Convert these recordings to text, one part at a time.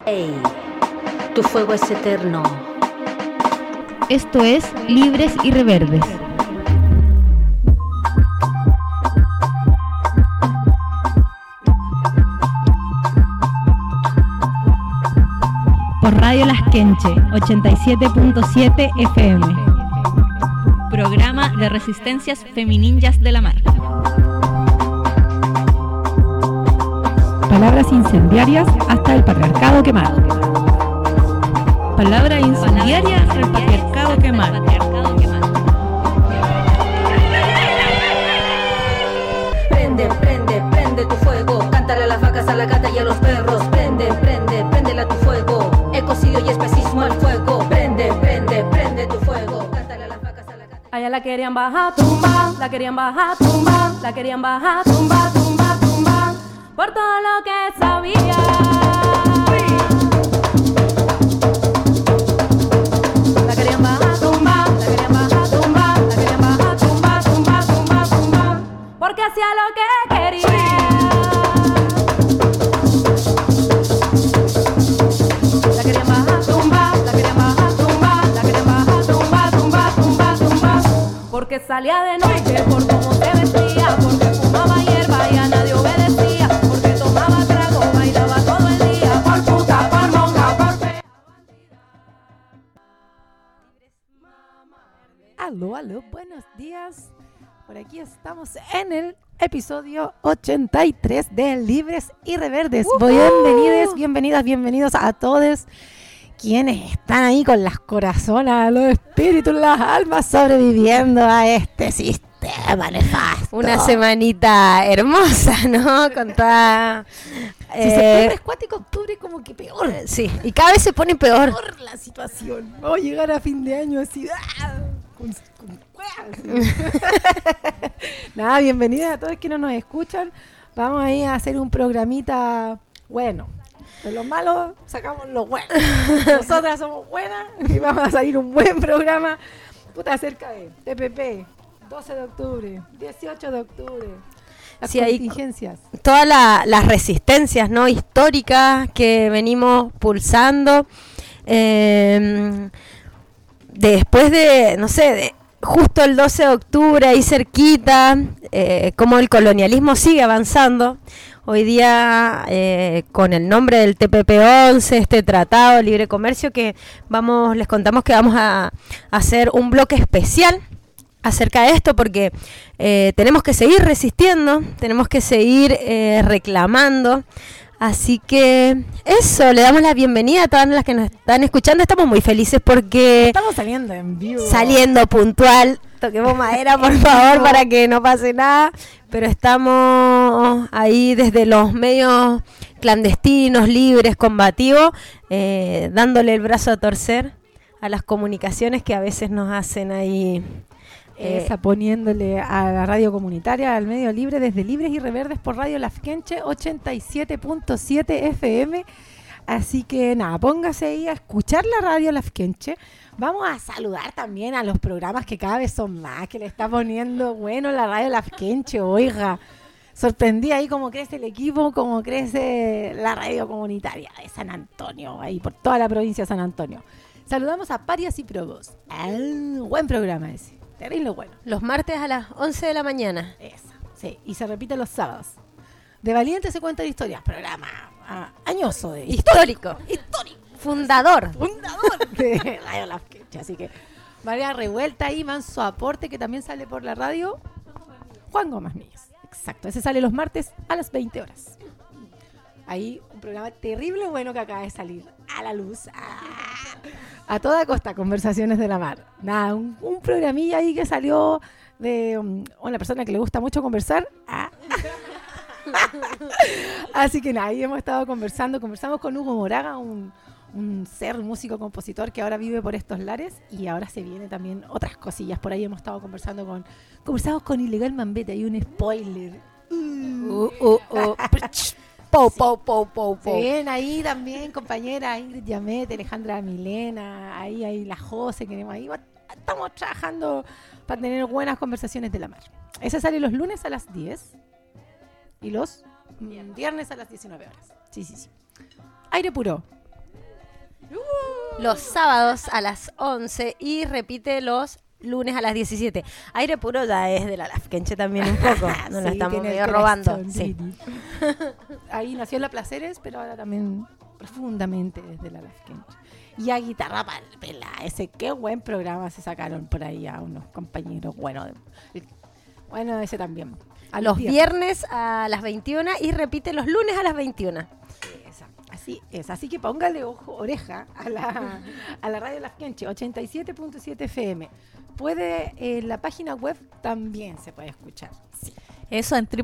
Ey, tu fuego es eterno. Esto es Libres y Reverdes. Por Radio Las Quenche, 87.7 FM. Programa de resistencias femininjas de la mar. Palabras incendiarias hasta el patriarcado quemado. Palabra incendiaria hasta el patriarcado quemado. Prende, prende, prende tu fuego. Cántale a las vacas, a la gata y a los perros. Prende, prende, préndela tu fuego. Ecocidio y especismo al fuego. Prende, prende, prende tu fuego. Cántale a las vacas, a la gata. Allá la querían bajar, tumba, la querían bajar, tumba, la querían bajar, tumba, tumba, tumba, por todo lo que sabía. La querían bajar, tumba, la querían bajar, tumba, la querían bajar, tumba, tumba, tumba, tumba, porque hacía lo que quería. La querían bajar, tumba, la querían bajar, tumba, la querían bajar, tumba, tumba, tumba, tumba, porque salía de noche, por cómo se vestía, porque fumaba hierba y a nadie obedecía, porque tomaba trago, bailaba todo el día, por puta, por monja, por fea. Aló, buenos días. Por aquí estamos en el episodio 83 de Libres y Reverdes. Bienvenidos a todos quienes están ahí con las corazonas, los espíritus, las almas sobreviviendo a este sistema nefasto. Una semanita hermosa, ¿no? Con toda... Si septiembre es cuático, octubre como que peor. Sí, y cada vez se pone peor. Peor la situación. Vamos a llegar a fin de año así... con Nada, bienvenidas a todos quienes nos escuchan. Vamos ahí a hacer un programita bueno. De los malos sacamos los buenos. Nosotras somos buenas y vamos a salir un buen programa. Puta, acerca de TPP, 12 de octubre, 18 de octubre. Las contingencias. Todas las resistencias, ¿no? Históricas que venimos pulsando. Después de, no sé, de justo el 12 de octubre, ahí cerquita, cómo el colonialismo sigue avanzando. Hoy día, con el nombre del TPP-11, este Tratado de Libre Comercio, que les contamos que vamos a hacer un bloque especial acerca de esto, porque tenemos que seguir resistiendo, tenemos que seguir reclamando. Así que eso, le damos la bienvenida a todas las que nos están escuchando. Estamos muy felices porque estamos saliendo en vivo. Saliendo puntual. Toquemos madera, por favor, para que no pase nada. Pero estamos ahí desde los medios clandestinos, libres, combativos, dándole el brazo a torcer a las comunicaciones que a veces nos hacen ahí... poniéndole a la radio comunitaria, al medio libre, desde Libres y Reverdes por Radio Las Quenche 87.7 FM. Así que nada, póngase ahí a escuchar la radio Las Quenche. Vamos a saludar también a los programas que cada vez son más, que le está poniendo bueno la radio Las Quenche. Oiga, sorprendí ahí cómo crece el equipo, cómo crece la radio comunitaria de San Antonio, ahí por toda la provincia de San Antonio. Saludamos a Parias y Probos. Buen programa ese. Terrible bueno. Los martes a las 11 de la mañana. Eso, sí. Y se repite los sábados. De Valiente se cuentan historias. Programa añoso. Histórico. Fundador de Radio Las Quenche. Así que María Revuelta ahí, manso aporte, que también sale por la radio. Juan Gómez Millas. Exacto. Ese sale los martes a las 20 horas. Ahí un programa terrible bueno que acaba de salir a la luz. A toda costa, Conversaciones de la Mar. Nada, un programilla ahí que salió de una persona que le gusta mucho conversar. Así que nada, ahí hemos estado conversamos con Hugo Moraga, un ser músico compositor que ahora vive por estos lares, y ahora se vienen también otras cosillas. Por ahí hemos estado conversamos con Ilegal Mambete, hay un spoiler. Se ven ahí también compañeras Ingrid Yamet, Alejandra Milena, ahí la Jose, que ahí estamos trabajando para tener buenas conversaciones de la mar. Ese sale los lunes a las 10 y los viernes a las 19 horas. Sí. Aire puro. los sábados a las 11 y repite los lunes a las 17. Aire Puro ya es de la Lafkenche también un poco. Nos la Sí, estamos tiene el medio robando. corazón, Sí. Ahí nació en La Placeres, pero ahora también profundamente desde la Lafkenche. Y a Guitarra Palpela, ese qué buen programa se sacaron por ahí a unos compañeros. Bueno, ese también. A Los viernes a las 21 y repite los lunes a las 21. Así es, así que póngale oreja a la radio Lafkenche, 87.7 FM. En la página web también se puede escuchar. Sí. Eso en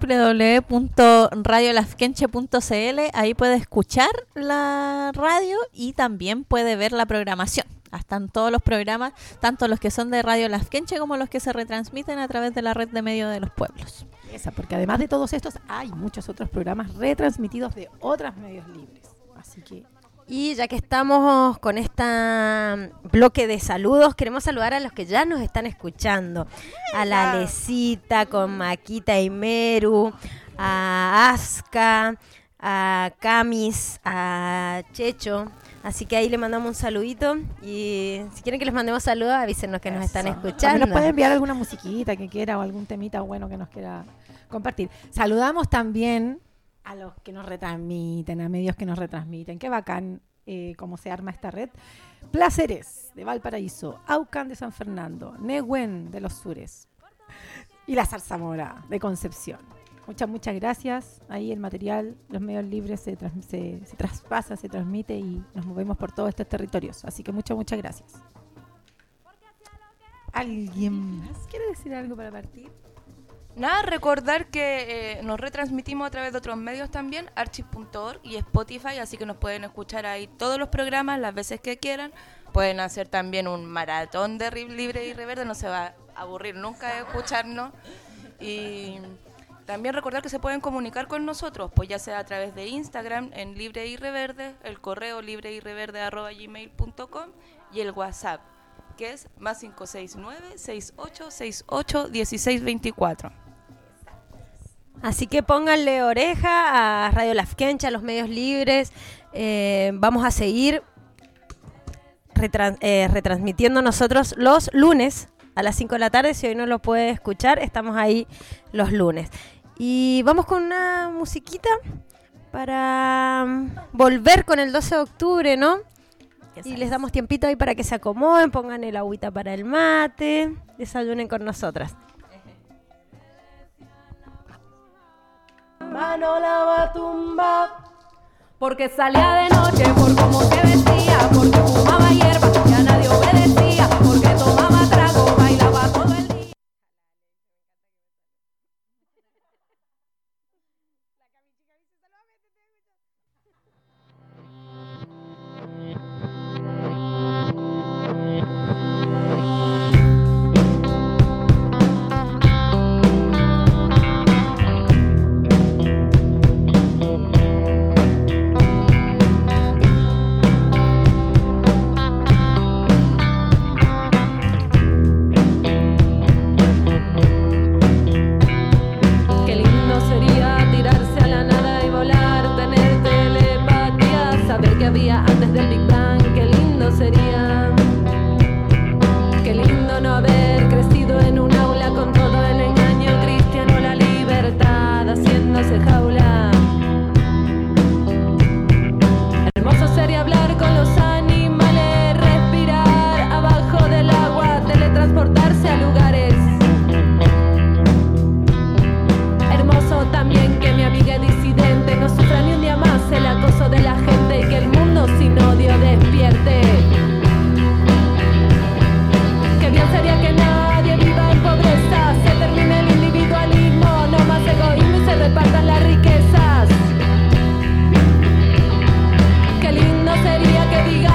www.radiolafkenche.cl. Ahí puede escuchar la radio y también puede ver la programación. Están todos los programas, tanto los que son de Radio Lafkenche como los que se retransmiten a través de la red de medios de los pueblos. Porque además de todos estos, hay muchos otros programas retransmitidos de otros medios libres. Así que... Y ya que estamos con este bloque de saludos, queremos saludar a los que ya nos están escuchando. A la Alecita, con Maquita y Meru, a Aska, a Camis, a Checho. Así que ahí le mandamos un saludito. Y si quieren que les mandemos saludos, avísenos que nos están escuchando. También nos pueden enviar alguna musiquita que quiera o algún temita bueno que nos quiera compartir. Saludamos también a los que nos retransmiten, a medios que nos retransmiten. Qué bacán cómo se arma esta red. Placeres de Valparaíso, Aucán de San Fernando, Nehuen de los Sures y la Zarzamora de Concepción. Muchas gracias. Ahí el material, los medios libres se traspasa, se transmite y nos movemos por todos estos territorios. Así que muchas gracias. ¿Alguien más quiere decir algo para partir? Nada, recordar que nos retransmitimos a través de otros medios también, archive.org y Spotify, así que nos pueden escuchar ahí todos los programas las veces que quieran. Pueden hacer también un maratón de Libre y Reverde, no se va a aburrir nunca de escucharnos. Y también recordar que se pueden comunicar con nosotros, pues ya sea a través de Instagram en Libre y Reverde, el correo libreirreverde@gmail.com y el WhatsApp, que es más 569-6868-1624. Así que pónganle oreja a Radio Lafkenche, a los medios libres. Vamos a seguir retransmitiendo nosotros los lunes a las 5 de la tarde. Si hoy no lo puede escuchar, estamos ahí los lunes. Y vamos con una musiquita para volver con el 12 de octubre, ¿no? Y les damos tiempito ahí para que se acomoden, pongan el agüita para el mate, desayunen con nosotras. Mano la va a tumbar, porque salía de noche por cómo se vestía, porque fumaba hierba y a nadie obedecía, porque tomaba trago, bailaba todo el día. Que diga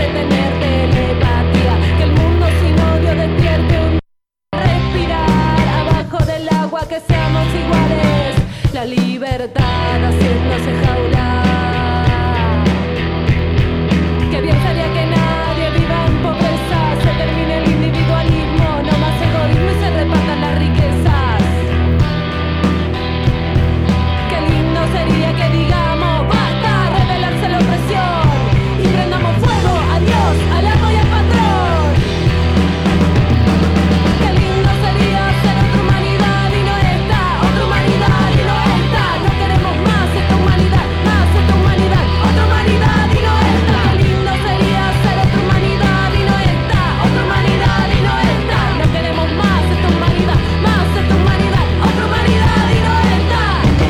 tener telepatía, que el mundo sin odio despierte un respirar abajo del agua, que seamos iguales, la libertad haciéndose jaula. Que bien sería que nadie viva en pobreza, se termine el individualismo, no más egoísmo y se repartan las riquezas. Qué lindo sería que digamos basta, rebelarse la opresión y prendamos fuego a Dios, al amo y al patrón. Qué lindo sería ser otra humanidad y no esta, otra humanidad y no esta. No queremos más esta humanidad, otra humanidad y no esta. Qué lindo sería ser otra humanidad y no esta, otra humanidad y no esta. No queremos más esta humanidad, otra humanidad y no esta.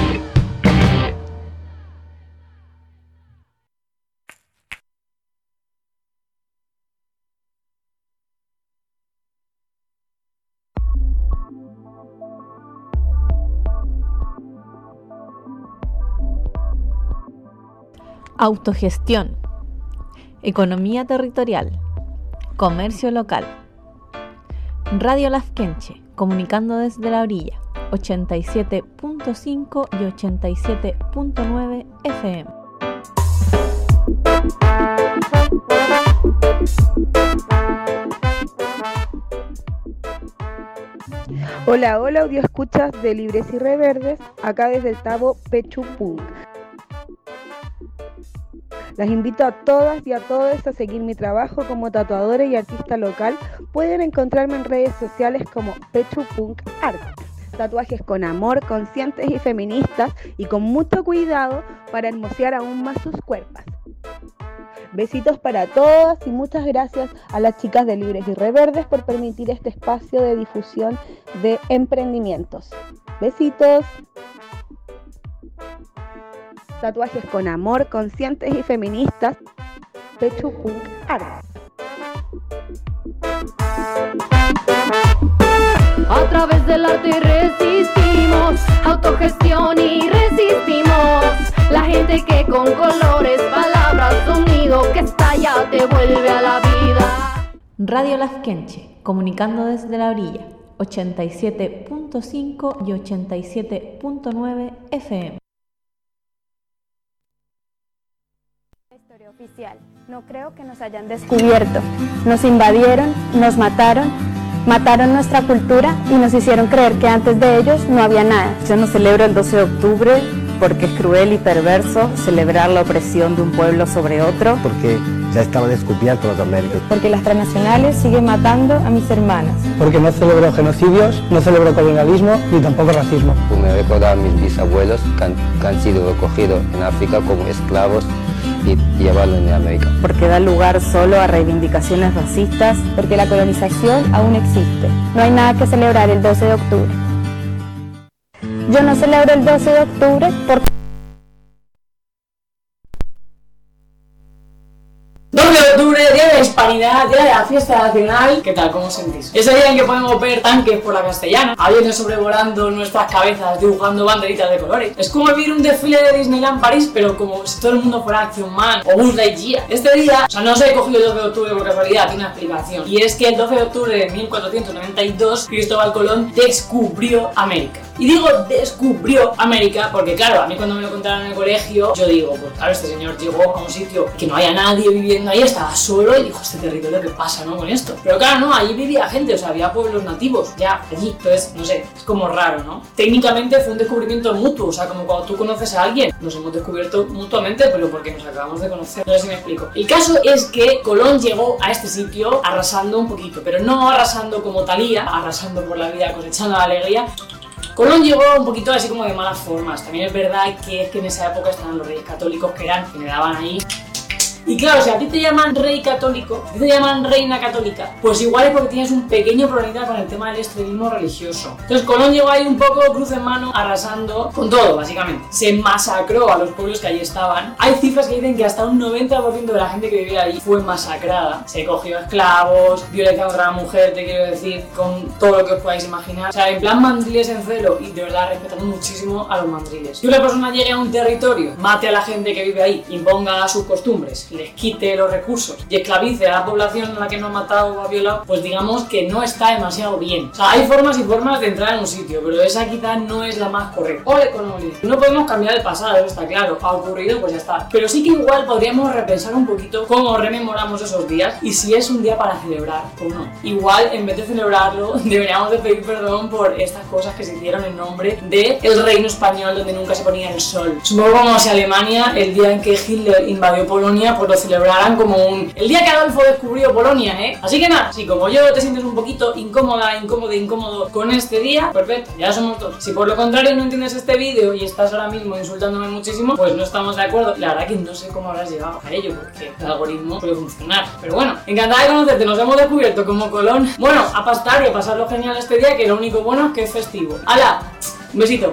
Autogestión, economía territorial, comercio local. Radio Lafkenche, comunicando desde la orilla, 87.5 y 87.9 FM. Hola, hola, audio escuchas de Libres y Reverdes, acá desde el Tabo Pechu Punk. Las invito a todas y a todos a seguir mi trabajo como tatuadora y artista local. Pueden encontrarme en redes sociales como Pechu Punk Art. Tatuajes con amor, conscientes y feministas y con mucho cuidado para hermosear aún más sus cuerpos. Besitos para todas y muchas gracias a las chicas de Libres y Reverdes por permitir este espacio de difusión de emprendimientos. Besitos. Tatuajes con amor, conscientes y feministas. Pechu Punk Art. A través del arte resistimos, autogestión y resistimos. La gente que con colores, palabras, sonido que estalla te vuelve a la vida. Radio Lafkenche, comunicando desde la orilla, 87.5 y 87.9 FM. Historia oficial. No creo que nos hayan descubierto. Nos invadieron, nos mataron nuestra cultura y nos hicieron creer que antes de ellos no había nada. Yo no celebro el 12 de octubre porque es cruel y perverso celebrar la opresión de un pueblo sobre otro. Porque ya estaba descubierto los Américas. Porque las transnacionales siguen matando a mis hermanas. Porque no celebro genocidios, no celebro colonialismo ni tampoco racismo. Me recuerda a mis bisabuelos que han sido recogidos en África como esclavos y llevarlo en América. Porque da lugar solo a reivindicaciones racistas. Porque la colonización aún existe. No hay nada que celebrar el 12 de octubre. Yo no celebro el 12 de octubre porque... 12 de octubre, día de la hispanidad, día de la fiesta nacional. ¿Qué tal? ¿Cómo os sentís? Ese día en que podemos ver tanques por la Castellana, aviones sobrevolando nuestras cabezas, dibujando banderitas de colores. Es como vivir un desfile de Disneyland París, pero como si todo el mundo fuera Action Man o Buzz Lightyear. Este día, o sea, no se he cogido el 12 de octubre por casualidad, tiene una explicación. Y es que el 12 de octubre de 1492, Cristóbal Colón descubrió América. Y digo descubrió América porque, claro, a mí cuando me lo contaron en el colegio, yo digo, pues claro, este señor llegó a un sitio que no había nadie viviendo ahí, estaba solo y dijo, este territorio, ¿qué pasa, no, con esto? Pero claro, no, allí vivía gente, o sea, había pueblos nativos ya allí, entonces, no sé, es como raro, ¿no? Técnicamente fue un descubrimiento mutuo, o sea, como cuando tú conoces a alguien, nos hemos descubierto mutuamente, pero porque nos acabamos de conocer, no sé si me explico. El caso es que Colón llegó a este sitio arrasando un poquito, pero no arrasando como Thalía, arrasando por la vida, cosechando la alegría. Colón llegó un poquito así como de malas formas. También es verdad que es que en esa época estaban los reyes católicos que le daban ahí. Y claro, si a ti te llaman rey católico, a ti te llaman reina católica, pues igual es porque tienes un pequeño problema con el tema del extremismo religioso. Entonces Colón llegó ahí un poco cruz en mano, arrasando con todo, básicamente. Se masacró a los pueblos que allí estaban. Hay cifras que dicen que hasta un 90% de la gente que vivía allí fue masacrada. Se cogió esclavos, violencia contra la mujer, te quiero decir, con todo lo que os podáis imaginar. O sea, en plan mandriles en celo y de verdad respetando muchísimo a los mandriles. Que una persona llegue a un territorio, mate a la gente que vive ahí, imponga sus costumbres, les quite los recursos y esclavice a la población a la que no ha matado o ha violado, pues digamos que no está demasiado bien. O sea, hay formas y formas de entrar en un sitio, pero esa quizás no es la más correcta. Ole con Oli. No podemos cambiar el pasado, eso está claro. Ha ocurrido, pues ya está. Pero sí que igual podríamos repensar un poquito cómo rememoramos esos días y si es un día para celebrar o no. Igual, en vez de celebrarlo, deberíamos de pedir perdón por estas cosas que se hicieron en nombre del reino español donde nunca se ponía el sol. Supongo como si Alemania, el día en que Hitler invadió Polonia, pues lo celebraran como el día que Adolfo descubrió Polonia, ¿eh? Así que nada, si como yo te sientes un poquito incómodo con este día, perfecto, ya somos dos. Si por lo contrario no entiendes este vídeo y estás ahora mismo insultándome muchísimo, pues no estamos de acuerdo. La verdad que no sé cómo habrás llegado a ello, porque el algoritmo puede funcionar. Pero bueno, encantada de conocerte, nos hemos descubierto como Colón. Bueno, a pastar y a pasarlo genial este día, que lo único bueno es que es festivo. ¡Hala! Un besito.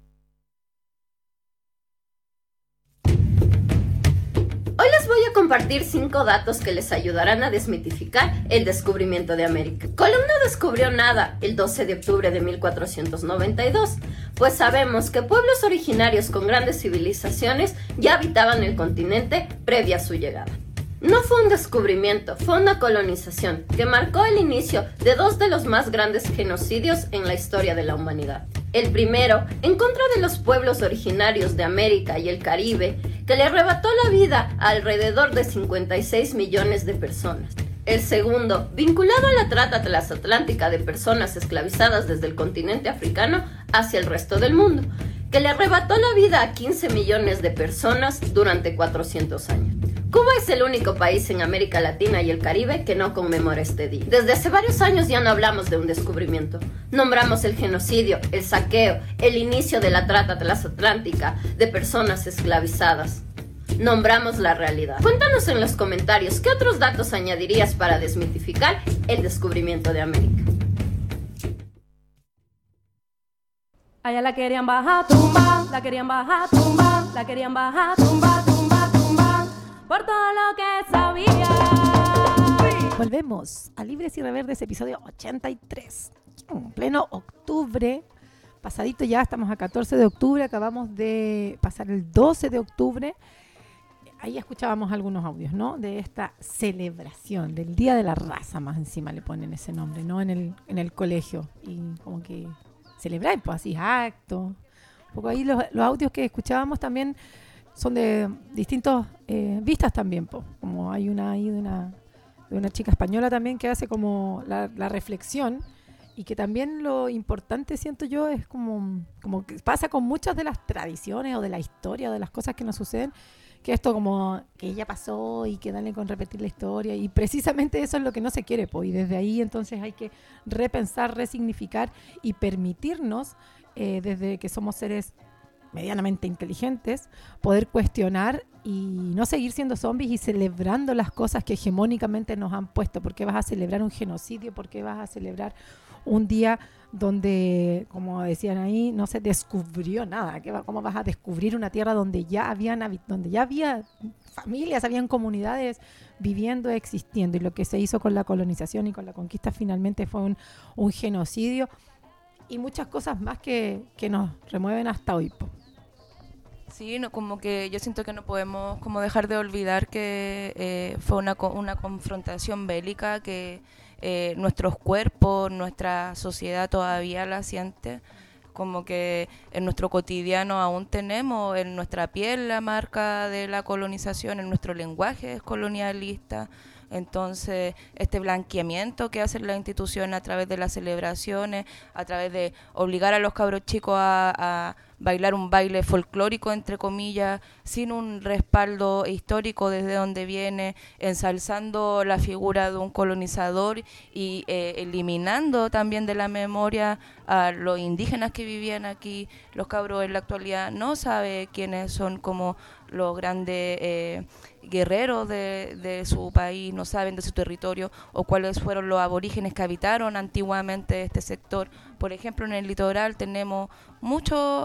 Hoy les voy a compartir 5 datos que les ayudarán a desmitificar el descubrimiento de América. Colón no descubrió nada el 12 de octubre de 1492, pues sabemos que pueblos originarios con grandes civilizaciones ya habitaban el continente previa a su llegada. No fue un descubrimiento, fue una colonización que marcó el inicio de 2 de los más grandes genocidios en la historia de la humanidad. El primero, en contra de los pueblos originarios de América y el Caribe, que le arrebató la vida a alrededor de 56 millones de personas. El segundo, vinculado a la trata transatlántica de personas esclavizadas desde el continente africano hacia el resto del mundo, que le arrebató la vida a 15 millones de personas durante 400 años. Cuba es el único país en América Latina y el Caribe que no conmemora este día. Desde hace varios años ya no hablamos de un descubrimiento. Nombramos el genocidio, el saqueo, el inicio de la trata transatlántica de personas esclavizadas. Nombramos la realidad. Cuéntanos en los comentarios qué otros datos añadirías para desmitificar el descubrimiento de América. Allá la querían bajar, tumba, la querían bajar, tumba, la querían bajar, tumba, tumba, tumba, por todo lo que sabía. Volvemos a Libres y Reverdes, episodio 83. En pleno octubre, pasadito ya, estamos a 14 de octubre, acabamos de pasar el 12 de octubre. Ahí escuchábamos algunos audios, ¿no? De esta celebración del Día de la Raza, más encima le ponen ese nombre, ¿no? En el colegio. Y como que celebrar, pues así, actos. Un poco ahí los audios que escuchábamos también son de distintas vistas también, pues. Como hay una ahí de una chica española también que hace como la reflexión. Y que también lo importante, siento yo, es como que pasa con muchas de las tradiciones o de la historia o de las cosas que nos suceden, que esto como que ya pasó y que dale con repetir la historia, y precisamente eso es lo que no se quiere, pues, y desde ahí entonces hay que repensar, resignificar y permitirnos, desde que somos seres medianamente inteligentes, poder cuestionar y no seguir siendo zombies y celebrando las cosas que hegemónicamente nos han puesto. ¿Por qué vas a celebrar un genocidio? ¿Por qué vas a celebrar un día donde, como decían ahí, no se descubrió nada? ¿Cómo vas a descubrir una tierra donde ya había familias, habían comunidades viviendo, existiendo? Y lo que se hizo con la colonización y con la conquista finalmente fue un genocidio y muchas cosas más que nos remueven hasta hoy. Sí, no, como que yo siento que no podemos como dejar de olvidar que fue una confrontación bélica que nuestros cuerpos, nuestra sociedad todavía la siente, como que en nuestro cotidiano aún tenemos en nuestra piel la marca de la colonización, en nuestro lenguaje es colonialista. Entonces, este blanqueamiento que hacen las instituciones a través de las celebraciones, a través de obligar a los cabros chicos a bailar un baile folclórico, entre comillas, sin un respaldo histórico desde donde viene, ensalzando la figura de un colonizador y eliminando también de la memoria a los indígenas que vivían aquí. Los cabros en la actualidad no saben quiénes son como los grandes guerreros de su país, no saben de su territorio o cuáles fueron los aborígenes que habitaron antiguamente este sector. Por ejemplo, en el litoral tenemos muchos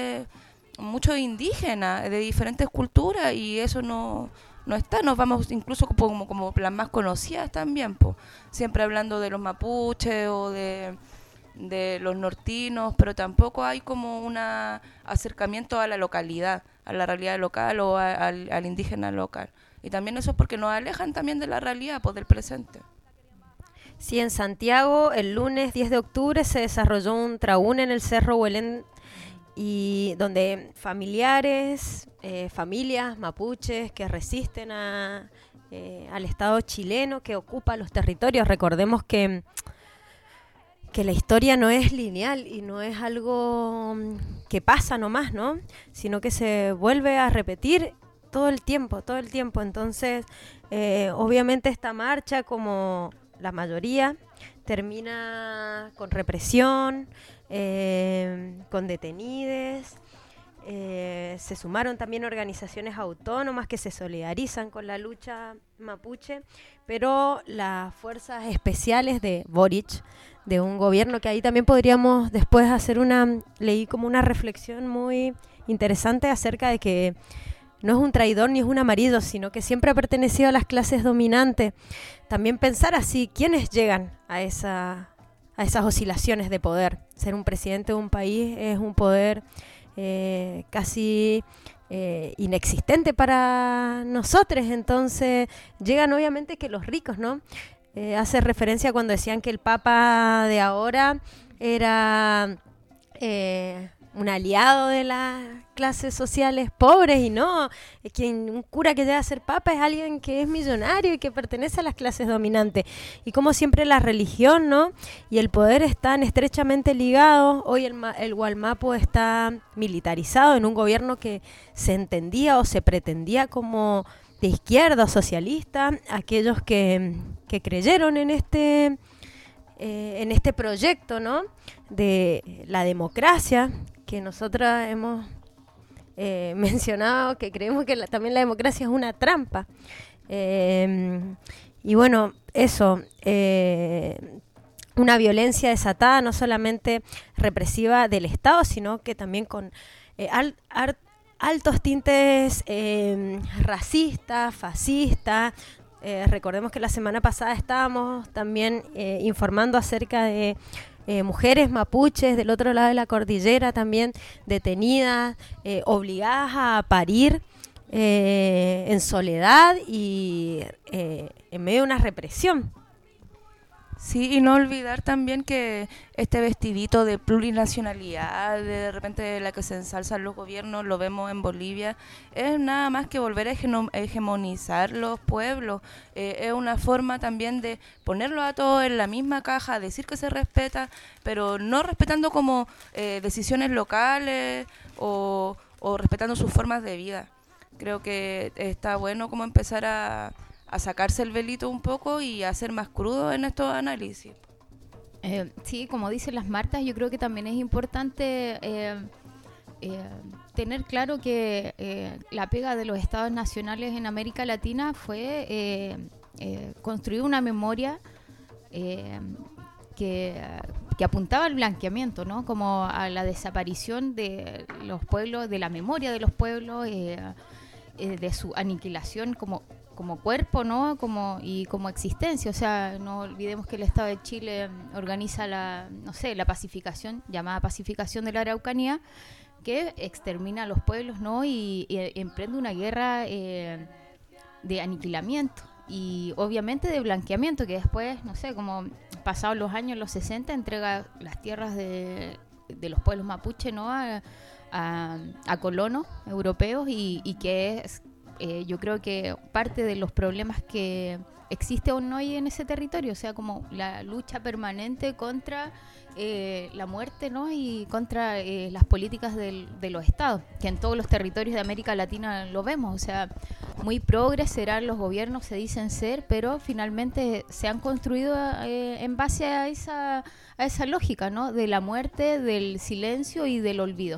indígenas de diferentes culturas y eso no está. Nos vamos incluso como las más conocidas también, po. Siempre hablando de los mapuches o de los nortinos, pero tampoco hay como un acercamiento a la localidad, a la realidad local o al indígena local. Y también eso es porque nos alejan también de la realidad, pues del presente. Sí, en Santiago el lunes 10 de octubre se desarrolló un traúne en el Cerro Huelén, y donde familiares, familias mapuches que resisten al Estado chileno que ocupa los territorios. Recordemos que la historia no es lineal y no es algo que pasa nomás, ¿no? Sino que se vuelve a repetir todo el tiempo. Entonces, obviamente esta marcha, como la mayoría, termina con represión, con detenides. Se sumaron también organizaciones autónomas que se solidarizan con la lucha mapuche, pero las fuerzas especiales de Boric, de un gobierno que ahí también podríamos después hacer leí como una reflexión muy interesante acerca de que no es un traidor ni es un amarillo, sino que siempre ha pertenecido a las clases dominantes. También pensar así, ¿quiénes llegan a esas oscilaciones de poder? Ser un presidente de un país es un poder casi inexistente para nosotros. Entonces llegan obviamente que los ricos, ¿no? Hace referencia cuando decían que el Papa de ahora era un aliado de las clases sociales pobres, y no, un cura que llega a ser papa es alguien que es millonario y que pertenece a las clases dominantes. Y como siempre la religión, ¿no?, y el poder están estrechamente ligados. Hoy el Gualmapu está militarizado en un gobierno que se entendía o se pretendía como de izquierda o socialista. Aquellos que creyeron en este proyecto, ¿no?, de la democracia, que nosotras hemos mencionado, que creemos que también la democracia es una trampa. Y bueno, eso, una violencia desatada, no solamente represiva del Estado, sino que también con altos tintes racistas, fascistas. Recordemos que la semana pasada estábamos también informando acerca de mujeres mapuches del otro lado de la cordillera también detenidas, obligadas a parir en soledad y en medio de una represión. Sí, y no olvidar también que este vestidito de plurinacionalidad, de repente la que se ensalzan los gobiernos, lo vemos en Bolivia, es nada más que volver a hegemonizar los pueblos. Es una forma también de ponerlo a todos en la misma caja, decir que se respeta, pero no respetando como decisiones locales o respetando sus formas de vida. Creo que está bueno como empezar a sacarse el velito un poco y a ser más crudo en estos análisis. Sí, como dicen las Martas, yo creo que también es importante tener claro que la pega de los estados nacionales en América Latina fue construir una memoria que apuntaba al blanqueamiento, ¿no?, como a la desaparición de los pueblos, de la memoria de los pueblos, de su aniquilación como cuerpo, ¿no?, como existencia. O sea, no olvidemos que el Estado de Chile organiza la pacificación, llamada pacificación de la Araucanía, que extermina a los pueblos, ¿no?, y emprende una guerra de aniquilamiento y obviamente de blanqueamiento, que después, no sé, como pasados los años, los 60, entrega las tierras de los pueblos mapuche, ¿no?, a colonos europeos, y que es yo creo que parte de los problemas que existe aún hoy en ese territorio, o sea, como la lucha permanente contra la muerte, ¿no?, y contra las políticas de los estados, que en todos los territorios de América Latina lo vemos. O sea, muy progres serán los gobiernos, se dicen ser, pero finalmente se han construido en base a esa lógica, ¿no?, de la muerte, del silencio y del olvido.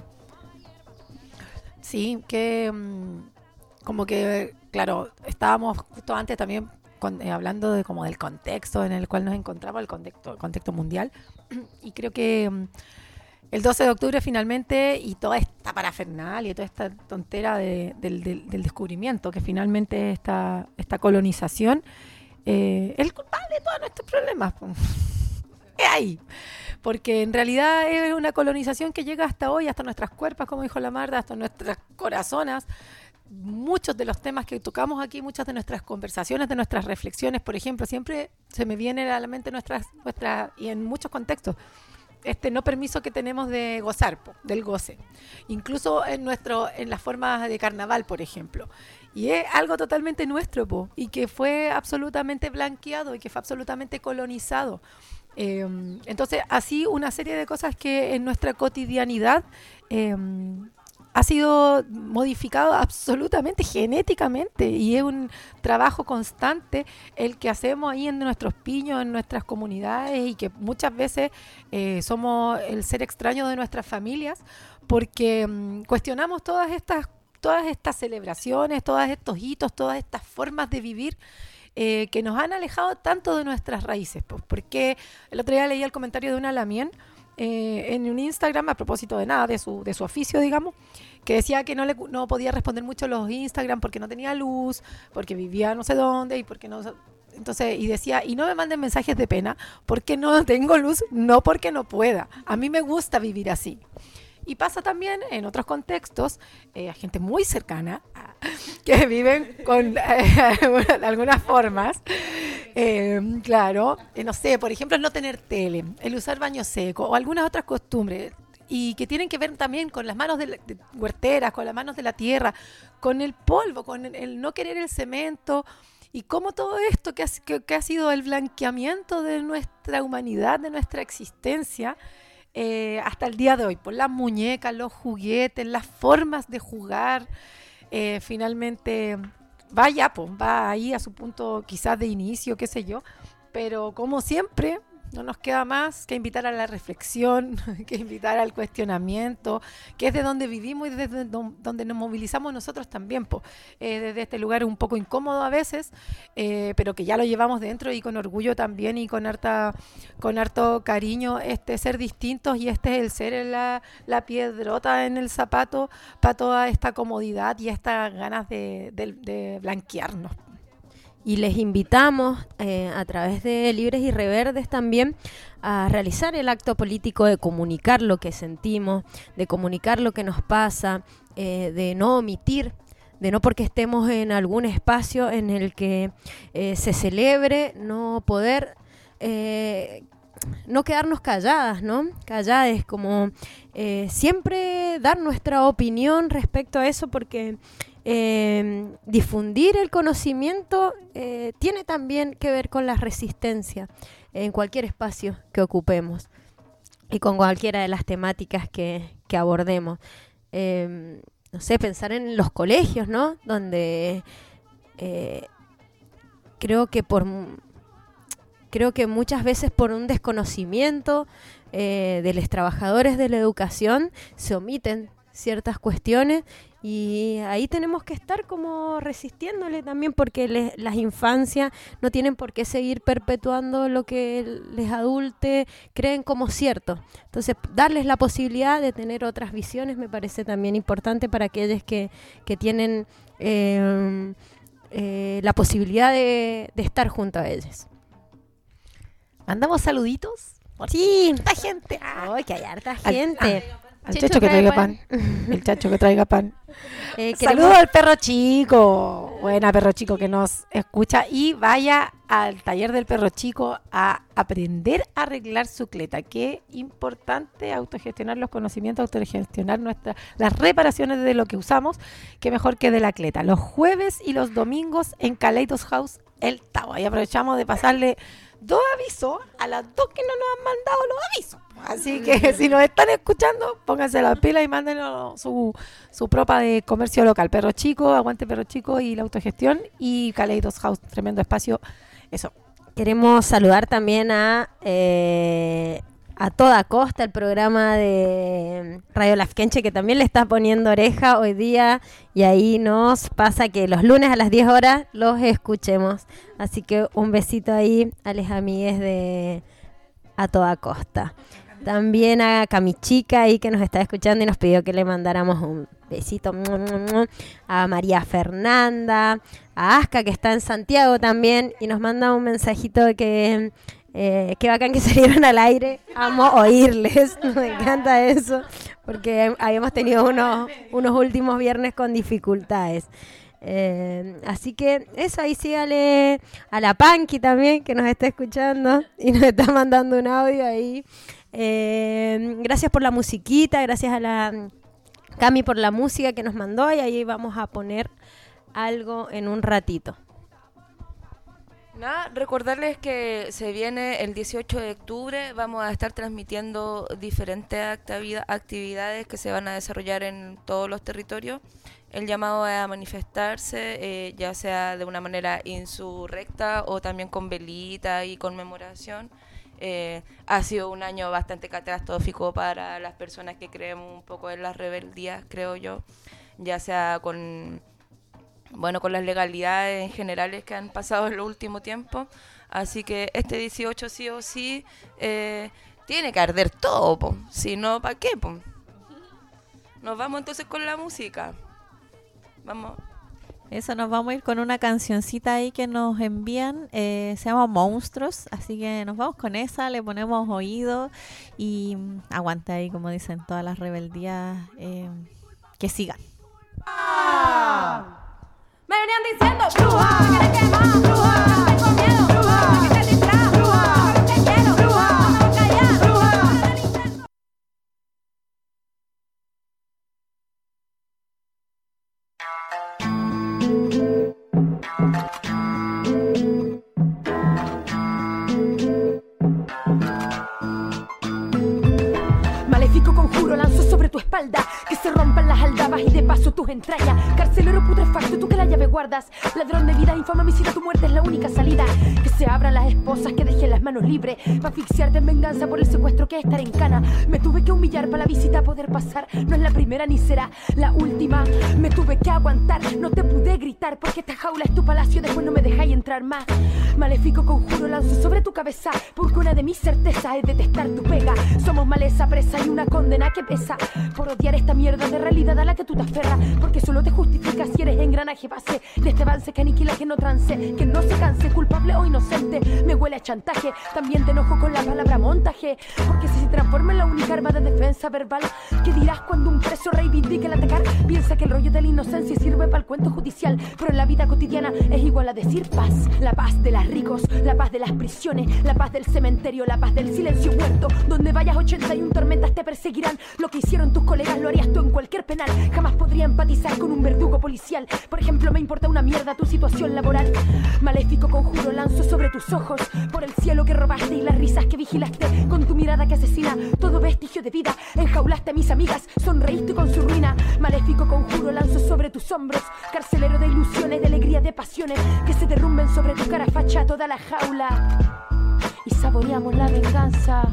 Sí, que como que, claro, estábamos justo antes también hablando de como del contexto en el cual nos encontramos, el contexto mundial, y creo que el 12 de octubre finalmente, y toda esta parafernalia y toda esta tontera del descubrimiento, que finalmente esta colonización es el culpable de todos nuestros problemas. Es ahí, porque en realidad es una colonización que llega hasta hoy, hasta nuestras cuerpas, como dijo la Marta, hasta nuestras corazonas, muchos de los temas que tocamos aquí, muchas de nuestras conversaciones, de nuestras reflexiones, por ejemplo, siempre se me viene a la mente nuestras y en muchos contextos, este no permiso que tenemos de gozar, del goce, incluso en las formas de carnaval, por ejemplo, y es algo totalmente nuestro, y que fue absolutamente blanqueado y que fue absolutamente colonizado. Entonces, así una serie de cosas que en nuestra cotidianidad ha sido modificado absolutamente genéticamente, y es un trabajo constante el que hacemos ahí en nuestros piños, en nuestras comunidades, y que muchas veces somos el ser extraño de nuestras familias, porque cuestionamos todas estas celebraciones, todos estos hitos, todas estas formas de vivir que nos han alejado tanto de nuestras raíces. Porque el otro día leí el comentario de una lamien en un Instagram, a propósito de nada, de su oficio, digamos, que decía que no podía responder mucho los Instagram porque no tenía luz, porque vivía no sé dónde, y porque no... Entonces, y decía, y no me manden mensajes de pena porque no tengo luz, no porque no pueda. A mí me gusta vivir así. Y pasa también en otros contextos, a gente muy cercana, que viven con de algunas formas, claro, no sé, por ejemplo, el no tener tele, el usar baño seco o algunas otras costumbres, y que tienen que ver también con las manos de huerteras, con las manos de la tierra, con el polvo, con el no querer el cemento, y cómo todo esto que ha sido el blanqueamiento de nuestra humanidad, de nuestra existencia, hasta el día de hoy, por las muñecas, los juguetes, las formas de jugar, finalmente va ahí a su punto quizás de inicio, qué sé yo, pero como siempre no nos queda más que invitar a la reflexión, que invitar al cuestionamiento, que es de donde vivimos y desde donde nos movilizamos nosotros también, desde este lugar un poco incómodo a veces, pero que ya lo llevamos dentro, y con orgullo también, y con harto cariño, ser distintos, y es el ser la piedrota en el zapato para toda esta comodidad y estas ganas de blanquearnos. Y les invitamos a través de Libres y Reverdes también a realizar el acto político de comunicar lo que sentimos, de comunicar lo que nos pasa, de no omitir, de no porque estemos en algún espacio en el que se celebre, no poder, no quedarnos calladas, ¿no? Calladas, como siempre dar nuestra opinión respecto a eso, porque... difundir el conocimiento tiene también que ver con la resistencia en cualquier espacio que ocupemos y con cualquiera de las temáticas que abordemos. No sé, pensar en los colegios, ¿no? Donde creo que muchas veces por un desconocimiento de los trabajadores de la educación se omiten ciertas cuestiones, y ahí tenemos que estar como resistiéndole también, porque las infancias no tienen por qué seguir perpetuando lo que les adultos creen como cierto. Entonces, darles la posibilidad de tener otras visiones me parece también importante para aquellos que tienen la posibilidad de estar junto a ellos. ¿Mandamos saluditos? Sí, harta gente. ¡Ay, que hay harta gente! Al Checho que traiga pan. El Chacho que traiga pan. Saludos al perro chico. Buena, perro chico que nos escucha. Y vaya al taller del perro chico a aprender a arreglar su cleta. Qué importante autogestionar los conocimientos, autogestionar las reparaciones de lo que usamos. Qué mejor que de la cleta. Los jueves y los domingos en Kaleidos House, el Tavo. Y aprovechamos de pasarle 2 avisos a las 2 que no nos han mandado los avisos. Así que si nos están escuchando, pónganse las pilas y mándenos su propa de comercio local. Perro Chico, aguante Perro Chico y la autogestión, y Kaleidos House, tremendo espacio. Eso. Queremos saludar también a Toda Costa, el programa de Radio Lafkenche, que también le está poniendo oreja hoy día, y ahí nos pasa que los lunes a las 10 horas los escuchemos. Así que un besito ahí a los amigues de A Toda Costa. También a Camichica ahí, que nos está escuchando y nos pidió que le mandáramos un besito. A María Fernanda, a Aska, que está en Santiago también, y nos manda un mensajito que Qué bacán que salieron al aire. Amo oírles. Me encanta eso. Porque habíamos tenido unos últimos viernes con dificultades. Así que eso, ahí sígale a la Panqui también, que nos está escuchando y nos está mandando un audio ahí. Gracias por la musiquita, gracias a la Cami por la música que nos mandó, y ahí vamos a poner algo en un ratito. Nada, recordarles que se viene el 18 de octubre, vamos a estar transmitiendo diferentes actividades que se van a desarrollar en todos los territorios. El llamado es a manifestarse, ya sea de una manera insurrecta o también con velita y conmemoración. Ha sido un año bastante catastrófico para las personas que creemos un poco en las rebeldías, creo yo, ya sea con las legalidades en generales que han pasado en el último tiempo. Así que este 18 sí o sí tiene que arder todo, po. Si no, ¿para qué, po? Nos vamos entonces con la música. Vamos. Eso, nos vamos a ir con una cancioncita ahí que nos envían, se llama Monstruos, así que nos vamos con esa, le ponemos oído y aguanta ahí, como dicen, todas las rebeldías que sigan. Me venían diciendo, bruja, que te quemas, bruja, tengo miedo, bruja, que te distraes, bruja, no te quiero, bruja, no te callas, bruja. Maléfico conjuro lanzo sobre tu espalda, que se rompan las aldabas y de paso tus entrañas. Carcelero putrefacto, tú que la llave guardas. Ladrón de vida, infame homicida, tu muerte es la única salida. Que se abran las esposas, que dejen las manos libres, pa' asfixiarte en venganza por el secuestro que es estar en cana. Me tuve que humillar para la visita poder pasar. No es la primera ni será la última. Me tuve que aguantar, no te pude gritar, porque esta jaula es tu palacio, después no me dejáis entrar más. Maléfico conjuro lanzo sobre tu cabeza, porque una de mis certezas es detestar tu pega. Somos maleza presa y una condena que pesa por odiar esta mierda de realidad a la que tú te aferras, porque solo te justificas si eres engranaje base de este avance que aniquila, que no trance, que no se canse, culpable o inocente. Me huele a chantaje, también te enojo con la palabra montaje, porque si se transforma en la única arma de defensa verbal, ¿qué dirás cuando un preso reivindique el atacar? Piensa que el rollo de la inocencia sirve para el cuento judicial, pero en la vida cotidiana es igual a decir paz. La paz de las ricos, la paz de las prisiones, la paz del cementerio, la paz del silencio muerto. Donde vayas 81 tormentas te perseguirán. Lo que hicieron tus colegas lo harías tú en cualquier penal. Jamás podría empatizar con un verdugo policial. Por ejemplo, me importa una mierda tu situación laboral. Maléfico conjuro lanzo sobre tus ojos, por el cielo que robaste y las risas que vigilaste. Con tu mirada que asesina todo vestigio de vida, enjaulaste a mis amigas, sonreíste con su ruina. Maléfico conjuro lanzo sobre tus hombros, carcelero de ilusiones, de alegría, de pasiones, que se derrumben sobre tu cara facha toda la jaula y saboreamos la venganza.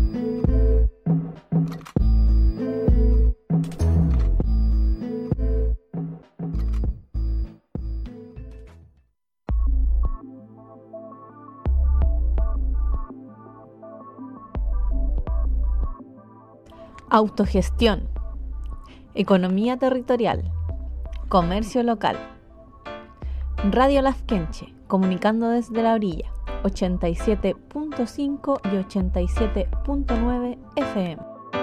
Autogestión, economía territorial, comercio local. Radio Lafkenche, comunicando desde la orilla, 87.5 y 87.9 FM.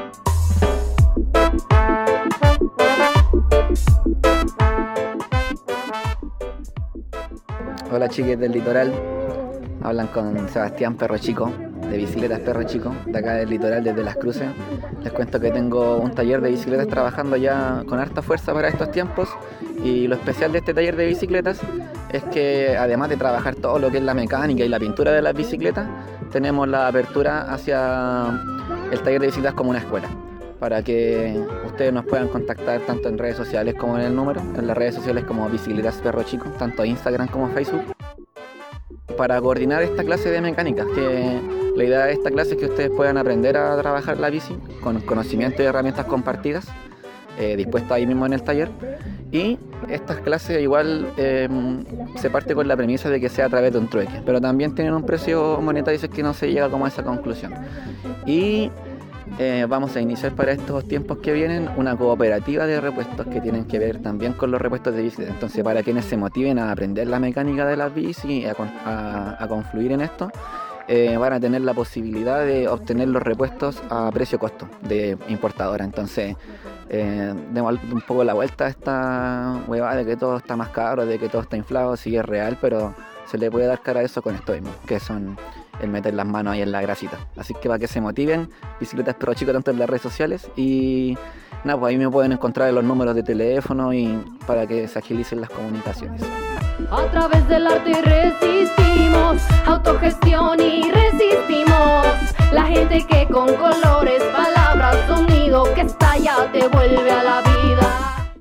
Hola chiques del litoral, hablan con Sebastián Perro Chico, de Bicicletas Perro Chico, de acá del litoral, desde Las Cruces. Les cuento que tengo un taller de bicicletas trabajando ya con harta fuerza para estos tiempos, y lo especial de este taller de bicicletas es que además de trabajar todo lo que es la mecánica y la pintura de las bicicletas, tenemos la apertura hacia el taller de bicicletas como una escuela, para que ustedes nos puedan contactar tanto en redes sociales como en el número, en las redes sociales como Bicicletas Perro Chico, tanto Instagram como Facebook, para coordinar esta clase de mecánica, que la idea de esta clase es que ustedes puedan aprender a trabajar la bici con conocimiento y herramientas compartidas, dispuestas ahí mismo en el taller. Y estas clases igual se parte con la premisa de que sea a través de un trueque, pero también tienen un precio monetario si es que no se llega como a esa conclusión. Y vamos a iniciar para estos tiempos que vienen una cooperativa de repuestos que tienen que ver también con los repuestos de bicicleta. Entonces, para quienes se motiven a aprender la mecánica de las bicis y a confluir en esto, van a tener la posibilidad de obtener los repuestos a precio-costo de importadora. Entonces, demos un poco la vuelta a esta huevada de que todo está más caro, de que todo está inflado, sí es real, pero se le puede dar cara a eso con esto mismo, que son el meter las manos ahí en la grasita. Así que para que se motiven, Bicicletas Perro Chico tanto en las redes sociales y nada, pues ahí me pueden encontrar en los números de teléfono y para que se agilicen las comunicaciones. A través del arte resistimos, autogestión y resistimos. La gente que con colores, palabras, sonido que estalla te vuelve a la vida.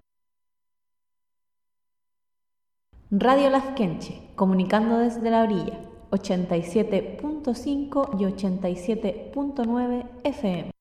Radio Lafkenche, comunicando desde la orilla, 87.5 y 87.9 FM.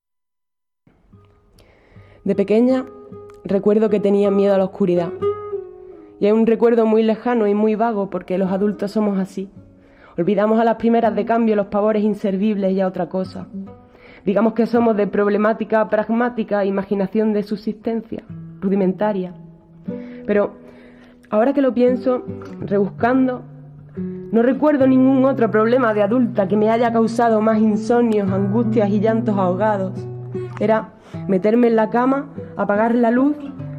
De pequeña, recuerdo que tenía miedo a la oscuridad. Y es un recuerdo muy lejano y muy vago porque los adultos somos así. Olvidamos a las primeras de cambio los pavores inservibles y a otra cosa. Digamos que somos de problemática pragmática, imaginación de subsistencia, rudimentaria. Pero ahora que lo pienso, rebuscando, no recuerdo ningún otro problema de adulta que me haya causado más insomnios, angustias y llantos ahogados. Era meterme en la cama, apagar la luz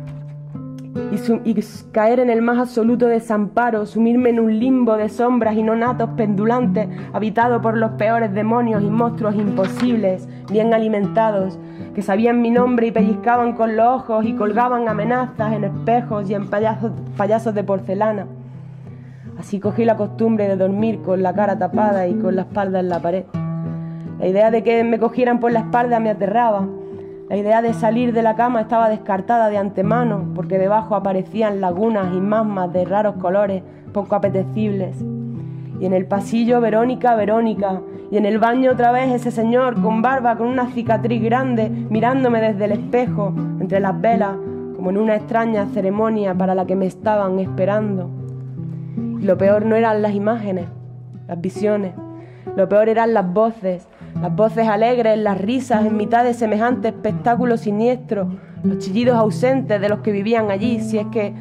y caer en el más absoluto desamparo, sumirme en un limbo de sombras y nonatos pendulantes, habitado por los peores demonios y monstruos imposibles, bien alimentados, que sabían mi nombre y pellizcaban con los ojos y colgaban amenazas en espejos y en payasos de porcelana. Así cogí la costumbre de dormir con la cara tapada y con la espalda en la pared. La idea de que me cogieran por la espalda me aterraba. La idea de salir de la cama estaba descartada de antemano, porque debajo aparecían lagunas y magmas de raros colores, poco apetecibles. Y en el pasillo Verónica, y en el baño otra vez ese señor con barba, con una cicatriz grande, mirándome desde el espejo, entre las velas, como en una extraña ceremonia para la que me estaban esperando. Y lo peor no eran las imágenes, las visiones, lo peor eran las voces alegres, las risas en mitad de semejante espectáculo siniestro, los chillidos ausentes de los que vivían allí, si es que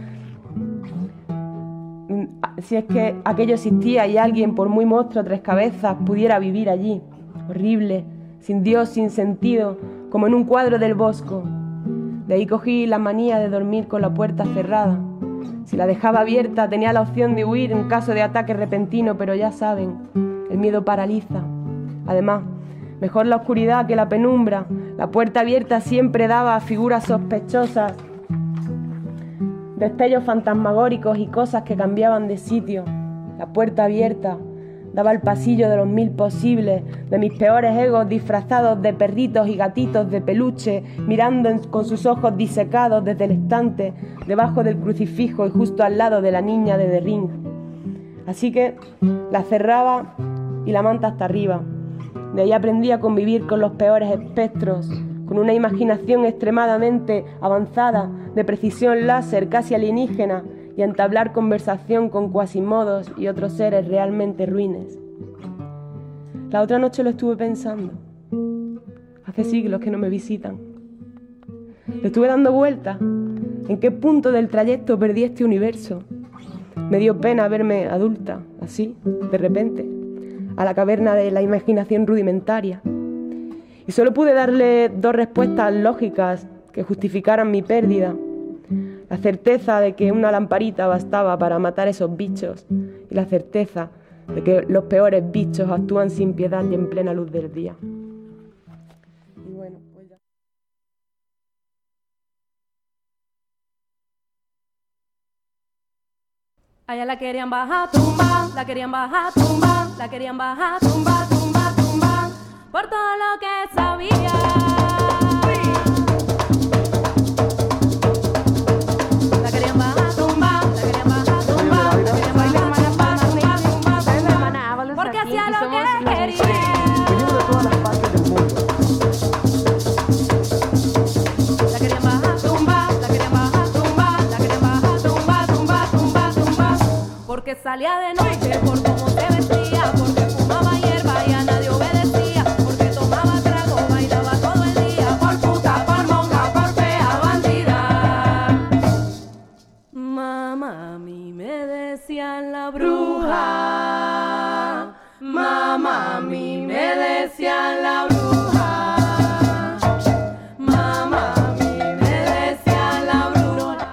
aquello existía y alguien, por muy monstruo tres cabezas, pudiera vivir allí, horrible, sin Dios, sin sentido, como en un cuadro del Bosco. De ahí cogí la manía de dormir con la puerta cerrada. Si la dejaba abierta tenía la opción de huir en caso de ataque repentino, pero ya saben, el miedo paraliza. Además, mejor la oscuridad que la penumbra. La puerta abierta siempre daba a figuras sospechosas, destellos fantasmagóricos y cosas que cambiaban de sitio. La puerta abierta daba al pasillo de los mil posibles, de mis peores egos disfrazados de perritos y gatitos de peluche, mirando con sus ojos disecados desde el estante, debajo del crucifijo y justo al lado de la niña de The Ring. Así que la cerraba y la manta hasta arriba. De ahí aprendí a convivir con los peores espectros, con una imaginación extremadamente avanzada, de precisión láser casi alienígena, y a entablar conversación con Quasimodos y otros seres realmente ruines. La otra noche lo estuve pensando. Hace siglos que no me visitan. Le estuve dando vueltas. ¿En qué punto del trayecto perdí este universo? Me dio pena verme adulta, así, de repente, a la caverna de la imaginación rudimentaria. Y solo pude darle dos respuestas lógicas que justificaran mi pérdida. La certeza de que una lamparita bastaba para matar esos bichos y la certeza de que los peores bichos actúan sin piedad y en plena luz del día. Y bueno, pues ya. Allá la querían bajar, tumba, la querían bajar, tumba, la querían bajar, tumba, tumba, tumba, por todo lo que sabía. La querían bajar, tumba, la querían bajar, tumba, la querían bajar, tumba, tumba, tumba, porque hacía lo que quería. Venimos de todas las partes del mundo. La querían bajar, tumba, la querían bajar, tumba, la querían bajar, tumba, tumba, tumba, tumba, porque salía de noche, por cómo se vestía, porque fumaba hierba y a nadie obedecía, porque tomaba trago, bailaba todo el día, por puta, por monja, por fea, bandida. Mamá, a mí me decían la bruja. Mamá. Mamá, a mí me decían la bruja. Mamá, a mí me decían la bruja.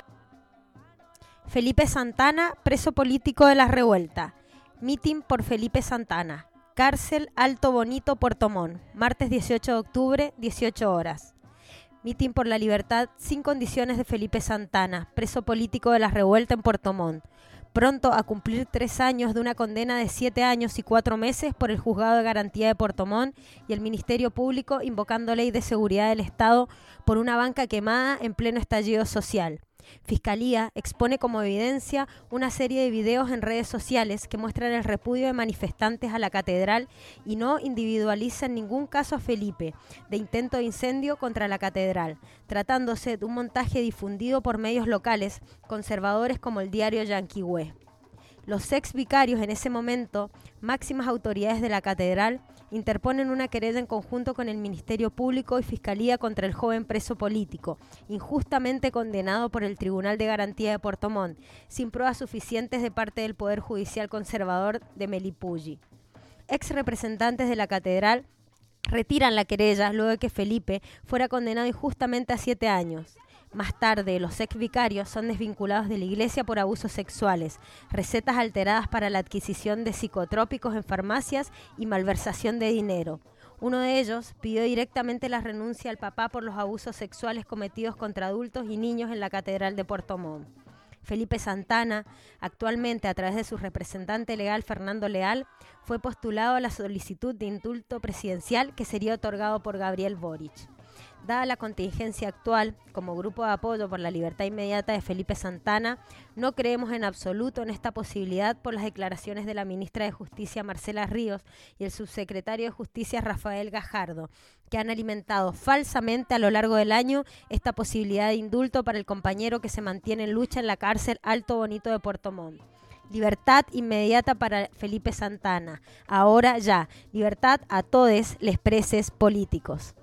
Felipe Santana, preso político de la revuelta. Mitin por Felipe Santana. Cárcel Alto Bonito, Puerto Montt. Martes 18 de octubre, 18 horas. Mitin por la libertad sin condiciones de Felipe Santana, preso político de la revuelta en Puerto Montt. Pronto a cumplir 3 años de una condena de 7 años y 4 meses por el Juzgado de Garantía de Puerto Montt y el Ministerio Público invocando ley de seguridad del Estado por una banca quemada en pleno estallido social. Fiscalía expone como evidencia una serie de videos en redes sociales que muestran el repudio de manifestantes a la catedral y no individualiza en ningún caso a Felipe de intento de incendio contra la catedral, tratándose de un montaje difundido por medios locales conservadores como el diario Yanquihue. Los ex vicarios en ese momento, máximas autoridades de la catedral, interponen una querella en conjunto con el Ministerio Público y Fiscalía contra el joven preso político, injustamente condenado por el Tribunal de Garantía de Puerto Montt, sin pruebas suficientes de parte del Poder Judicial Conservador de Melipulli. Ex representantes de la catedral retiran la querella luego de que Felipe fuera condenado injustamente a 7 años. Más tarde, los ex vicarios son desvinculados de la iglesia por abusos sexuales, recetas alteradas para la adquisición de psicotrópicos en farmacias y malversación de dinero. Uno de ellos pidió directamente la renuncia al papá por los abusos sexuales cometidos contra adultos y niños en la Catedral de Puerto Montt. Felipe Santana, actualmente a través de su representante legal Fernando Leal, fue postulado a la solicitud de indulto presidencial que sería otorgado por Gabriel Boric. Dada la contingencia actual, como grupo de apoyo por la libertad inmediata de Felipe Santana, no creemos en absoluto en esta posibilidad por las declaraciones de la ministra de Justicia Marcela Ríos y el subsecretario de Justicia Rafael Gajardo, que han alimentado falsamente a lo largo del año esta posibilidad de indulto para el compañero que se mantiene en lucha en la cárcel Alto Bonito de Puerto Montt. Libertad inmediata para Felipe Santana. Ahora ya. Libertad a todos les presos políticos.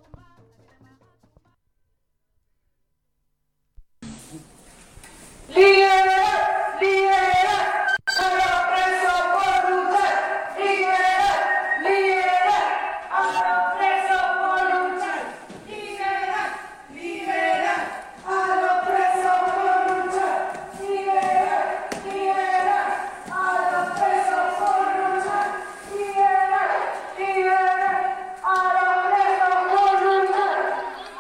Liberar, liberar a los presos por luchar. Liberar, liberar a los presos por luchar. Liberar, liberar a los presos por luchar. Liberar, liberar a los presos por luchar. Liberar, liberar a los presos por luchar.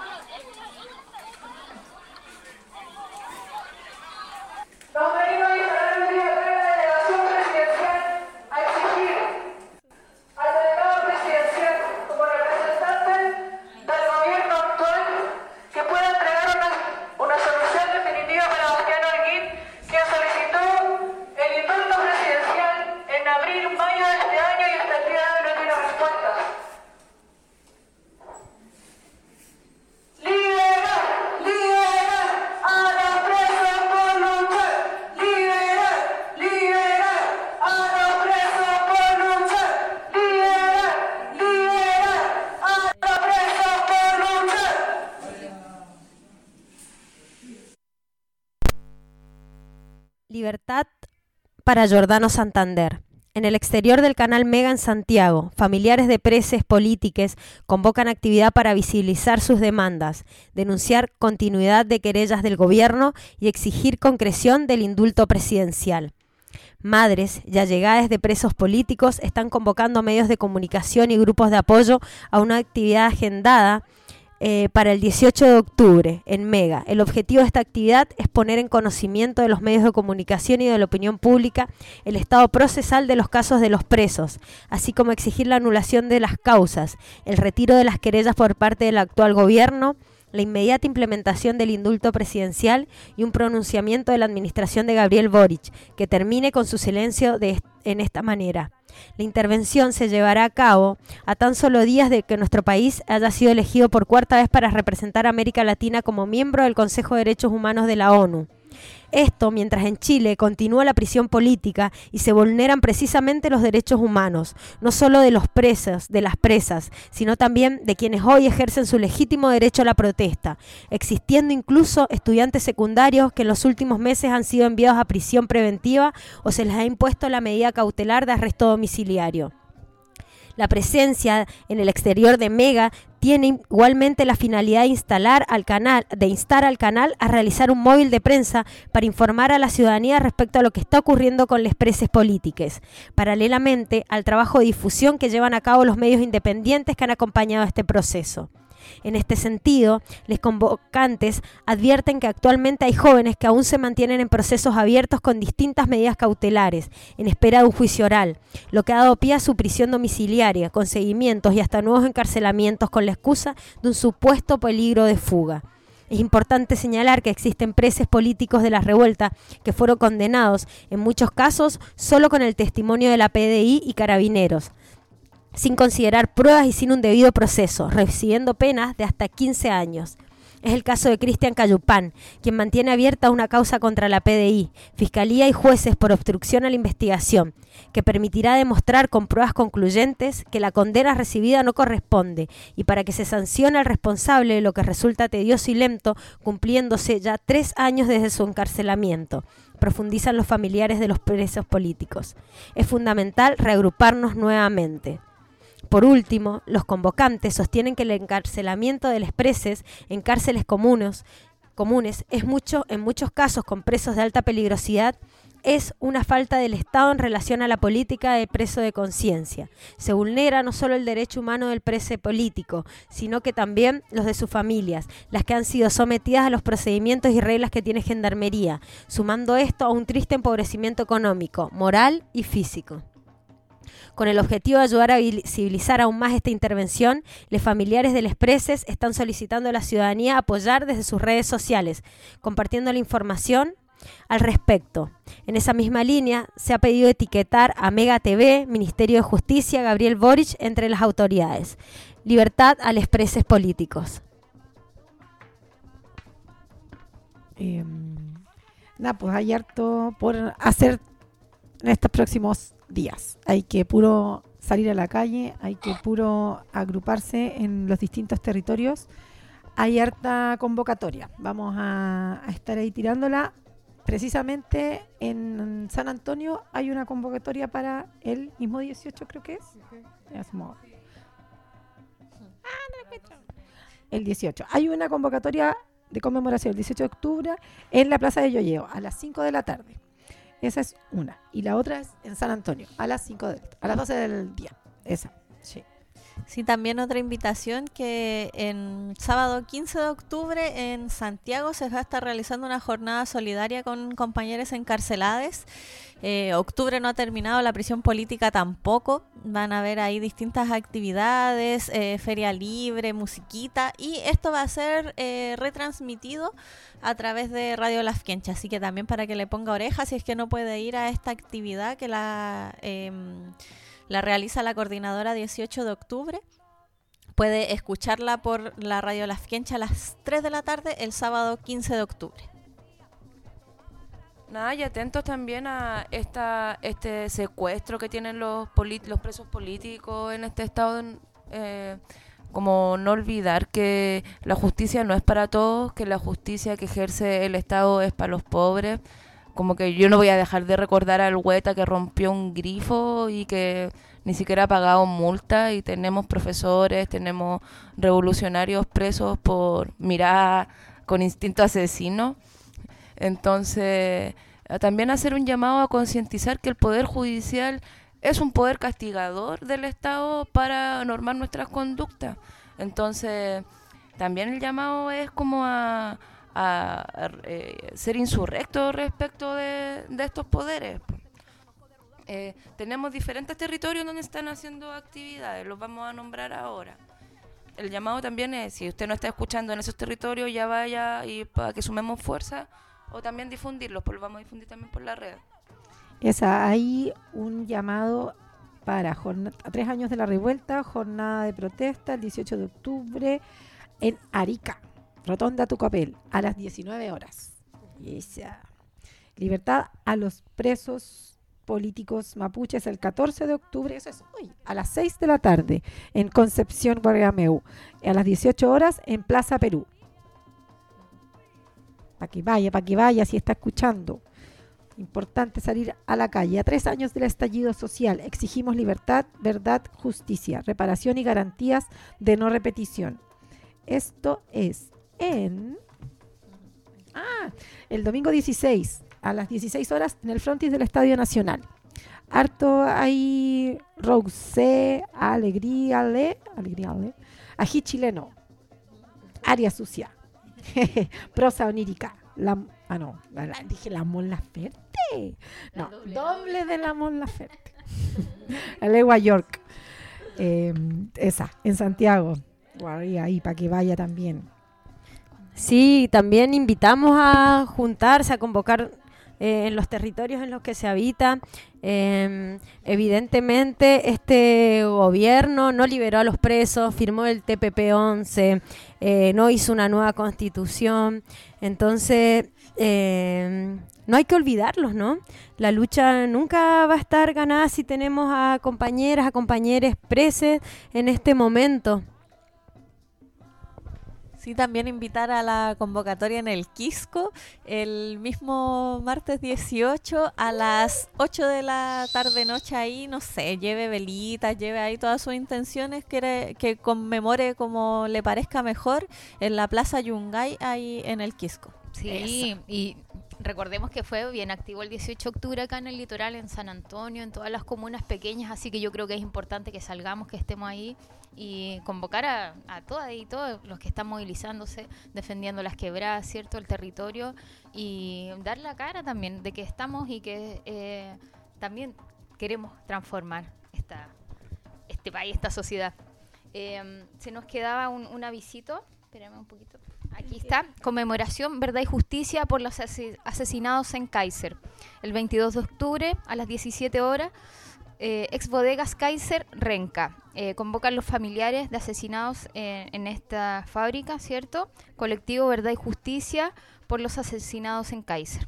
Nos venimos a instalar el día de la delegación presidencial a exigir al delegado presidencial como representante del gobierno actual que pueda entregar una solución definitiva para Bastián Holguín, quien solicitó el indulto presidencial en abril-mayo de este año y hasta el día de hoy no tiene respuesta. Liberar, liberar a los presos por luchar. Liberar, liberar a los presos por luchar. Liberar, liberar a los presos por luchar. Libertad para Giordano Santander. En el exterior del canal Mega en Santiago, familiares de presos políticos convocan actividad para visibilizar sus demandas, denunciar continuidad de querellas del gobierno y exigir concreción del indulto presidencial. Madres y allegadas de presos políticos están convocando medios de comunicación y grupos de apoyo a una actividad agendada para el 18 de octubre en Mega. El objetivo de esta actividad es poner en conocimiento de los medios de comunicación y de la opinión pública el estado procesal de los casos de los presos, así como exigir la anulación de las causas, el retiro de las querellas por parte del actual gobierno, la inmediata implementación del indulto presidencial y un pronunciamiento de la administración de Gabriel Boric, que termine con su silencio en esta manera. La intervención se llevará a cabo a tan solo días de que nuestro país haya sido elegido por 4ª vez para representar a América Latina como miembro del Consejo de Derechos Humanos de la ONU. Esto mientras en Chile continúa la prisión política y se vulneran precisamente los derechos humanos, no solo de los presos, de las presas, sino también de quienes hoy ejercen su legítimo derecho a la protesta, existiendo incluso estudiantes secundarios que en los últimos meses han sido enviados a prisión preventiva o se les ha impuesto la medida cautelar de arresto domiciliario. La presencia en el exterior de Mega tiene igualmente la finalidad de instar al canal a realizar un móvil de prensa para informar a la ciudadanía respecto a lo que está ocurriendo con las preses políticas, paralelamente al trabajo de difusión que llevan a cabo los medios independientes que han acompañado este proceso. En este sentido, los convocantes advierten que actualmente hay jóvenes que aún se mantienen en procesos abiertos con distintas medidas cautelares, en espera de un juicio oral, lo que ha dado pie a su prisión domiciliaria, con seguimientos y hasta nuevos encarcelamientos con la excusa de un supuesto peligro de fuga. Es importante señalar que existen presos políticos de la revuelta que fueron condenados, en muchos casos, solo con el testimonio de la PDI y carabineros, sin considerar pruebas y sin un debido proceso, recibiendo penas de hasta 15 años. Es el caso de Cristian Cayupán, quien mantiene abierta una causa contra la PDI, Fiscalía y jueces por obstrucción a la investigación, que permitirá demostrar con pruebas concluyentes que la condena recibida no corresponde y para que se sancione al responsable de lo que resulta tedioso y lento, cumpliéndose ya 3 años desde su encarcelamiento. Profundizan los familiares de los presos políticos. Es fundamental reagruparnos nuevamente. Por último, los convocantes sostienen que el encarcelamiento de los presos en cárceles comunes es en muchos casos con presos de alta peligrosidad, es una falta del Estado en relación a la política de preso de conciencia. Se vulnera no solo el derecho humano del preso político, sino que también los de sus familias, las que han sido sometidas a los procedimientos y reglas que tiene Gendarmería, sumando esto a un triste empobrecimiento económico, moral y físico. Con el objetivo de ayudar a visibilizar aún más esta intervención, los familiares de los presos están solicitando a la ciudadanía apoyar desde sus redes sociales, compartiendo la información al respecto. En esa misma línea, se ha pedido etiquetar a Mega TV, Ministerio de Justicia, Gabriel Boric, entre las autoridades. Libertad a los presos políticos. Pues hay harto por hacer en estos próximos días. Hay que puro salir a la calle, hay que puro agruparse en los distintos territorios. Hay harta convocatoria. Vamos a estar ahí tirándola. Precisamente en San Antonio hay una convocatoria para el mismo 18, creo que es. El 18. Hay una convocatoria de conmemoración el 18 de octubre en la Plaza de Yoyeo a las 5 de la tarde. Esa es una. Y la otra es en San Antonio, a las 12 del día. Esa, sí. Sí, también otra invitación que en sábado 15 de octubre en Santiago se va a estar realizando una jornada solidaria con compañeros encarcelados. Octubre no ha terminado, la prisión política tampoco. Van a haber ahí distintas actividades, feria libre, musiquita, y esto va a ser retransmitido a través de Radio Las Quenchas, así que también para que le ponga oreja si es que no puede ir a esta actividad que la realiza la coordinadora 18 de octubre. Puede escucharla por la Radio Las Quenchas a las 3 de la tarde el sábado 15 de octubre. Nada, y atentos también a este secuestro que tienen los presos políticos en este estado, como no olvidar que la justicia no es para todos, que la justicia que ejerce el Estado es para los pobres. Como que yo no voy a dejar de recordar al Hueta que rompió un grifo y que ni siquiera ha pagado multa, y tenemos profesores, tenemos revolucionarios presos por mirar con instinto asesino. Entonces, también hacer un llamado a concientizar que el Poder Judicial es un poder castigador del Estado para normar nuestras conductas. Entonces, también el llamado es como a ser insurrecto respecto de estos poderes. Tenemos diferentes territorios donde están haciendo actividades, los vamos a nombrar ahora. El llamado también es, si usted no está escuchando en esos territorios, ya vaya, y para que sumemos fuerza, o también difundirlos, pues lo vamos a difundir también por la red. Hay un llamado para 3 años de la revuelta, jornada de protesta el 18 de octubre en Arica, Rotonda Tucapel, a las 19 horas. Libertad a los presos políticos mapuches el 14 de octubre, eso es hoy, a las 6 de la tarde, en Concepción, Guargameu, a las 18 horas en Plaza Perú. Para que vaya, si está escuchando. Importante salir a la calle. A 3 años del estallido social, exigimos libertad, verdad, justicia, reparación y garantías de no repetición. Esto es en... el domingo 16, a las 16 horas, en el frontis del Estadio Nacional. Harto ahí, Rousé, Alegría, Ají Chileno, Aria Sucia, Prosa Onírica, dije la Mon Laferte. No, doble de la Mon Laferte. La Legua York. Esa, en Santiago. Ahí para que vaya también. Sí, también invitamos a juntarse, a convocar en los territorios en los que se habita. Evidentemente este gobierno no liberó a los presos, firmó el TPP-11, no hizo una nueva constitución. Entonces no hay que olvidarlos, ¿no? La lucha nunca va a estar ganada si tenemos a compañeras, a compañeros presos en este momento. Sí, también invitar a la convocatoria en el Quisco el mismo martes 18 a las 8 de la tarde-noche ahí, no sé, lleve velitas, lleve ahí todas sus intenciones, que conmemore como le parezca mejor en la Plaza Yungay ahí en el Quisco. Sí, y recordemos que fue bien activo el 18 de octubre acá en el litoral, en San Antonio, en todas las comunas pequeñas, así que yo creo que es importante que salgamos, que estemos ahí y convocar a todas y todos los que están movilizándose, defendiendo las quebradas, ¿cierto?, el territorio, y dar la cara también de que estamos y que también queremos transformar este país, esta sociedad. Se nos quedaba un avisito, espérame un poquito. Aquí está, conmemoración, verdad y justicia por los asesinados en Kaiser. El 22 de octubre a las 17 horas, ex bodegas Kaiser Renca. Convocan los familiares de asesinados en esta fábrica, ¿cierto? Colectivo Verdad y Justicia por los asesinados en Kaiser.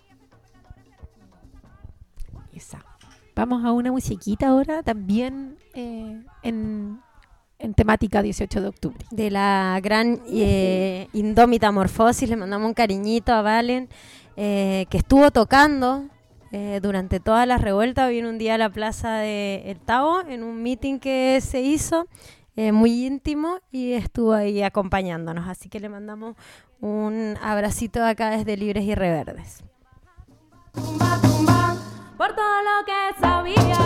Esa. Vamos a una musiquita ahora, también en temática 18 de octubre. De la gran Indómita Morfosis, le mandamos un cariñito a Valen, que estuvo tocando durante toda la revuelta. Vino un día a la plaza de El Tao en un meeting que se hizo, muy íntimo, y estuvo ahí acompañándonos. Así que le mandamos un abracito acá desde Libres y Reverdes. Tumba, tumba, por todo lo que sabía.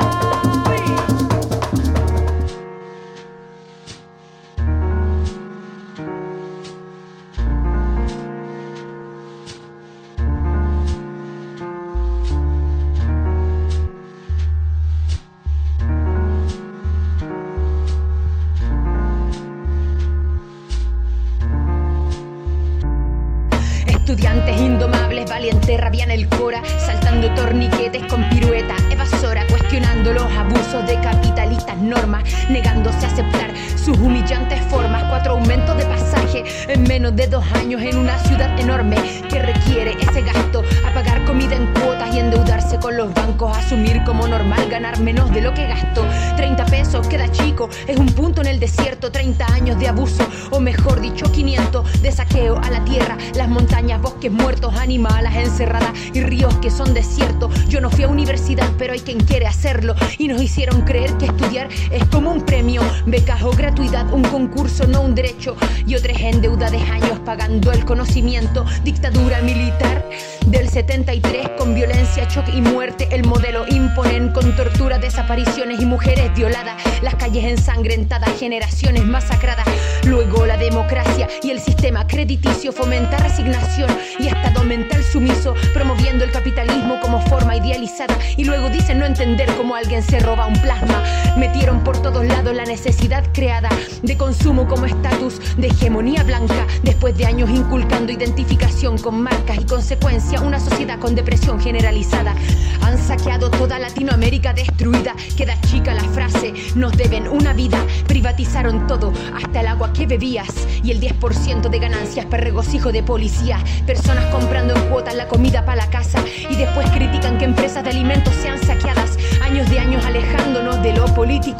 Estudiantes indomables, valientes, rabian el cora, saltando torniquetes con pirueta, evasora, cuestionando los abusos de capitalistas normas, negándose a aceptar sus humillantes formas. 4 aumentos de pasaje en menos de 2 años en una ciudad enorme que requiere ese gasto, a pagar comida en cuotas y endeudarse con los bancos, asumir como normal ganar menos de lo que gastó. 30 pesos queda chico, es un punto en el desierto. 30 años de abuso, o mejor dicho 500 de saqueo a la tierra, las montañas, bosques muertos, animalas encerradas y ríos que son desiertos. Yo no fui a universidad, pero hay quien quiere hacerlo, y nos hicieron creer que estudiar es como un premio, becas o gratuidad, un concurso, no un derecho. Y otros en deuda de años pagando el conocimiento. Dictadura militar del 73 con violencia, shock y muerte. El modelo imponen con tortura, desapariciones y mujeres violadas. Las calles ensangrentadas, generaciones masacradas. Luego la democracia y el sistema crediticio fomenta resignación y estado mental sumiso, promoviendo el capitalismo como forma idealizada. Y luego dicen no entender cómo alguien se roba un plasma. Metieron por todos lados la necesidad creada de consumo como estatus, de hegemonía blanca. Después de años inculcando identificación con marcas y consecuencia, una sociedad con depresión generalizada. Han saqueado toda Latinoamérica destruida. Queda chica la frase, nos deben una vida. Privatizaron todo, hasta el agua que bebías, y el 10% de ganancias para regocijo de policías. Personas comprando en cuotas la comida para la casa, y después critican que empresas de alimentos sean saqueadas. Años de años alejándonos de lo político,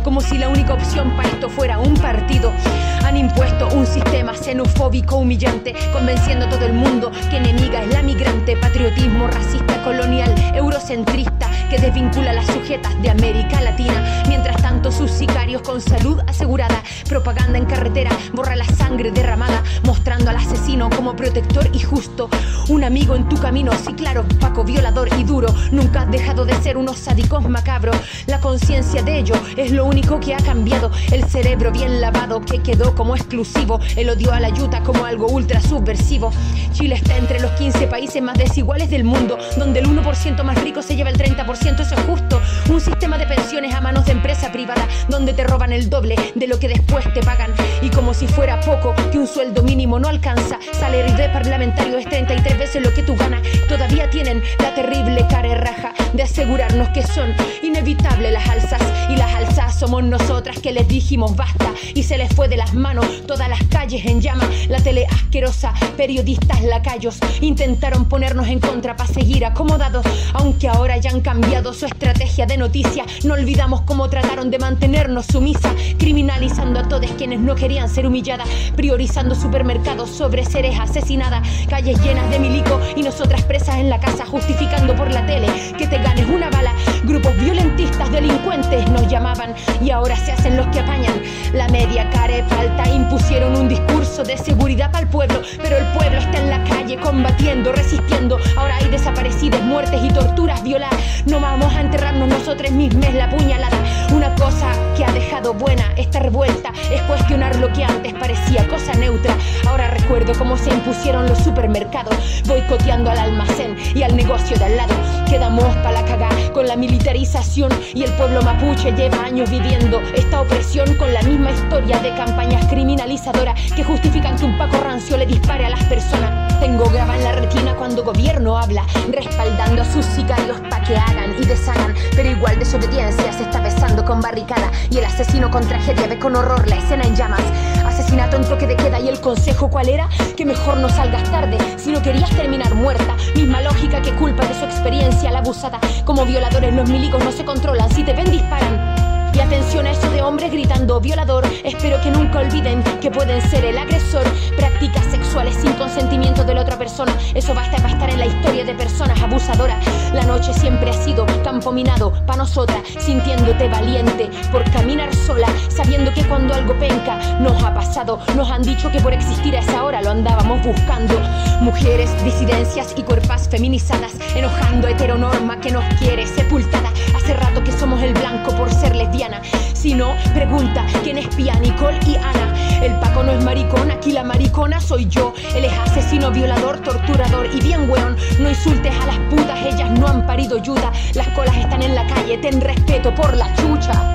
como si la única opción para esto fuera un partido. Han impuesto un sistema xenofóbico humillante, convenciendo a todo el mundo que enemiga es la migrante. Patriotismo racista, colonial, eurocentrista, que desvincula a las sujetas de América Latina. Mientras tanto, sus sicarios con salud asegurada, propaganda en carretera, borra la sangre derramada, mostrando al asesino como protector y justo. Un amigo en tu camino, sí claro, Paco, violador y duro. Nunca has dejado de ser unos sádicos macabros. La conciencia de ello es lo único que ha cambiado. El cerebro bien lavado que quedó como exclusivo. El odio a la yuta como algo ultra subversivo. Chile está entre los 15 países más desiguales del mundo, donde el 1% más rico se lleva el 30%, eso es justo. Un sistema de pensiones a manos de empresa privada, donde te roban el doble de lo que después te pagan. Y como si fuera poco, que un sueldo mínimo no alcanza, salario de parlamentario es 33 veces lo que tú ganas. Todavía tienen la terrible carerraja de asegurarnos que son inevitables las alzas. Y las alzas somos nosotras que les dijimos basta, y se les fue de las manos todas las calles en llamas. La tele asquerosa, periodistas lacayos, intentaron ponernos en contra para seguir acomodados, aunque ahora ya han cambiado su estrategia de noticia. No olvidamos cómo trataron de mantenernos sumisa, criminalizando a todos quienes no querían ser humilladas, priorizando supermercados sobre seres asesinadas, calles llenas de milico y nosotras presas en la casa, justificando por la tele que te ganes una bala. Grupos violentistas, delincuentes nos llamaban, y ahora se hacen los que apañan. La media carepalta impusieron un discurso de seguridad para el pueblo, pero el pueblo está en la calle combatiendo, resistiendo. Ahora hay desaparecidas, muertes y torturas violadas. No vamos a enterrarnos nosotros mismos la puñalada. Una cosa que ha dejado buena esta revuelta es cuestionar lo que antes parecía cosa neutra. Ahora recuerdo cómo se impusieron los supermercados, boicoteando al almacén y al negocio de al lado. Quedamos pa' la cagá con la militarización, y el pueblo mapuche lleva años viviendo esta opresión con la misma historia de campañas criminalizadoras que justifican que un Paco rancio le dispare a las personas. Tengo graba en la retina cuando gobierno habla, respaldando a sus sicarios pa' que hagan y deshagan, pero igual desobediencia se está besando con barricada, y el asesino con tragedia ve con horror la escena en llamas. Asesinato en toque de queda, y el consejo ¿cuál era? Que mejor no salgas tarde si no querías terminar muerta. Misma lógica que culpa de su experiencia a la abusada. Como violadores los milicos no se controlan, si te ven disparan. Y atención a eso de hombres gritando violador, espero que nunca olviden que pueden ser el agresor. Prácticas sexuales sin consentimiento de la otra persona, eso basta para estar en la historia de personas abusadoras. La noche siempre ha sido campo minado pa' nosotras, sintiéndote valiente por caminar sola, sabiendo que cuando algo penca nos ha pasado, nos han dicho que por existir a esa hora lo andábamos buscando. Mujeres, disidencias y cuerpas feminizadas, enojando a heteronorma que nos quiere sepultada. Hace rato que somos el blanco por ser lesbiana. Si no, pregunta quién es Pia, Nicole y Ana. El Paco no es maricón, aquí la maricona soy yo. Él es asesino, violador, torturador y bien weón. No insultes a las putas, ellas no han parido yuta. Las colas están en la calle, ten respeto por la chucha.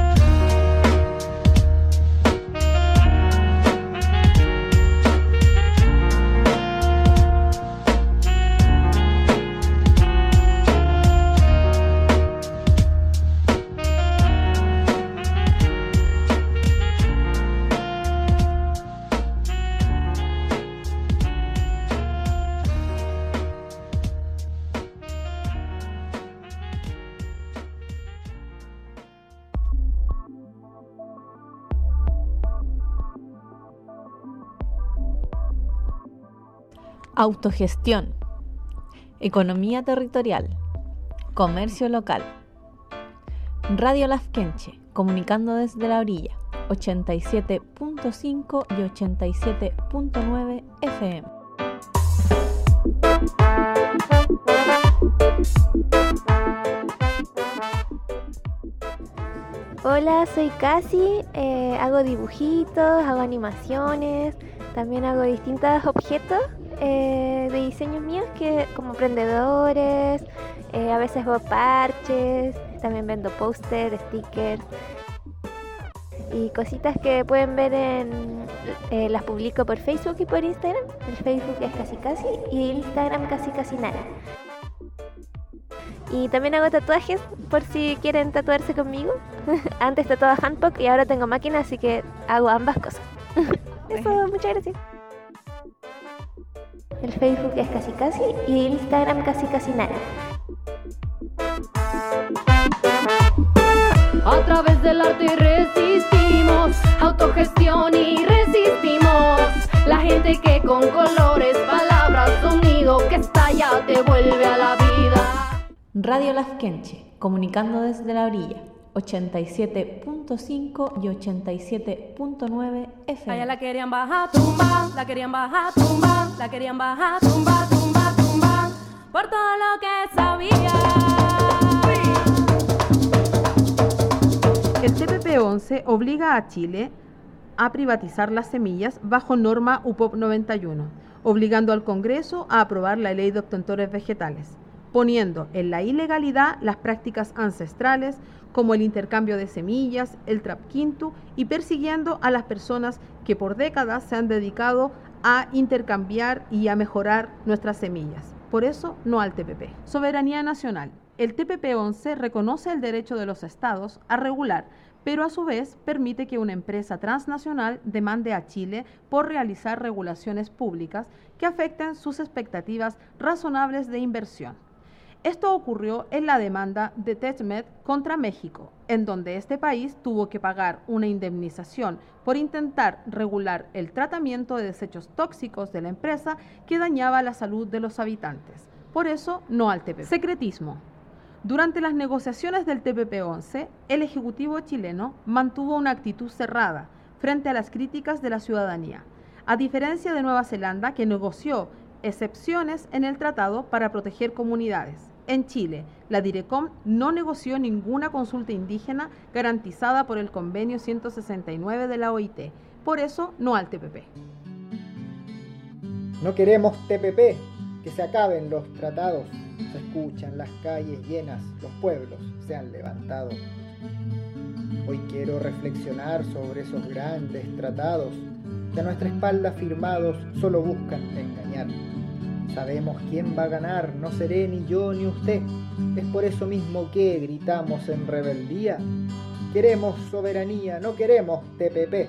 Autogestión, economía territorial, comercio local. Radio Lafkenche, comunicando desde la orilla, 87.5 y 87.9 FM. Hola, soy Casi, hago dibujitos, hago animaciones, también hago distintos objetos de diseños míos que como emprendedores, a veces hago parches, también vendo póster, stickers y cositas que pueden ver las publico por Facebook y por Instagram. El Facebook es Casi y Instagram Casi Nara. Y también hago tatuajes por si quieren tatuarse conmigo. Antes tatuaba handpoke y ahora tengo máquina, así que hago ambas cosas. Eso, muchas gracias. El Facebook es Casi y Instagram Casi Nara. A través del arte y autogestión y resistimos. La gente que con colores, palabras, sonido que estalla te vuelve a la vida. Radio Lafkenche, comunicando desde la orilla, 87.5 y 87.9 FM. Allá la querían bajar, tumba, la querían bajar, tumba, la querían bajar, tumba, tumba, tumba, por todo lo que sabía. El TPP-11 obliga a Chile a privatizar las semillas bajo norma UPOP 91, obligando al Congreso a aprobar la ley de obtentores vegetales, poniendo en la ilegalidad las prácticas ancestrales como el intercambio de semillas, el trapquintu, y persiguiendo a las personas que por décadas se han dedicado a intercambiar y a mejorar nuestras semillas. Por eso, no al TPP. Soberanía nacional. El TPP-11 reconoce el derecho de los estados a regular, pero a su vez permite que una empresa transnacional demande a Chile por realizar regulaciones públicas que afecten sus expectativas razonables de inversión. Esto ocurrió en la demanda de TECMED contra México, en donde este país tuvo que pagar una indemnización por intentar regular el tratamiento de desechos tóxicos de la empresa que dañaba la salud de los habitantes. Por eso, no al TPP. Secretismo. Durante las negociaciones del TPP-11, el Ejecutivo chileno mantuvo una actitud cerrada frente a las críticas de la ciudadanía, a diferencia de Nueva Zelanda, que negoció excepciones en el tratado para proteger comunidades. En Chile, la DIRECOM no negoció ninguna consulta indígena garantizada por el Convenio 169 de la OIT. Por eso, no al TPP. No queremos TPP, que se acaben los tratados. Se escuchan las calles llenas, los pueblos se han levantado. Hoy quiero reflexionar sobre esos grandes tratados que a nuestra espalda firmados solo buscan engañar. Sabemos quién va a ganar, no seré ni yo ni usted. Es por eso mismo que gritamos en rebeldía. Queremos soberanía, no queremos TPP.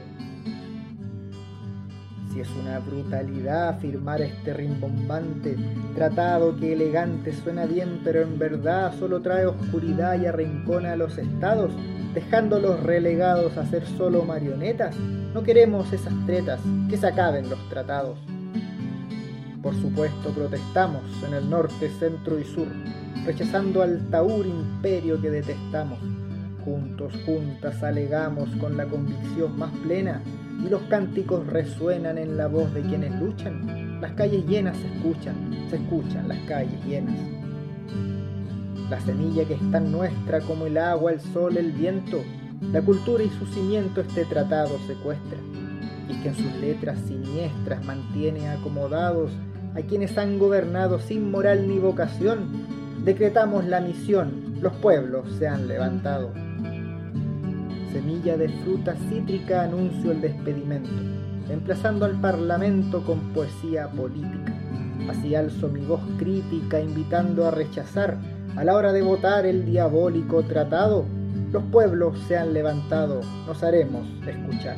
Si es una brutalidad firmar este rimbombante tratado que elegante suena bien, pero en verdad solo trae oscuridad y arrincona a los estados, dejándolos relegados a ser solo marionetas, no queremos esas tretas, que se acaben los tratados. Por supuesto protestamos en el norte, centro y sur, rechazando al taur imperio que detestamos. Juntos, juntas, alegamos con la convicción más plena, y los cánticos resuenan en la voz de quienes luchan. Las calles llenas se escuchan las calles llenas. La semilla que es tan nuestra como el agua, el sol, el viento, la cultura y su cimiento este tratado secuestra, y que en sus letras siniestras mantiene acomodados a quienes han gobernado sin moral ni vocación. Decretamos la misión, los pueblos se han levantado. Semilla de fruta cítrica anuncio el despedimento, emplazando al parlamento con poesía política. Así alzo mi voz crítica, invitando a rechazar, a la hora de votar el diabólico tratado. Los pueblos se han levantado, nos haremos escuchar.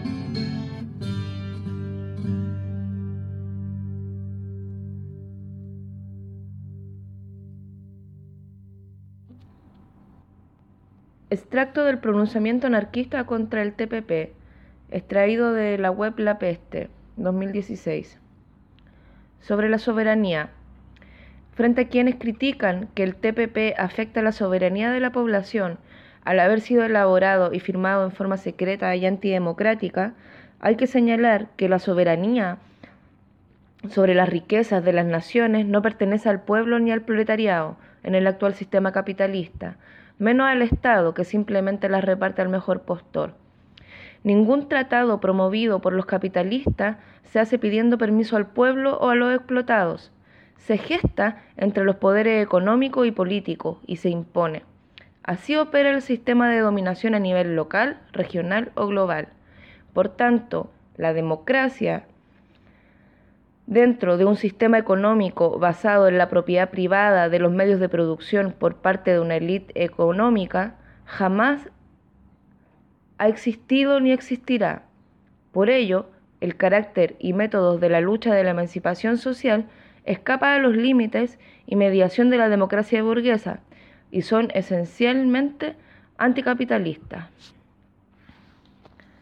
Extracto del pronunciamiento anarquista contra el TPP, extraído de la web La Peste, 2016. Sobre la soberanía. Frente a quienes critican que el TPP afecta la soberanía de la población al haber sido elaborado y firmado en forma secreta y antidemocrática, hay que señalar que la soberanía sobre las riquezas de las naciones no pertenece al pueblo ni al proletariado en el actual sistema capitalista, menos al Estado, que simplemente las reparte al mejor postor. Ningún tratado promovido por los capitalistas se hace pidiendo permiso al pueblo o a los explotados. Se gesta entre los poderes económicos y políticos y se impone. Así opera el sistema de dominación a nivel local, regional o global. Por tanto, la democracia dentro de un sistema económico basado en la propiedad privada de los medios de producción por parte de una élite económica, jamás ha existido ni existirá. Por ello, el carácter y métodos de la lucha de la emancipación social escapa de los límites y mediación de la democracia burguesa y son esencialmente anticapitalistas.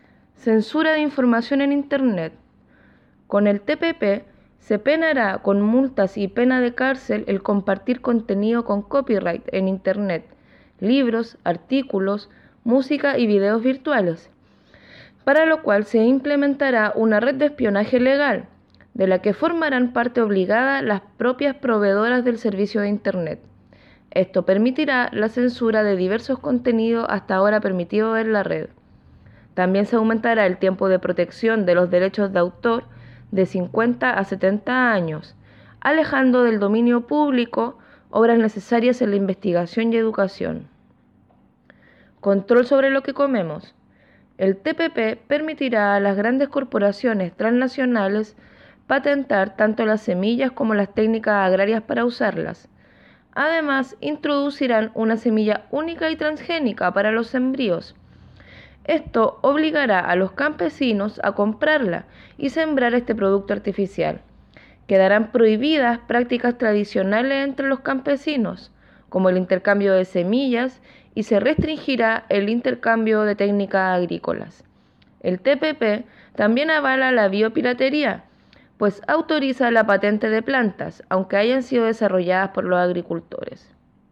Censura de información en Internet. Con el TPP se penará con multas y pena de cárcel el compartir contenido con copyright en Internet, libros, artículos, música y videos virtuales, para lo cual se implementará una red de espionaje legal, de la que formarán parte obligada las propias proveedoras del servicio de Internet. Esto permitirá la censura de diversos contenidos hasta ahora permitidos en la red. También se aumentará el tiempo de protección de los derechos de autor de 50 a 70 años, alejando del dominio público obras necesarias en la investigación y educación. Control sobre lo que comemos. El TPP permitirá a las grandes corporaciones transnacionales patentar tanto las semillas como las técnicas agrarias para usarlas. Además, introducirán una semilla única y transgénica para los sembríos. Esto obligará a los campesinos a comprarla y sembrar este producto artificial. Quedarán prohibidas prácticas tradicionales entre los campesinos, como el intercambio de semillas, y se restringirá el intercambio de técnicas agrícolas. El TPP también avala la biopiratería, pues autoriza la patente de plantas, aunque hayan sido desarrolladas por los agricultores.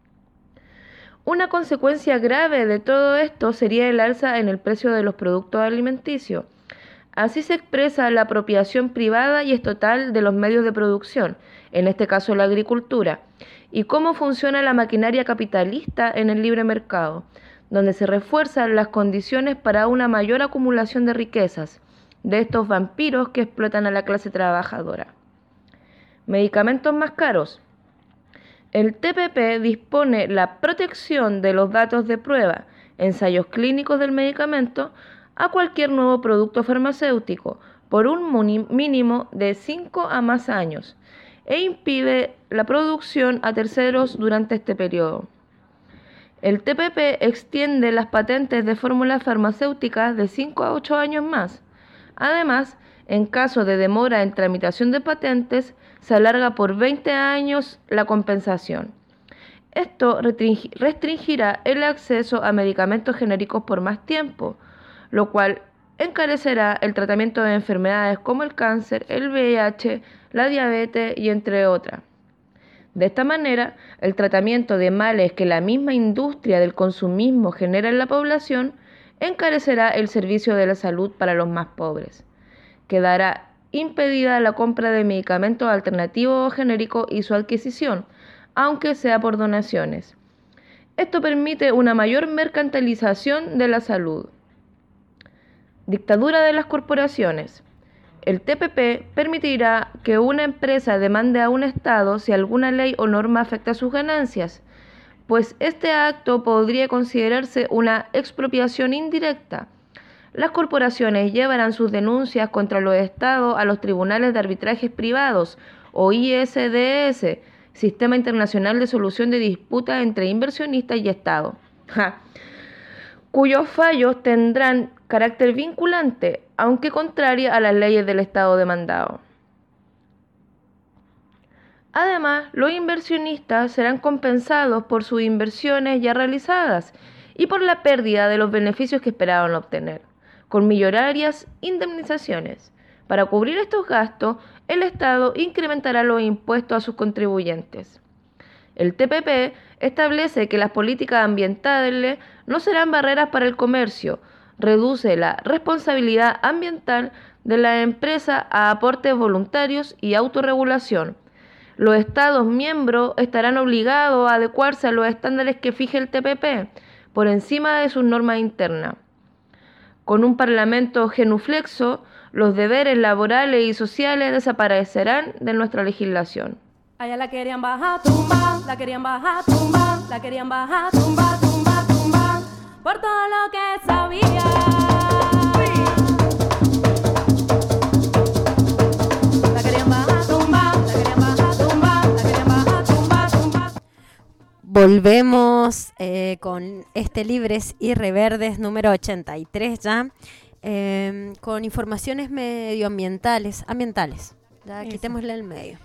Una consecuencia grave de todo esto sería el alza en el precio de los productos alimenticios. Así se expresa la apropiación privada y estatal de los medios de producción, en este caso la agricultura, y cómo funciona la maquinaria capitalista en el libre mercado, donde se refuerzan las condiciones para una mayor acumulación de riquezas, de estos vampiros que explotan a la clase trabajadora. Medicamentos más caros. El TPP dispone la protección de los datos de prueba, ensayos clínicos del medicamento, a cualquier nuevo producto farmacéutico, por un mínimo de 5 a más años, e impide la producción a terceros durante este periodo. El TPP extiende las patentes de fórmulas farmacéuticas de 5 a 8 años más. Además, en caso de demora en tramitación de patentes, se alarga por 20 años la compensación. Esto restringirá el acceso a medicamentos genéricos por más tiempo, lo cual encarecerá el tratamiento de enfermedades como el cáncer, el VIH, la diabetes y entre otras. De esta manera, el tratamiento de males que la misma industria del consumismo genera en la población encarecerá el servicio de la salud para los más pobres. Quedará impedida la compra de medicamentos alternativos o genéricos y su adquisición, aunque sea por donaciones. Esto permite una mayor mercantilización de la salud. Dictadura de las corporaciones. El TPP permitirá que una empresa demande a un Estado si alguna ley o norma afecta sus ganancias, pues este acto podría considerarse una expropiación indirecta. Las corporaciones llevarán sus denuncias contra los Estados a los tribunales de arbitrajes privados o ISDS, Sistema Internacional de Solución de Disputas entre Inversionistas y Estado, cuyos fallos tendrán carácter vinculante, aunque contraria a las leyes del Estado demandado. Además, los inversionistas serán compensados por sus inversiones ya realizadas y por la pérdida de los beneficios que esperaban obtener, con millonarias indemnizaciones. Para cubrir estos gastos, el Estado incrementará los impuestos a sus contribuyentes. El TPP establece que las políticas ambientales no serán barreras para el comercio, reduce la responsabilidad ambiental de la empresa a aportes voluntarios y autorregulación. Los Estados miembros estarán obligados a adecuarse a los estándares que fije el TPP, por encima de sus normas internas. Con un parlamento genuflexo, los deberes laborales y sociales desaparecerán de nuestra legislación. Allá la querían bajar, tumba, la querían bajar, tumba, la querían bajar, tumba, tumba, tumba, por todo lo que sabía. La querían bajar, tumba, la querían bajar, tumba, la querían bajar, tumba, tumba. Volvemos con este Libres y Reverdes número 83 ya, con informaciones medioambientales, ya quitémosle el medio.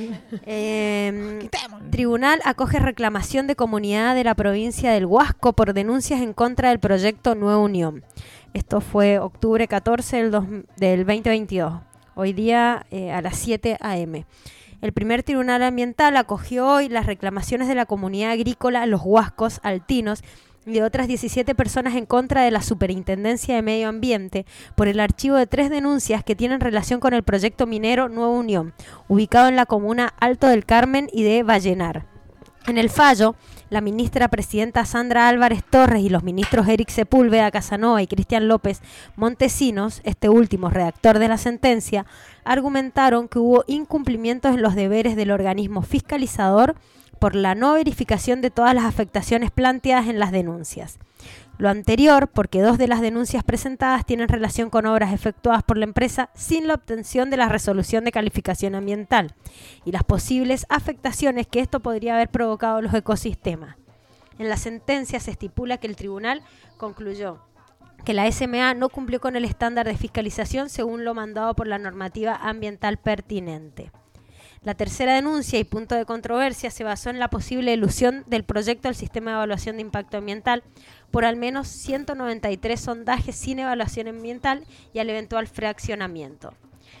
Tribunal acoge reclamación de comunidad de la provincia del Huasco por denuncias en contra del proyecto Nueva Unión. Esto fue octubre 14 del 2022, hoy día a las 7 a.m. El primer tribunal ambiental acogió hoy las reclamaciones de la comunidad agrícola Los Huascos Altinos y de otras 17 personas en contra de la Superintendencia de Medio Ambiente por el archivo de 3 denuncias que tienen relación con el proyecto minero Nueva Unión, ubicado en la comuna Alto del Carmen y de Vallenar. En el fallo, la ministra presidenta Sandra Álvarez Torres y los ministros Eric Sepúlveda Casanova y Cristian López Montesinos, este último redactor de la sentencia, argumentaron que hubo incumplimientos en los deberes del organismo fiscalizador por la no verificación de todas las afectaciones planteadas en las denuncias. Lo anterior porque 2 de las denuncias presentadas tienen relación con obras efectuadas por la empresa sin la obtención de la resolución de calificación ambiental y las posibles afectaciones que esto podría haber provocado a los ecosistemas. En la sentencia se estipula que el tribunal concluyó que la SMA no cumplió con el estándar de fiscalización según lo mandado por la normativa ambiental pertinente. La tercera denuncia y punto de controversia se basó en la posible elusión del proyecto del sistema de evaluación de impacto ambiental por al menos 193 sondajes sin evaluación ambiental y al eventual fraccionamiento.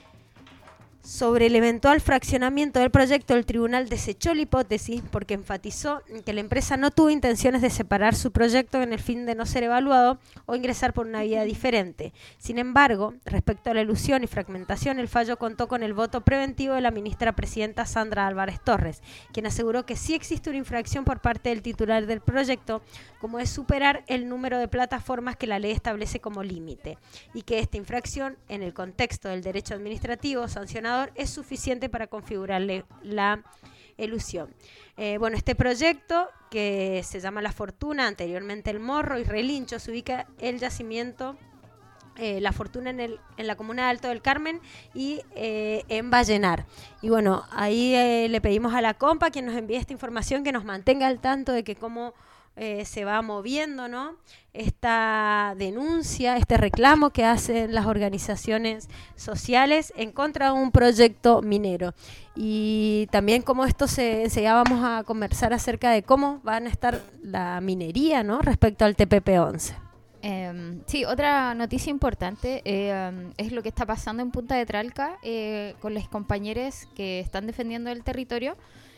Sobre el eventual fraccionamiento del proyecto, el tribunal desechó la hipótesis porque enfatizó que la empresa no tuvo intenciones de separar su proyecto en el fin de no ser evaluado o ingresar por una vía diferente. Sin embargo, respecto a la elusión y fragmentación, el fallo contó con el voto preventivo de la ministra presidenta Sandra Álvarez Torres, quien aseguró que sí existe una infracción por parte del titular del proyecto, como es superar el número de plataformas que la ley establece como límite, y que esta infracción, en el contexto del derecho administrativo sancionado, es suficiente para configurarle la elusión. Este proyecto, que se llama La Fortuna, anteriormente El Morro y Relincho, se ubica el yacimiento La Fortuna en la comuna de Alto del Carmen y en Vallenar. Y bueno, ahí le pedimos a la compa quien nos envíe esta información, que nos mantenga al tanto de que cómo se va moviendo, ¿no?, esta denuncia, este reclamo que hacen las organizaciones sociales en contra de un proyecto minero. Y también como esto ya vamos a conversar acerca de cómo van a estar la minería, ¿no?, respecto al TPP-11. Sí, otra noticia importante es lo que está pasando en Punta de Tralca con los compañeros que están defendiendo el territorio.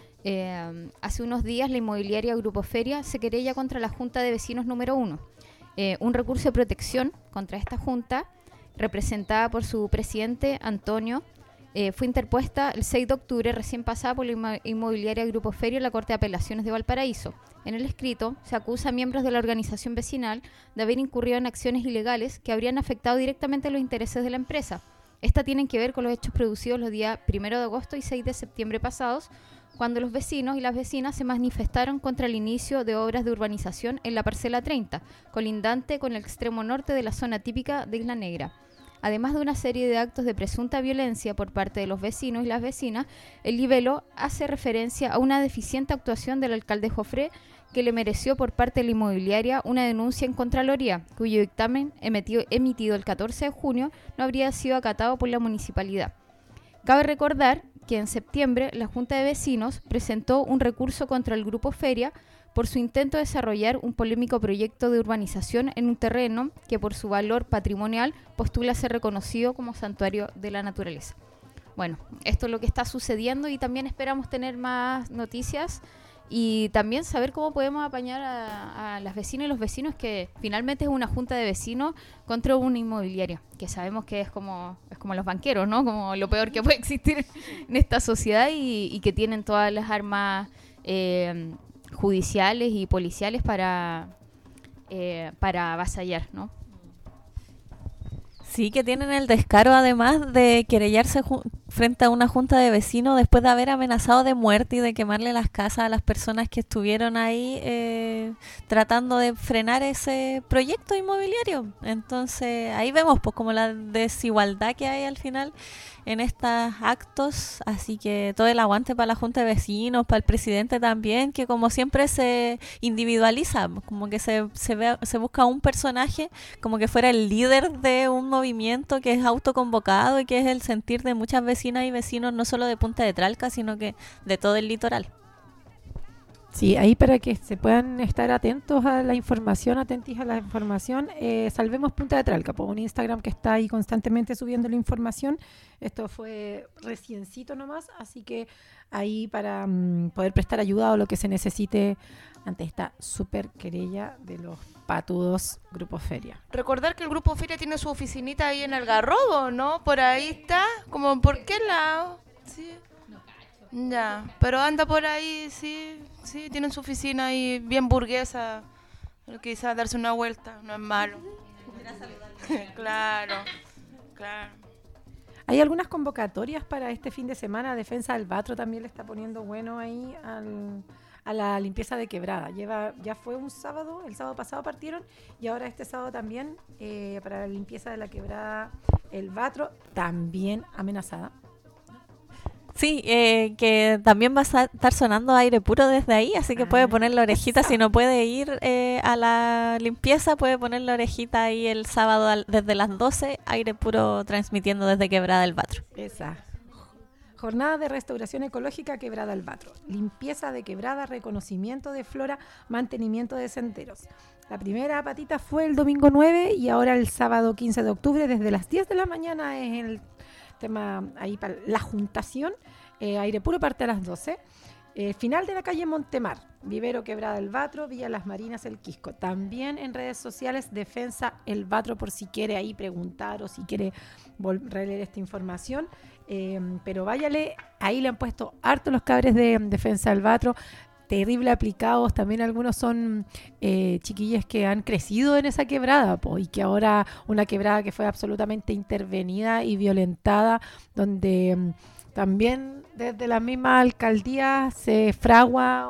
Hace unos días la inmobiliaria Grupo Feria se querella contra la Junta de Vecinos número 1. Un recurso de protección contra esta junta, representada por su presidente Antonio, fue interpuesta el 6 de octubre recién pasada por la inmobiliaria Grupo Feria en la Corte de Apelaciones de Valparaíso. En el escrito se acusa a miembros de la organización vecinal de haber incurrido en acciones ilegales que habrían afectado directamente los intereses de la empresa. Estas tienen que ver con los hechos producidos los días 1 de agosto y 6 de septiembre pasados, cuando los vecinos y las vecinas se manifestaron contra el inicio de obras de urbanización en la parcela 30, colindante con el extremo norte de la zona típica de Isla Negra. Además de una serie de actos de presunta violencia por parte de los vecinos y las vecinas, el libelo hace referencia a una deficiente actuación del alcalde Jofré, que le mereció por parte de la inmobiliaria una denuncia en Contraloría, cuyo dictamen emitido el 14 de junio no habría sido acatado por la municipalidad. Cabe recordar que en septiembre la Junta de Vecinos presentó un recurso contra el Grupo Feria por su intento de desarrollar un polémico proyecto de urbanización en un terreno que por su valor patrimonial postula ser reconocido como santuario de la naturaleza. Bueno, esto es lo que está sucediendo y también esperamos tener más noticias y también saber cómo podemos apañar a las vecinas y los vecinos, que finalmente es una junta de vecinos contra una inmobiliaria, que sabemos que es como los banqueros, ¿no?, como lo peor que puede existir en esta sociedad y que tienen todas las armas judiciales y policiales para avasallar, ¿no? Sí, que tienen el descaro además de querellarse frente a una junta de vecinos después de haber amenazado de muerte y de quemarle las casas a las personas que estuvieron ahí tratando de frenar ese proyecto inmobiliario. Entonces ahí vemos pues como la desigualdad que hay al final en estos actos, así que todo el aguante para la junta de vecinos, para el presidente también, que como siempre se individualiza, como que se busca un personaje como que fuera el líder de un movimiento que es autoconvocado y que es el sentir de muchas vecinas y vecinos, no solo de Punta de Tralca, sino que de todo el litoral. Sí, ahí para que se puedan estar atentos a la información, atentos a la información, Salvemos Punta de Tralca, por un Instagram que está ahí constantemente subiendo la información. Esto fue reciencito nomás, así que ahí para poder prestar ayuda o lo que se necesite ante esta super querella de los patudos Grupo Feria. Recordar que el Grupo Feria tiene su oficinita ahí en Algarrobo, ¿no? Por ahí está, como ¿por qué lado? Sí. Ya, pero anda por ahí, sí, tienen su oficina ahí bien burguesa. Quizás darse una vuelta, no es malo. Claro. Hay algunas convocatorias para este fin de semana. Defensa del Batro también le está poniendo bueno ahí a la limpieza de quebrada. Ya fue un sábado, el sábado pasado partieron, y ahora este sábado también para la limpieza de la quebrada el Batro, también amenazada. Sí, que también va a estar sonando Aire Puro desde ahí, así que puede poner la orejita. Si no puede ir a la limpieza, puede poner la orejita ahí el sábado desde las 12, Aire Puro transmitiendo desde Quebrada del Batro. Esa. Jornada de restauración ecológica Quebrada del Batro. Limpieza de quebrada, reconocimiento de flora, mantenimiento de senderos. La primera patita fue el domingo 9 y ahora el sábado 15 de octubre desde las 10 de la mañana es el tema ahí para la juntación. Aire Puro parte a las 12. Final de la calle Montemar, Vivero Quebrada del Batro, Villa Las Marinas, El Quisco. También en redes sociales Defensa el Batro por si quiere ahí preguntar o si quiere releer esta información. Pero váyale, ahí le han puesto harto los cabres de Defensa del Batro. Terrible aplicados, también algunos son chiquillas que han crecido en esa quebrada y que ahora una quebrada que fue absolutamente intervenida y violentada, donde también desde la misma alcaldía se fragua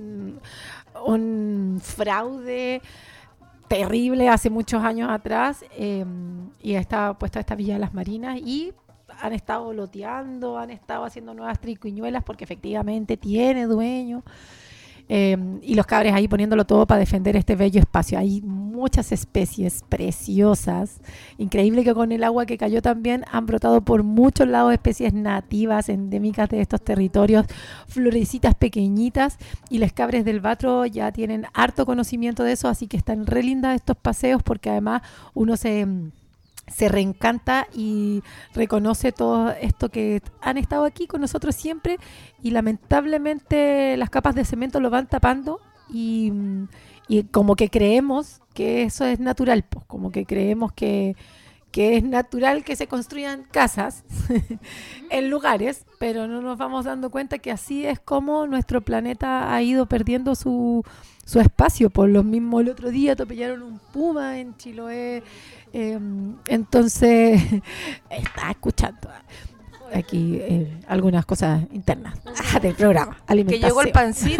un fraude terrible hace muchos años atrás, y estaba puesta esta Villa de las Marinas y han estado loteando, han estado haciendo nuevas triquiñuelas porque efectivamente tiene dueño, y los cabres ahí poniéndolo todo para defender este bello espacio. Hay muchas especies preciosas, increíble que con el agua que cayó también han brotado por muchos lados especies nativas, endémicas de estos territorios, florecitas pequeñitas, y los cabres del Batro ya tienen harto conocimiento de eso, así que están re lindas estos paseos porque además uno se reencanta y reconoce todo esto que han estado aquí con nosotros siempre, y lamentablemente las capas de cemento lo van tapando y como que creemos que eso es natural, pues, como que creemos que es natural que se construyan casas en lugares, pero no nos vamos dando cuenta que así es como nuestro planeta ha ido perdiendo su espacio. Por lo mismo el otro día atropellaron un puma en Chiloé, entonces está escuchando aquí algunas cosas internas del programa, alimentación. Que llegó el pancito.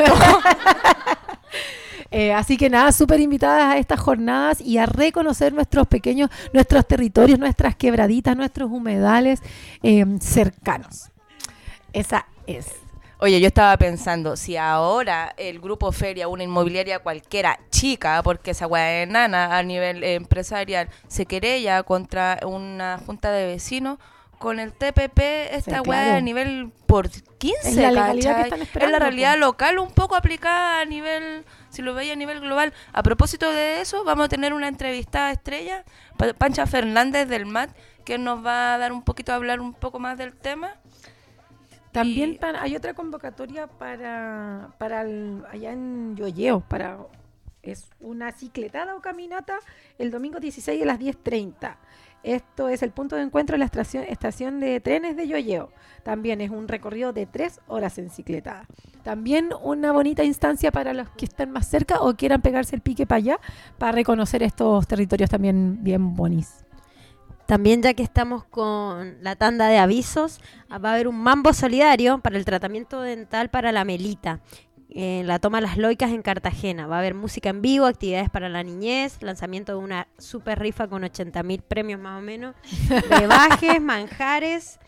Así que nada, súper invitadas a estas jornadas y a reconocer nuestros territorios, nuestras quebraditas, nuestros humedales cercanos. Esa es. Oye, yo estaba pensando, si ahora el Grupo Feria, una inmobiliaria cualquiera, chica, porque esa weá es enana a nivel empresarial, se querella contra una junta de vecinos, con el TPP, esta weá claro, a nivel por 15, es la legalidad que están esperando, es la realidad local un poco aplicada a nivel, si lo veis a nivel global. A propósito de eso, vamos a tener una entrevistada estrella, Pancha Fernández del MAT, que nos va a dar un poquito a hablar un poco más del tema. También hay otra convocatoria para allá en Yoyeo, es una cicletada o caminata el domingo 16 a las 10:30. Esto es el punto de encuentro de la estación de trenes de Yoyeo. También es un recorrido de 3 horas en cicletada. También una bonita instancia para los que están más cerca o quieran pegarse el pique para allá, para reconocer estos territorios también bien bonis. También, ya que estamos con la tanda de avisos, va a haber un mambo solidario para el tratamiento dental para la Melita. En la Toma Las Loicas en Cartagena. Va a haber música en vivo, actividades para la niñez, lanzamiento de una super rifa con 80.000 premios más o menos, brebajes, manjares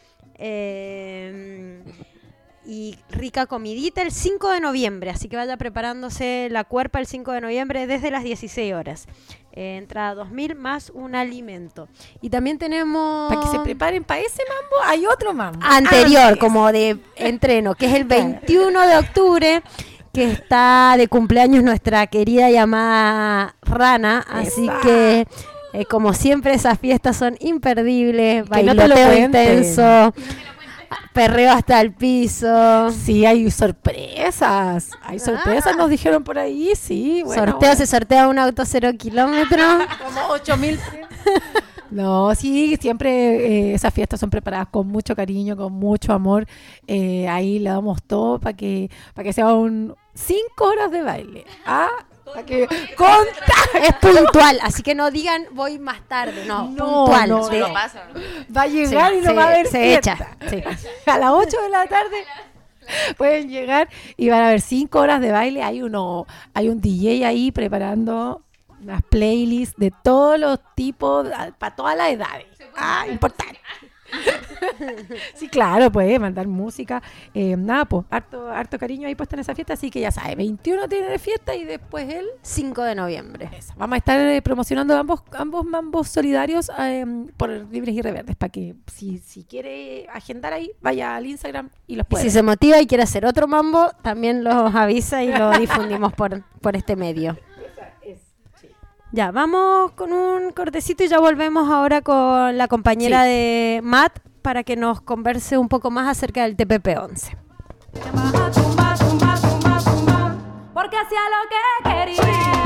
y rica comidita el 5 de noviembre. Así que vaya preparándose la cuerpa el 5 de noviembre desde las 16 horas. Entrada 2.000 más un alimento. Y también tenemos... Para que se preparen para ese mambo, hay otro mambo. Anterior, como de entreno, que es el 21 de octubre. que está de cumpleaños nuestra querida llamada Rana, así que como siempre esas fiestas son imperdibles, bailoteo intenso, perreo hasta el piso. Sí, hay sorpresas, nos dijeron por ahí, sí. Bueno, se sortea un auto 0 kilómetros. Como 8.000. No, sí, siempre esas fiestas son preparadas con mucho cariño, con mucho amor. Ahí le damos todo para que sea 5 horas de baile. Para que es puntual, así que no digan voy más tarde, puntual. No lo pasa. Va a llegar y no va a haber se fiesta. echa. A las 8 de la tarde pueden llegar y van a haber 5 horas de baile. Hay un DJ ahí preparando unas playlists de todos los tipos, para todas las edades. Importante. Sí, claro, puede mandar música. Pues, harto cariño ahí puesto en esa fiesta, así que ya sabe, 21 tiene fiesta y después el 5 de noviembre. Vamos a estar promocionando ambos mambos solidarios por Libres y Reverdes, para que si quiere agendar ahí, vaya al Instagram y los puede. Si se motiva y quiere hacer otro mambo, también los avisa y lo difundimos por este medio. Ya, vamos con un cortecito y ya volvemos ahora con la compañera de Matt para que nos converse un poco más acerca del TPP-11. Porque hacía lo que quería.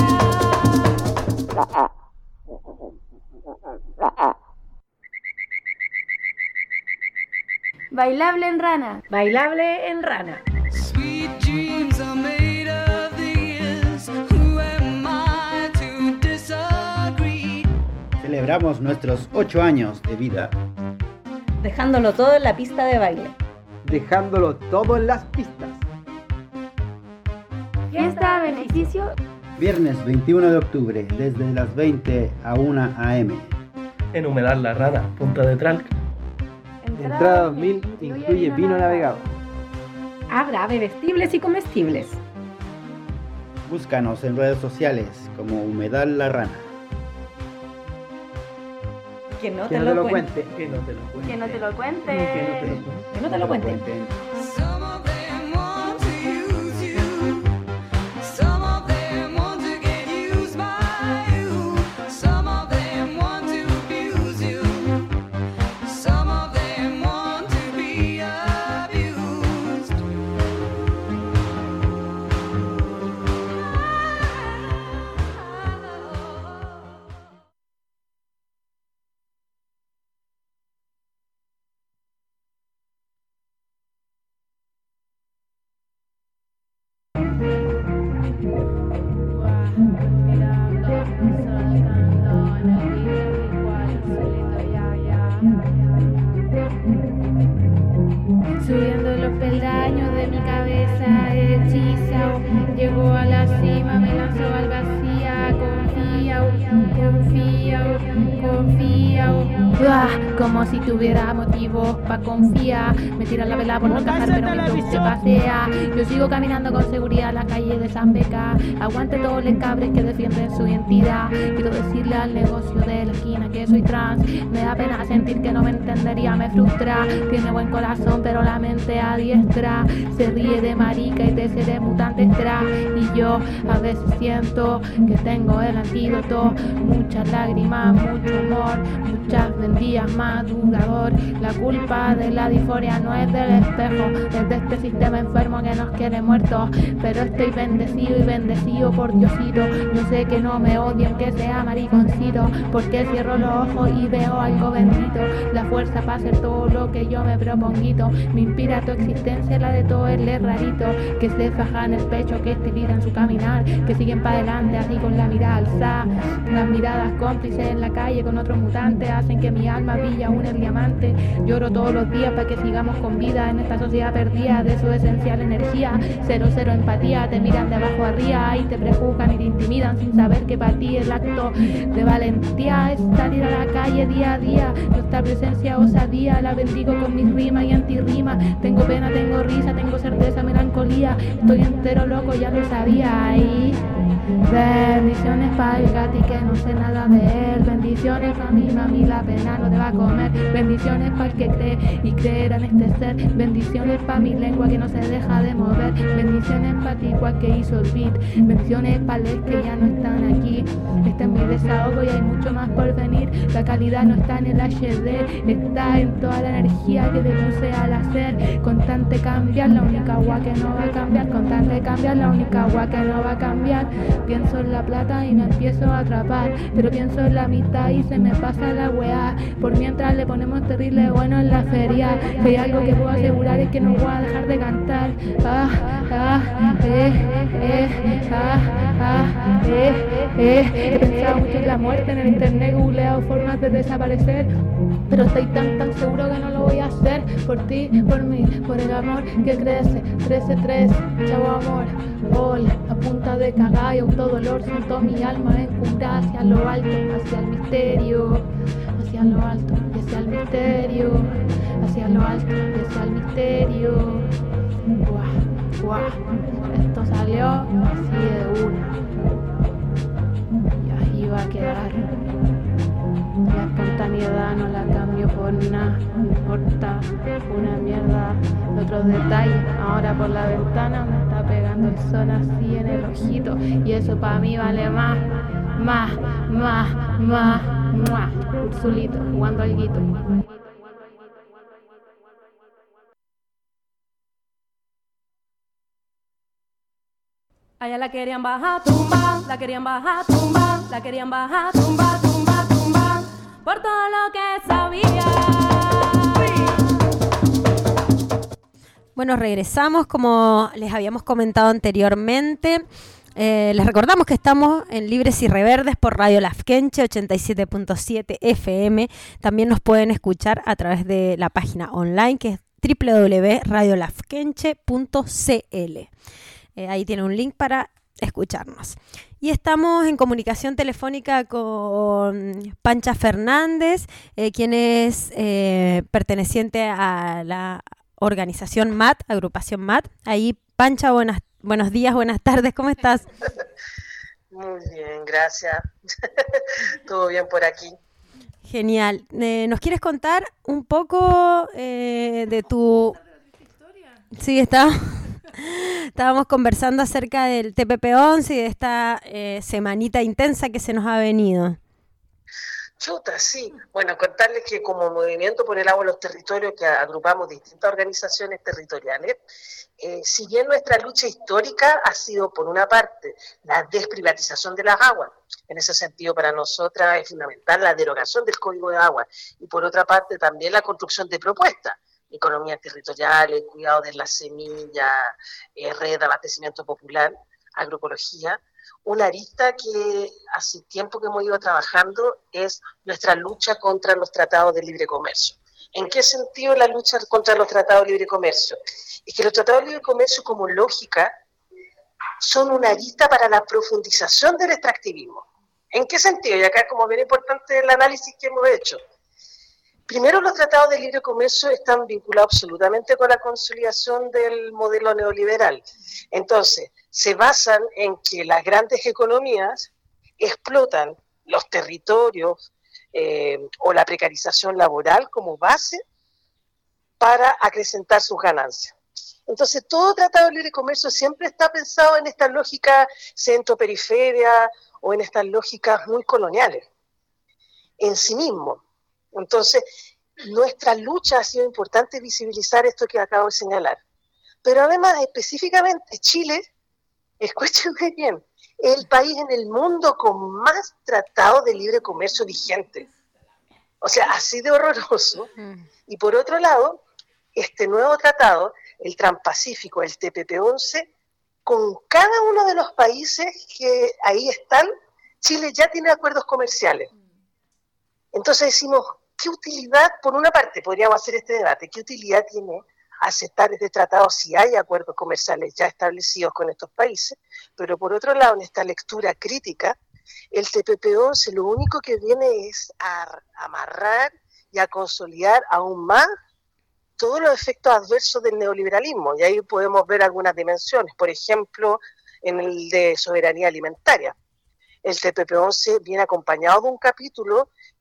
Bailable en Rana. Bailable en Rana. Sweet dreams are made of these. Who am I to disagree? Celebramos nuestros 8 años de vida. Dejándolo todo en la pista de baile. Dejándolo todo en las pistas. Fiesta a beneficio. Viernes 21 de octubre, desde las 20 a 1 a.m. En Humedal La Rana, Punta de Tralca. Entrada 2000 incluye vino navegado. Habrá bebestibles y comestibles. Búscanos en redes sociales como Humedal La Rana. Que no te lo cuente. Que no te lo cuente. Que no te lo cuente. Subiendo los peldaños de mi cabeza hechizao, llegó a la cima, me lanzó al vacío, confío, como si tuviera motivos pa' confiar, me tira la vela por no encajar pero mi club se pasea, yo sigo caminando con seguridad a la calle de San Beca, aguante todos los cabres que defienden su identidad, quiero decirle al negocio de la esquina que soy trans, me da pena sentir que no me entendería, me frustra, tiene buen corazón pero la mente adiestra, se ríe de marica y te de mutante extra, y yo a veces siento que tengo el antídoto, muchas lágrimas, mucho amor, muchas del día madrugador, la culpa de la disforia no es del espejo, es de este sistema enfermo que nos quiere muertos, pero estoy bendecido y bendecido por Diosito, yo sé que no me odien que sea mariconcito, porque cierro los ojos y veo algo bendito, la fuerza para hacer todo lo que yo me proponguito, me inspira tu existencia, la de todo el rarito, que se fajan el pecho, que estiran su caminar, que siguen para adelante así con la mirada alzada, las miradas cómplices en la calle con otros mutantes, hacen que mi alma brilla aún el diamante, lloro todos los días para que sigamos con vida en esta sociedad perdida de su esencial energía, cero empatía, te miran de abajo arriba y te prejuzgan y te intimidan sin saber que para ti el acto de valentía es salir a la calle día a día, nuestra presencia osadía, la bendigo con mis rimas y antirrimas, tengo pena, tengo risa, tengo certeza, melancolía, estoy entero loco, ya lo sabía, y bendiciones para el gati que no sé nada de él, bendiciones para mi mami la pena mañana no te va a comer. Bendiciones para el que cree y creerá en este ser. Bendiciones para mi lengua que no se deja de mover. Bendiciones para ti, cual que hizo el beat. Bendiciones para los que ya no están aquí. Este es mi desahogo y hay mucho más por venir. La calidad no está en el HD, está en toda la energía que te puse al hacer. Constante cambiar, la única agua que no va a cambiar. Constante cambiar, la única agua que no va a cambiar. Pienso en la plata y me empiezo a atrapar, pero pienso en la mitad y se me pasa la weá. Por mientras le ponemos terrible bueno en la feria. Si hay algo que puedo asegurar es que no voy a dejar de cantar. He pensado mucho en la muerte, en el internet he googleado formas de desaparecer, pero estoy tan seguro que no lo voy a hacer. Por ti, por mí, por el amor que crece. 13-3, chavo amor. Gol, a punta de cagar y autodolor. Siento mi alma encumbrada hacia lo alto, hacia el misterio. Hacia lo alto y hacia el misterio. Hacia lo alto y hacia el misterio. Guau. Esto salió así de una. Y ahí va a quedar. La espontaneidad no la cambio por nada. Me importa una mierda de otros detalles. Ahora por la ventana me está pegando el sol así en el ojito. Y eso para mí vale más. Ursulito, jugando alguito. Allá la querían bajar, tumba, la querían bajar, tumba, la querían bajar, tumba, tumba, tumba, por todo lo que sabía. Bueno, regresamos como les habíamos comentado anteriormente. Les recordamos que estamos en Libres y Reverdes por Radio Lafkenche 87.7 FM. También nos pueden escuchar a través de la página online que es www.radiolafkenche.cl. Ahí tiene un link para escucharnos. Y estamos en comunicación telefónica con Pancha Fernández, quien es perteneciente a la organización MAT, agrupación MAT. Ahí, Pancha, buenos días, buenas tardes, ¿cómo estás? Muy bien, gracias. Todo bien por aquí. Genial. ¿Nos quieres contar un poco de tu... Sí, estábamos conversando acerca del TPP-11 y de esta semanita intensa que se nos ha venido. Chuta, sí. Bueno, contarles que como Movimiento por el Agua en los Territorios, que agrupamos distintas organizaciones territoriales, si bien nuestra lucha histórica ha sido, por una parte, la desprivatización de las aguas, en ese sentido para nosotras es fundamental la derogación del Código de Agua, y por otra parte también la construcción de propuestas, economías territoriales, cuidado de las semillas, red de abastecimiento popular, agroecología. Una arista que hace tiempo que hemos ido trabajando es nuestra lucha contra los tratados de libre comercio. ¿En qué sentido la lucha contra los tratados de libre comercio? Es que los tratados de libre comercio como lógica son una arista para la profundización del extractivismo. ¿En qué sentido? Y acá es como bien importante el análisis que hemos hecho. Primero, los tratados de libre comercio están vinculados absolutamente con la consolidación del modelo neoliberal. Entonces, se basan en que las grandes economías explotan los territorios o la precarización laboral como base para acrecentar sus ganancias. Entonces, todo tratado de libre comercio siempre está pensado en esta lógica centro-periferia o en estas lógicas muy coloniales en sí mismo. Entonces, nuestra lucha ha sido importante visibilizar esto que acabo de señalar. Pero además, específicamente, Chile, escúchenme bien, es el país en el mundo con más tratados de libre comercio vigentes. O sea, así de horroroso. Y por otro lado, este nuevo tratado, el Transpacífico, el TPP-11, con cada uno de los países que ahí están, Chile ya tiene acuerdos comerciales. Entonces decimos, ¿qué utilidad, por una parte, podríamos hacer este debate, qué utilidad tiene aceptar este tratado si hay acuerdos comerciales ya establecidos con estos países? Pero por otro lado, en esta lectura crítica, el TPP-11 lo único que viene es a amarrar y a consolidar aún más todos los efectos adversos del neoliberalismo, y ahí podemos ver algunas dimensiones, por ejemplo, en el de soberanía alimentaria. El TPP-11 viene acompañado de un capítulo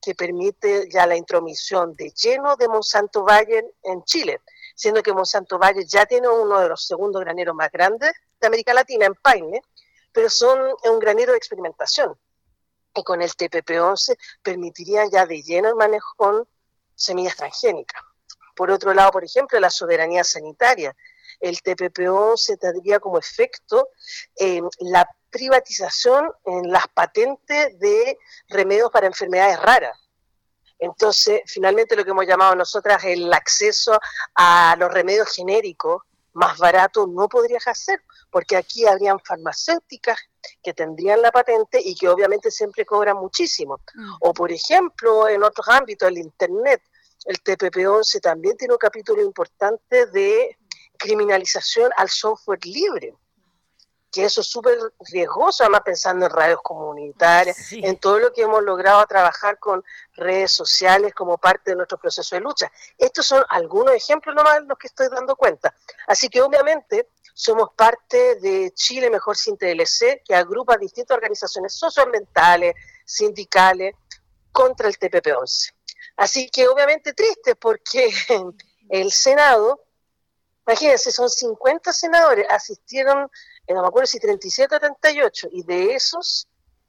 que permite ya la intromisión de lleno de Monsanto Bayer en Chile, siendo que Monsanto Bayer ya tiene uno de los segundos graneros más grandes de América Latina en Paine, pero son un granero de experimentación. Y con el TPP-11 permitirían ya de lleno el manejo con semillas transgénicas. Por otro lado, por ejemplo, la soberanía sanitaria. El TPP-11 tendría como efecto la privatización en las patentes de remedios para enfermedades raras. Entonces, finalmente lo que hemos llamado nosotras el acceso a los remedios genéricos más baratos no podrías hacer, porque aquí habrían farmacéuticas que tendrían la patente y que obviamente siempre cobran muchísimo. O por ejemplo, en otros ámbitos, el Internet, el TPP-11 también tiene un capítulo importante de criminalización al software libre, que eso es súper riesgoso, además pensando en radios comunitarias, sí, en todo lo que hemos logrado trabajar con redes sociales como parte de nuestro proceso de lucha. Estos son algunos ejemplos nomás los que estoy dando cuenta. Así que obviamente somos parte de Chile Mejor Sin TLC, que agrupa distintas organizaciones socioambientales, sindicales, contra el TPP-11. Así que obviamente triste porque el Senado, imagínense, son 50 senadores, asistieron, no me acuerdo si 37 o 38, y de esos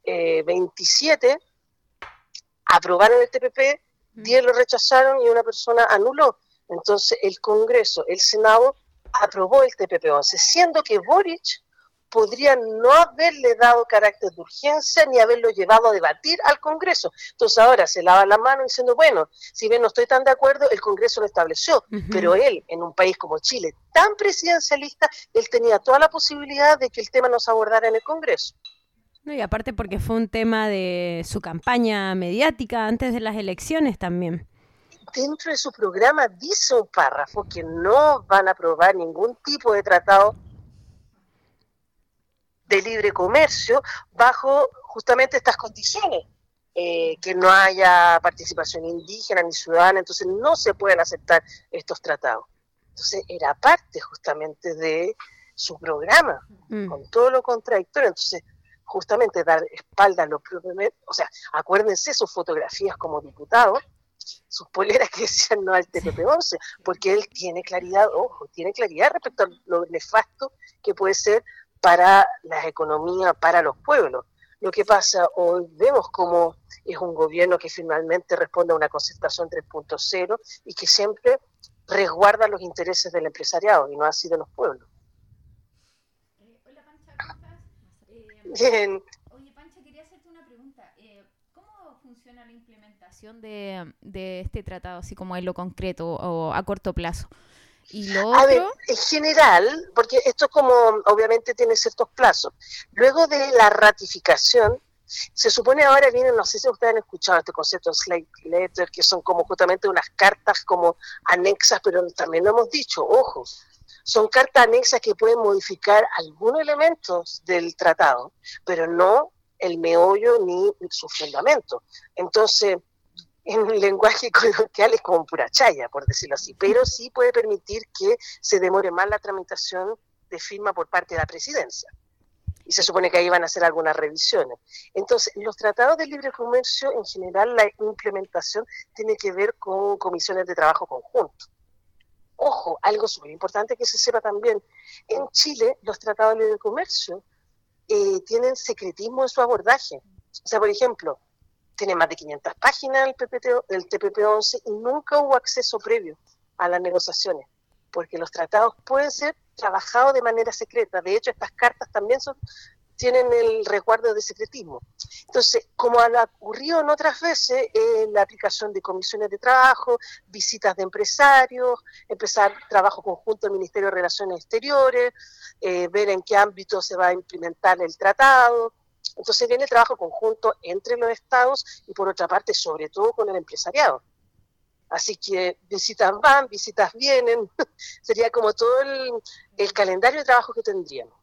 27 aprobaron el TPP, 10 lo rechazaron y una persona anuló. Entonces el Congreso, el Senado, aprobó el TPP-11, siendo que Boric podría no haberle dado carácter de urgencia ni haberlo llevado a debatir al Congreso. Entonces ahora se lava la mano diciendo, bueno, si bien no estoy tan de acuerdo, el Congreso lo estableció, pero él, en un país como Chile, tan presidencialista, él tenía toda la posibilidad de que el tema no se abordara en el Congreso. No, y aparte porque fue un tema de su campaña mediática antes de las elecciones también. Dentro de su programa dice un párrafo que no van a aprobar ningún tipo de tratado de libre comercio bajo justamente estas condiciones, que no haya participación indígena ni ciudadana, entonces no se pueden aceptar estos tratados. Entonces era parte justamente de su programa, con todo lo contradictorio. Entonces justamente dar espalda a lo propio, o sea, acuérdense sus fotografías como diputado, sus poleras que decían no al TPP-11, porque él tiene claridad, ojo, tiene claridad respecto a lo nefasto que puede ser para las economías, para los pueblos. Lo que pasa hoy, vemos como es un gobierno que finalmente responde a una concertación 3.0 y que siempre resguarda los intereses del empresariado y no así de los pueblos. Hola Pancha, ¿cómo estás? Bien. Oye Pancha, quería hacerte una pregunta. ¿Cómo funciona la implementación de este tratado, así como en lo concreto o a corto plazo? Y lo otro... A ver, en general, porque esto como obviamente tiene ciertos plazos, luego de la ratificación, se supone ahora vienen, no sé si ustedes han escuchado este concepto de slate letter, que son como justamente unas cartas como anexas, pero también lo hemos dicho, ojo, son cartas anexas que pueden modificar algunos elementos del tratado, pero no el meollo ni su fundamento. Entonces, en un lenguaje coloquial es como pura chaya, por decirlo así, pero sí puede permitir que se demore más la tramitación de firma por parte de la presidencia. Y se supone que ahí van a hacer algunas revisiones. Entonces, los tratados de libre comercio, en general, la implementación tiene que ver con comisiones de trabajo conjunto. Ojo, algo súper importante que se sepa también, en Chile los tratados de libre comercio tienen secretismo en su abordaje. O sea, por ejemplo, tiene más de 500 páginas el TPP-11 y nunca hubo acceso previo a las negociaciones, porque los tratados pueden ser trabajados de manera secreta. De hecho, estas cartas también tienen el resguardo de secretismo. Entonces, como ha ocurrido en otras veces, la aplicación de comisiones de trabajo, visitas de empresarios, empezar trabajo conjunto del Ministerio de Relaciones Exteriores, ver en qué ámbito se va a implementar el tratado. Entonces viene el trabajo conjunto entre los estados y por otra parte, sobre todo con el empresariado. Así que visitas van, visitas vienen, sería como todo el calendario de trabajo que tendríamos.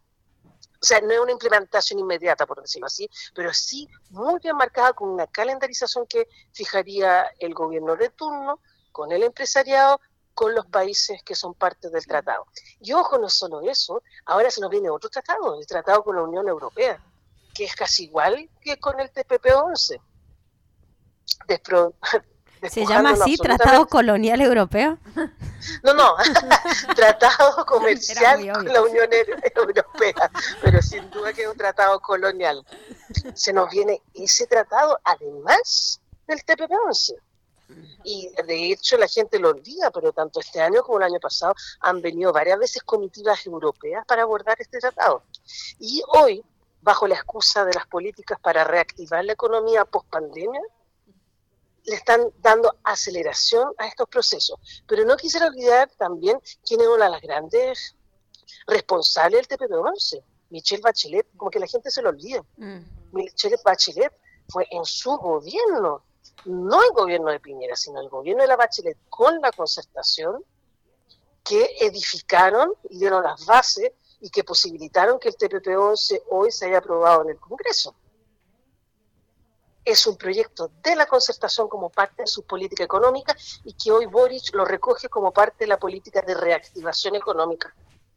O sea, no es una implementación inmediata, por decirlo así, pero sí muy bien marcada con una calendarización que fijaría el gobierno de turno, con el empresariado, con los países que son parte del tratado. Y ojo, no solo eso, ahora se nos viene otro tratado, el tratado con la Unión Europea, que es casi igual que con el TPP-11. ¿Se llama así, Tratado Colonial Europeo? No, tratado comercial con la Unión Europea, pero sin duda que es un tratado colonial. Se nos viene ese tratado además del TPP-11. Y de hecho la gente lo olvida, pero tanto este año como el año pasado han venido varias veces comitivas europeas para abordar este tratado. Y hoy, bajo la excusa de las políticas para reactivar la economía post-pandemia, le están dando aceleración a estos procesos. Pero no quisiera olvidar también quién es una de las grandes responsables del TPP-11, Michelle Bachelet, como que la gente se lo olvida. Michelle Bachelet fue en su gobierno, no el gobierno de Piñera, sino el gobierno de la Bachelet con la concertación, que edificaron y dieron las bases y que posibilitaron que el TPP-11 hoy se haya aprobado en el Congreso. Es un proyecto de la concertación como parte de su política económica y que hoy Boric lo recoge como parte de la política de reactivación económica.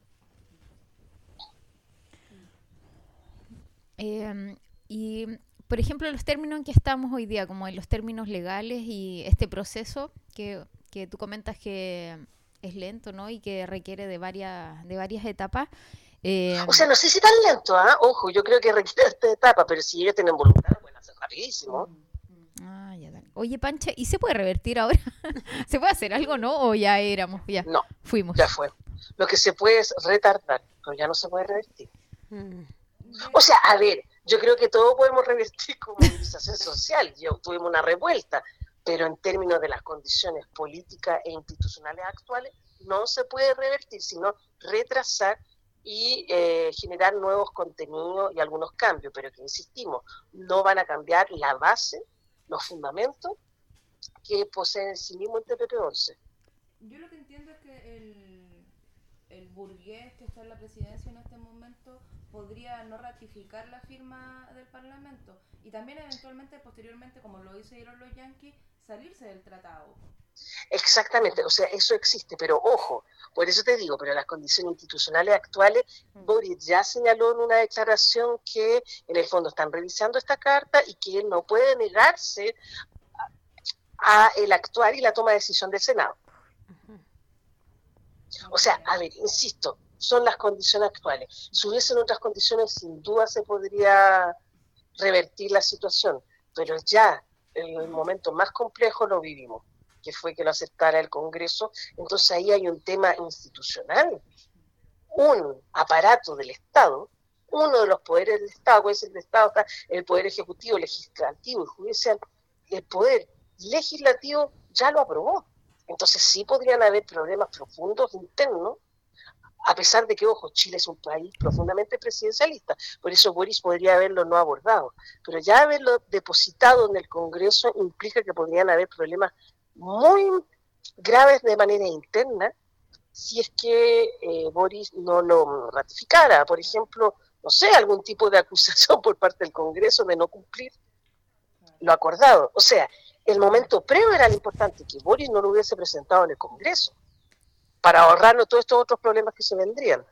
Y, por ejemplo, los términos en que estamos hoy día, como en los términos legales y este proceso que tú comentas que es lento, ¿no? Y que requiere de varias etapas. O sea, no sé si tan lento, ¿ah? Ojo, yo creo que requiere esta etapa, pero si ellos tienen voluntad, pueden hacer rapidísimo. Ya dale. Oye, Pancha, ¿y se puede revertir ahora? ¿Se puede hacer algo, no? ¿O ya No, fuimos? Ya fue. Lo que se puede es retardar, pero ya no se puede revertir. O sea, a ver, yo creo que todo podemos revertir con movilización social. Tuvimos una revuelta, pero en términos de las condiciones políticas e institucionales actuales, no se puede revertir, sino retrasar y generar nuevos contenidos y algunos cambios, pero que insistimos, no van a cambiar la base, los fundamentos que posee en sí mismo el TPP-11. Yo lo que entiendo es que el burgués que está en la presidencia en este momento podría no ratificar la firma del Parlamento y también eventualmente, posteriormente, como lo hicieron los yanquis, salirse del tratado. Exactamente, o sea, eso existe, pero ojo, por eso te digo, pero las condiciones institucionales actuales, Boric ya señaló en una declaración que en el fondo están revisando esta carta y que él no puede negarse a el actuar y la toma de decisión del Senado. O sea, a ver, insisto, son las condiciones actuales. Si hubiesen otras condiciones, sin duda se podría revertir la situación, pero ya en el momento más complejo lo vivimos, que fue que lo aceptara el Congreso. Entonces ahí hay un tema institucional, un aparato del Estado, uno de los poderes del Estado, puede ser el Estado, está el poder ejecutivo, legislativo y judicial, el poder legislativo ya lo aprobó. Entonces sí podrían haber problemas profundos internos, a pesar de que, ojo, Chile es un país profundamente presidencialista, por eso Boris podría haberlo no abordado, pero ya haberlo depositado en el Congreso implica que podrían haber problemas muy graves de manera interna si es que Boris no lo ratificara. Por ejemplo, no sé, algún tipo de acusación por parte del Congreso de no cumplir lo acordado. O sea, el momento previo era lo importante, que Boris no lo hubiese presentado en el Congreso, para ahorrarnos todos estos otros problemas que se vendrían.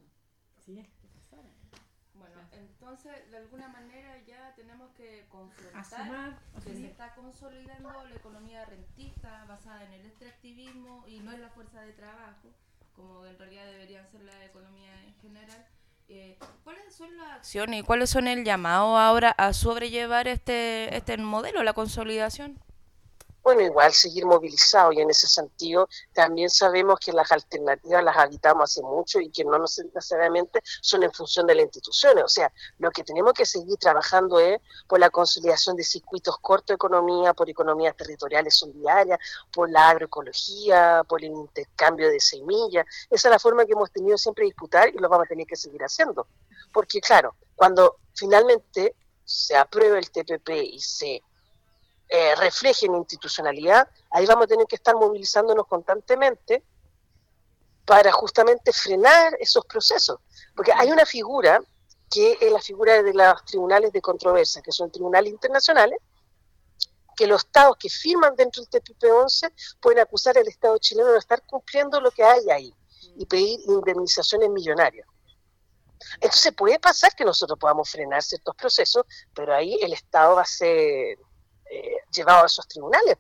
Bueno, entonces, de alguna manera ya tenemos que confrontar que se está consolidando la economía rentista basada en el extractivismo y no en la fuerza de trabajo, como en realidad deberían ser la economía en general. ¿Cuáles son las acciones y cuáles son el llamado ahora a sobrellevar este modelo, la consolidación? Bueno, igual seguir movilizado, y en ese sentido también sabemos que las alternativas las habitamos hace mucho y que no necesariamente son en función de las instituciones. O sea, lo que tenemos que seguir trabajando es por la consolidación de circuitos cortos de economía, por economías territoriales solidarias, por la agroecología, por el intercambio de semillas. Esa es la forma que hemos tenido siempre de disputar y lo vamos a tener que seguir haciendo. Porque claro, cuando finalmente se apruebe el TPP y se refleje en institucionalidad, ahí vamos a tener que estar movilizándonos constantemente para justamente frenar esos procesos. Porque hay una figura que es la figura de los tribunales de controversia, que son tribunales internacionales, que los estados que firman dentro del TPP-11 pueden acusar al Estado chileno de no estar cumpliendo lo que hay ahí y pedir indemnizaciones millonarias. Entonces puede pasar que nosotros podamos frenar ciertos procesos, pero ahí el Estado va llevado a esos tribunales.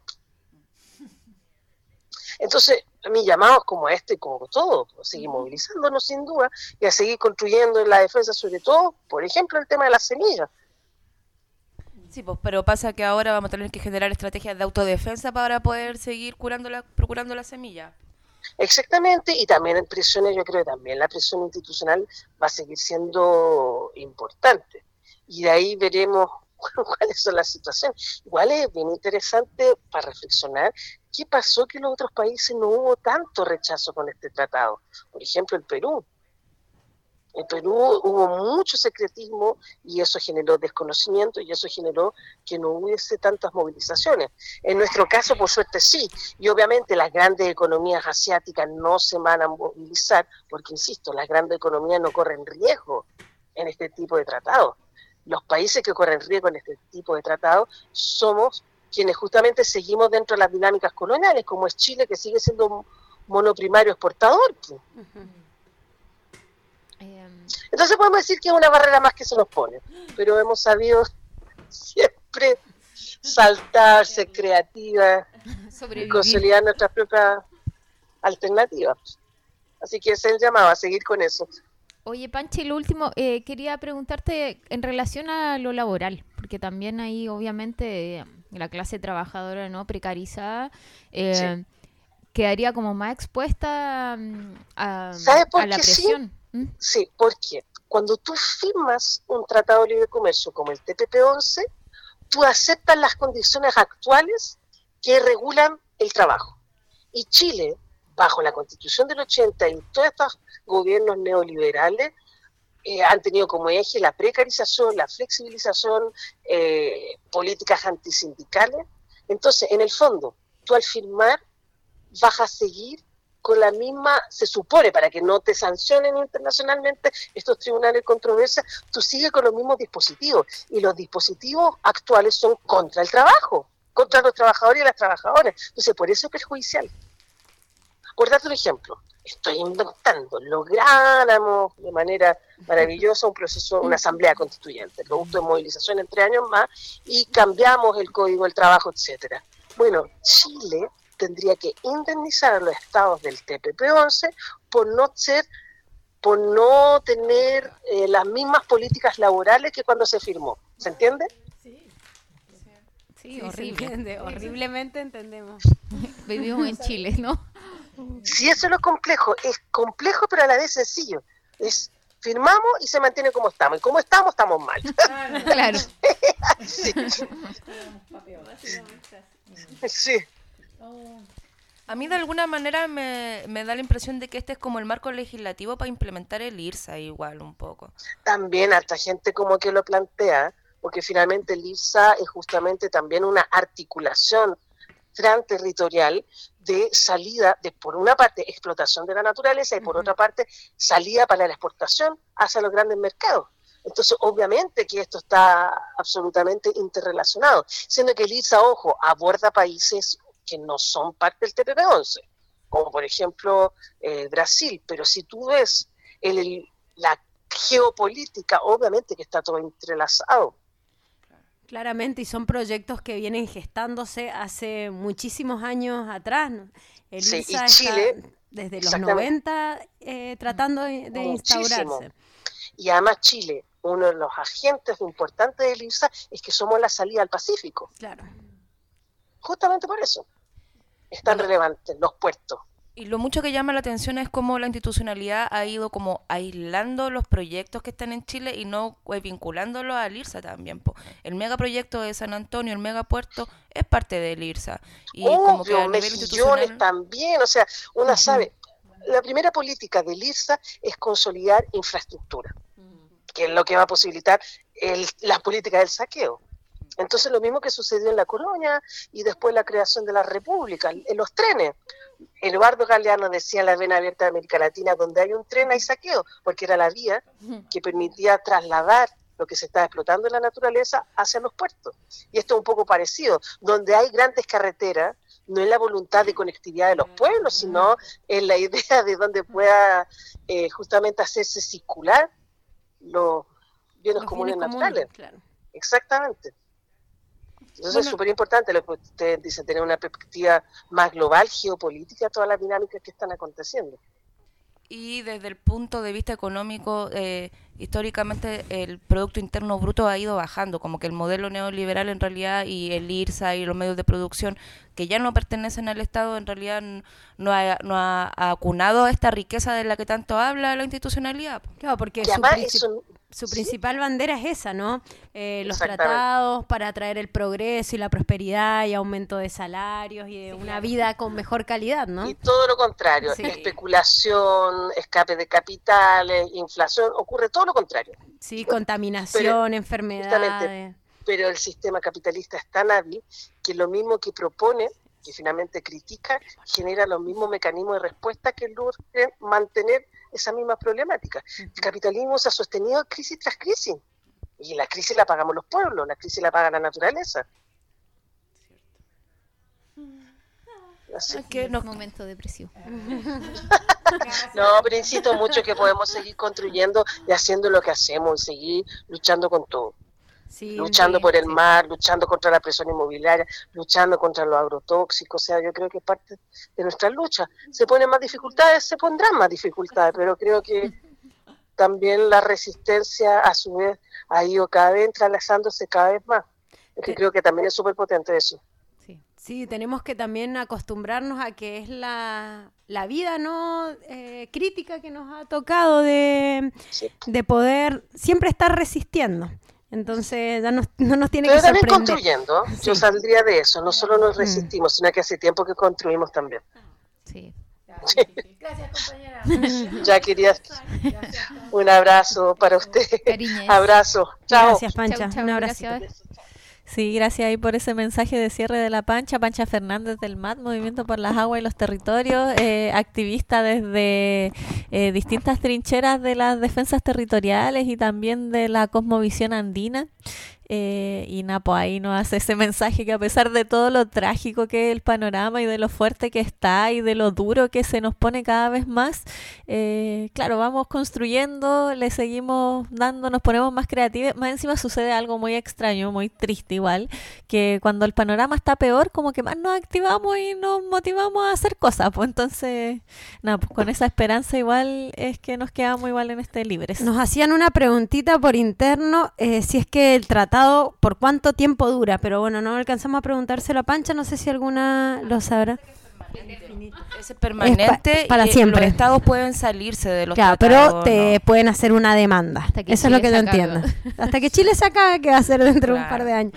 Entonces, mi llamado es como este, como todo, a seguir movilizándonos sin duda y a seguir construyendo en la defensa, sobre todo, por ejemplo, el tema de las semillas. Sí, pues, pero pasa que ahora vamos a tener que generar estrategias de autodefensa para poder seguir procurando la semilla. Exactamente, y también en presiones, yo creo que también la presión institucional va a seguir siendo importante. Y de ahí veremos cuáles son las situaciones. Igual es bien interesante para reflexionar qué pasó que en los otros países no hubo tanto rechazo con este tratado. Por ejemplo, el Perú. En Perú hubo mucho secretismo y eso generó desconocimiento y eso generó que no hubiese tantas movilizaciones. En nuestro caso, por suerte, sí. Y obviamente las grandes economías asiáticas no se van a movilizar porque, insisto, las grandes economías no corren riesgo en este tipo de tratados. Los países que corren riesgo en este tipo de tratados somos quienes justamente seguimos dentro de las dinámicas coloniales, como es Chile, que sigue siendo un monoprimario exportador. Entonces podemos decir que es una barrera más que se nos pone, pero hemos sabido siempre saltar, ser creativas y consolidar nuestras propias alternativas. Así que ese es el llamado, a seguir con eso. Oye, Panchi, lo último, quería preguntarte en relación a lo laboral, porque también ahí obviamente la clase trabajadora no precarizada Sí. quedaría como más expuesta ¿Sabes por a la qué presión. sí? Sí, porque cuando tú firmas un tratado de libre comercio como el TPP-11, tú aceptas las condiciones actuales que regulan el trabajo. Y Chile, bajo la Constitución del 80 y todos estos gobiernos neoliberales, han tenido como eje la precarización, la flexibilización, políticas antisindicales. Entonces, en el fondo, tú al firmar vas a seguir con la misma, se supone, para que no te sancionen internacionalmente estos tribunales de controversia, tú sigues con los mismos dispositivos, y los dispositivos actuales son contra el trabajo, contra los trabajadores y las trabajadoras. Entonces, por eso es perjudicial. Por darte un ejemplo, estoy inventando, lográramos de manera maravillosa un proceso, una asamblea constituyente, producto de movilización en 3 años más, y cambiamos el Código del Trabajo, etcétera. Bueno, Chile tendría que indemnizar a los estados del TPP-11 por no tener las mismas políticas laborales que cuando se firmó. ¿Se entiende? Sí, horrible, horriblemente entendemos. Vivimos en Chile, ¿no? Sí, eso es lo complejo. Es complejo, pero a la vez sencillo. Es firmamos y se mantiene como estamos. Y como estamos, estamos mal. Claro. Sí. Sí. A mí de alguna manera me da la impresión de que este es como el marco legislativo para implementar el IRSA igual un poco. También harta gente como que lo plantea, porque finalmente el IRSA es justamente también una articulación transterritorial de salida de, por una parte, explotación de la naturaleza y por otra parte, salida para la exportación hacia los grandes mercados. Entonces, obviamente que esto está absolutamente interrelacionado, siendo que el IRSA, ojo, aborda países que no son parte del TPP-11, como por ejemplo Brasil, pero si tú ves la geopolítica, obviamente que está todo entrelazado. Claramente, y son proyectos que vienen gestándose hace muchísimos años atrás, ¿no? El Sí, IRSA y Chile, está desde los 90 tratando de instaurarse. Y además Chile, uno de los agentes importantes del IRSA es que somos la salida al Pacífico. Claro. Justamente por eso es tan relevante los puertos. Y lo mucho que llama la atención es cómo la institucionalidad ha ido como aislando los proyectos que están en Chile y no vinculándolos al IRSA también. El megaproyecto de San Antonio, el megapuerto, es parte del IRSA. Y como que a nivel institucional también, o sea, una sabe, la primera política del IRSA es consolidar infraestructura, que es lo que va a posibilitar la política del saqueo. Entonces lo mismo que sucedió en La Coruña y después la creación de la República, en los trenes. Eduardo Galeano decía en la vena abierta de América Latina, donde hay un tren hay saqueo, porque era la vía que permitía trasladar lo que se está explotando en la naturaleza hacia los puertos. Y esto es un poco parecido, donde hay grandes carreteras, no es la voluntad de conectividad de los pueblos, sino en la idea de donde pueda justamente hacerse circular los bienes comunes naturales. Claro. Exactamente. Entonces es súper importante lo que ustedes dicen, tener una perspectiva más global, geopolítica, todas las dinámicas que están aconteciendo. Y desde el punto de vista económico, históricamente el Producto Interno Bruto ha ido bajando, como que el modelo neoliberal en realidad y el IRSA y los medios de producción que ya no pertenecen al Estado en realidad no ha acunado esta riqueza de la que tanto habla la institucionalidad. Claro, porque su principal bandera es esa, ¿no? Los tratados para atraer el progreso y la prosperidad y aumento de salarios y de una vida con mejor calidad, ¿no? Y todo lo contrario, especulación, escape de capitales, inflación, ocurre todo lo contrario. Sí, contaminación, enfermedades. Pero el sistema capitalista es tan hábil que lo mismo que propone, que finalmente critica, genera los mismos mecanismos de respuesta que logren mantener esa misma problemática. El capitalismo se ha sostenido crisis tras crisis, y la crisis la pagamos los pueblos, la crisis la paga la naturaleza. Así que no es momento depresivo. No, pero insisto mucho que podemos seguir construyendo y haciendo lo que hacemos y seguir luchando con todo. Sí, luchando por el mar, luchando contra la presión inmobiliaria, luchando contra los agrotóxicos. O sea, yo creo que es parte de nuestra lucha. Se ponen más dificultades, se pondrán más dificultades, pero creo que también la resistencia a su vez ha ido cada vez entrelazándose cada vez más. Es que creo que también es súper potente eso. Sí, tenemos que también acostumbrarnos a que es la vida no crítica que nos ha tocado de poder siempre estar resistiendo. Entonces ya no nos tiene que sorprender. Pero también construyendo, yo saldría de eso, no solo nos resistimos, sino que hace tiempo que construimos también. Sí. Gracias, compañera. Ya quería un abrazo para usted. Cariñez. Abrazo. Chao. Gracias, Pancha. Chau, un abrazo. Sí, gracias ahí por ese mensaje de cierre de la Pancha Fernández del MAT, Movimiento por las Aguas y los Territorios, activista desde distintas trincheras de las defensas territoriales y también de la cosmovisión andina. Y Napo ahí nos hace ese mensaje que a pesar de todo lo trágico que es el panorama y de lo fuerte que está y de lo duro que se nos pone cada vez más, claro, vamos construyendo, le seguimos dando, nos ponemos más creativos. Más encima sucede algo muy extraño, muy triste igual, que cuando el panorama está peor, como que más nos activamos y nos motivamos a hacer cosas. Pues entonces, nada, pues con esa esperanza igual es que nos quedamos igual en este Libres. Nos hacían una preguntita por interno, si es que el tratado por cuánto tiempo dura, pero bueno, no alcanzamos a preguntárselo a Pancha, no sé si alguna lo sabrá. Es permanente para y siempre. Los estados pueden salirse de los tratados. Pero te pueden hacer una demanda. Eso es lo que yo entiendo. Hasta que Chile se acabe, que va a ser dentro de un par de años.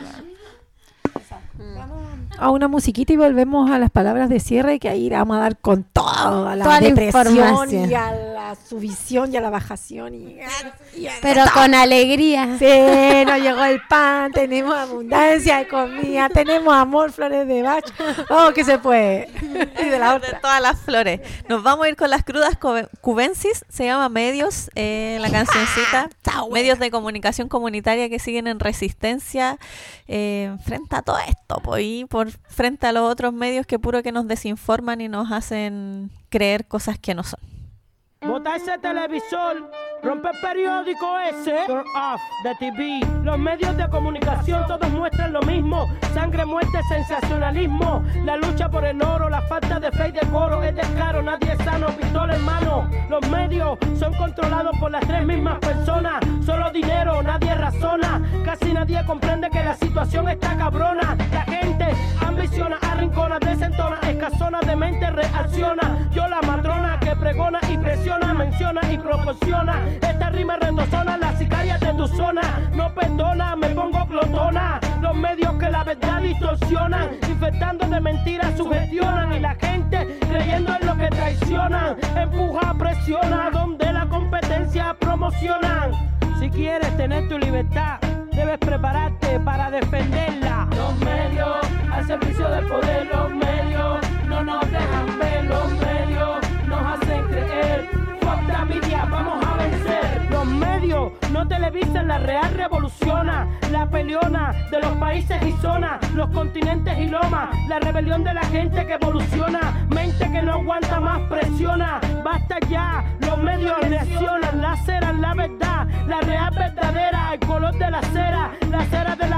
A una musiquita y volvemos a las palabras de cierre, que ahí vamos a dar con todo, a la toda depresión y a la subición y a la bajación pero con alegría. Sí, nos llegó el pan, tenemos abundancia de comida, tenemos amor, flores de Bach, que se puede. Y de la otra. De todas las flores. Nos vamos a ir con las crudas cubensis, se llama Medios, la cancioncita. Medios de comunicación comunitaria que siguen en resistencia frente a todo esto, frente a los otros medios que puro que nos desinforman y nos hacen creer cosas que no son. Bota ese televisor, rompe el periódico ese, turn off the TV. Los medios de comunicación todos muestran lo mismo: sangre, muerte, sensacionalismo. La lucha por el oro, la falta de fe y decoro es descaro, nadie es sano, pistola en mano. Los medios son controlados por las tres mismas personas, solo dinero, nadie razona. Casi nadie comprende que la situación está cabrona. La gente ambiciona, arrincona, desentona, escazona, de mente reacciona. Yo la matrona que pregona y presiona, menciona y proporciona. Esta rima retozona, las sicarias de tu zona. No perdona, me pongo glotona. Los medios que la verdad distorsionan, infectando de mentiras, sugestionan. Y la gente creyendo en lo que traicionan, empuja, presiona, donde la competencia promocionan. Si quieres tener tu libertad, debes prepararte para defenderla. Los medios al servicio del poder, los medios no nos dejan ver, los medios nos hacen creer. Fuck la media, vamos a vencer. Los medios no televisan, la real revoluciona. La peleona de los países y zonas, los continentes y lomas. La rebelión de la gente que evoluciona. Mente que no aguanta más, presiona. Basta ya, los medios reaccionan. Laceran la verdad, la real verdadera. El color de la cera de la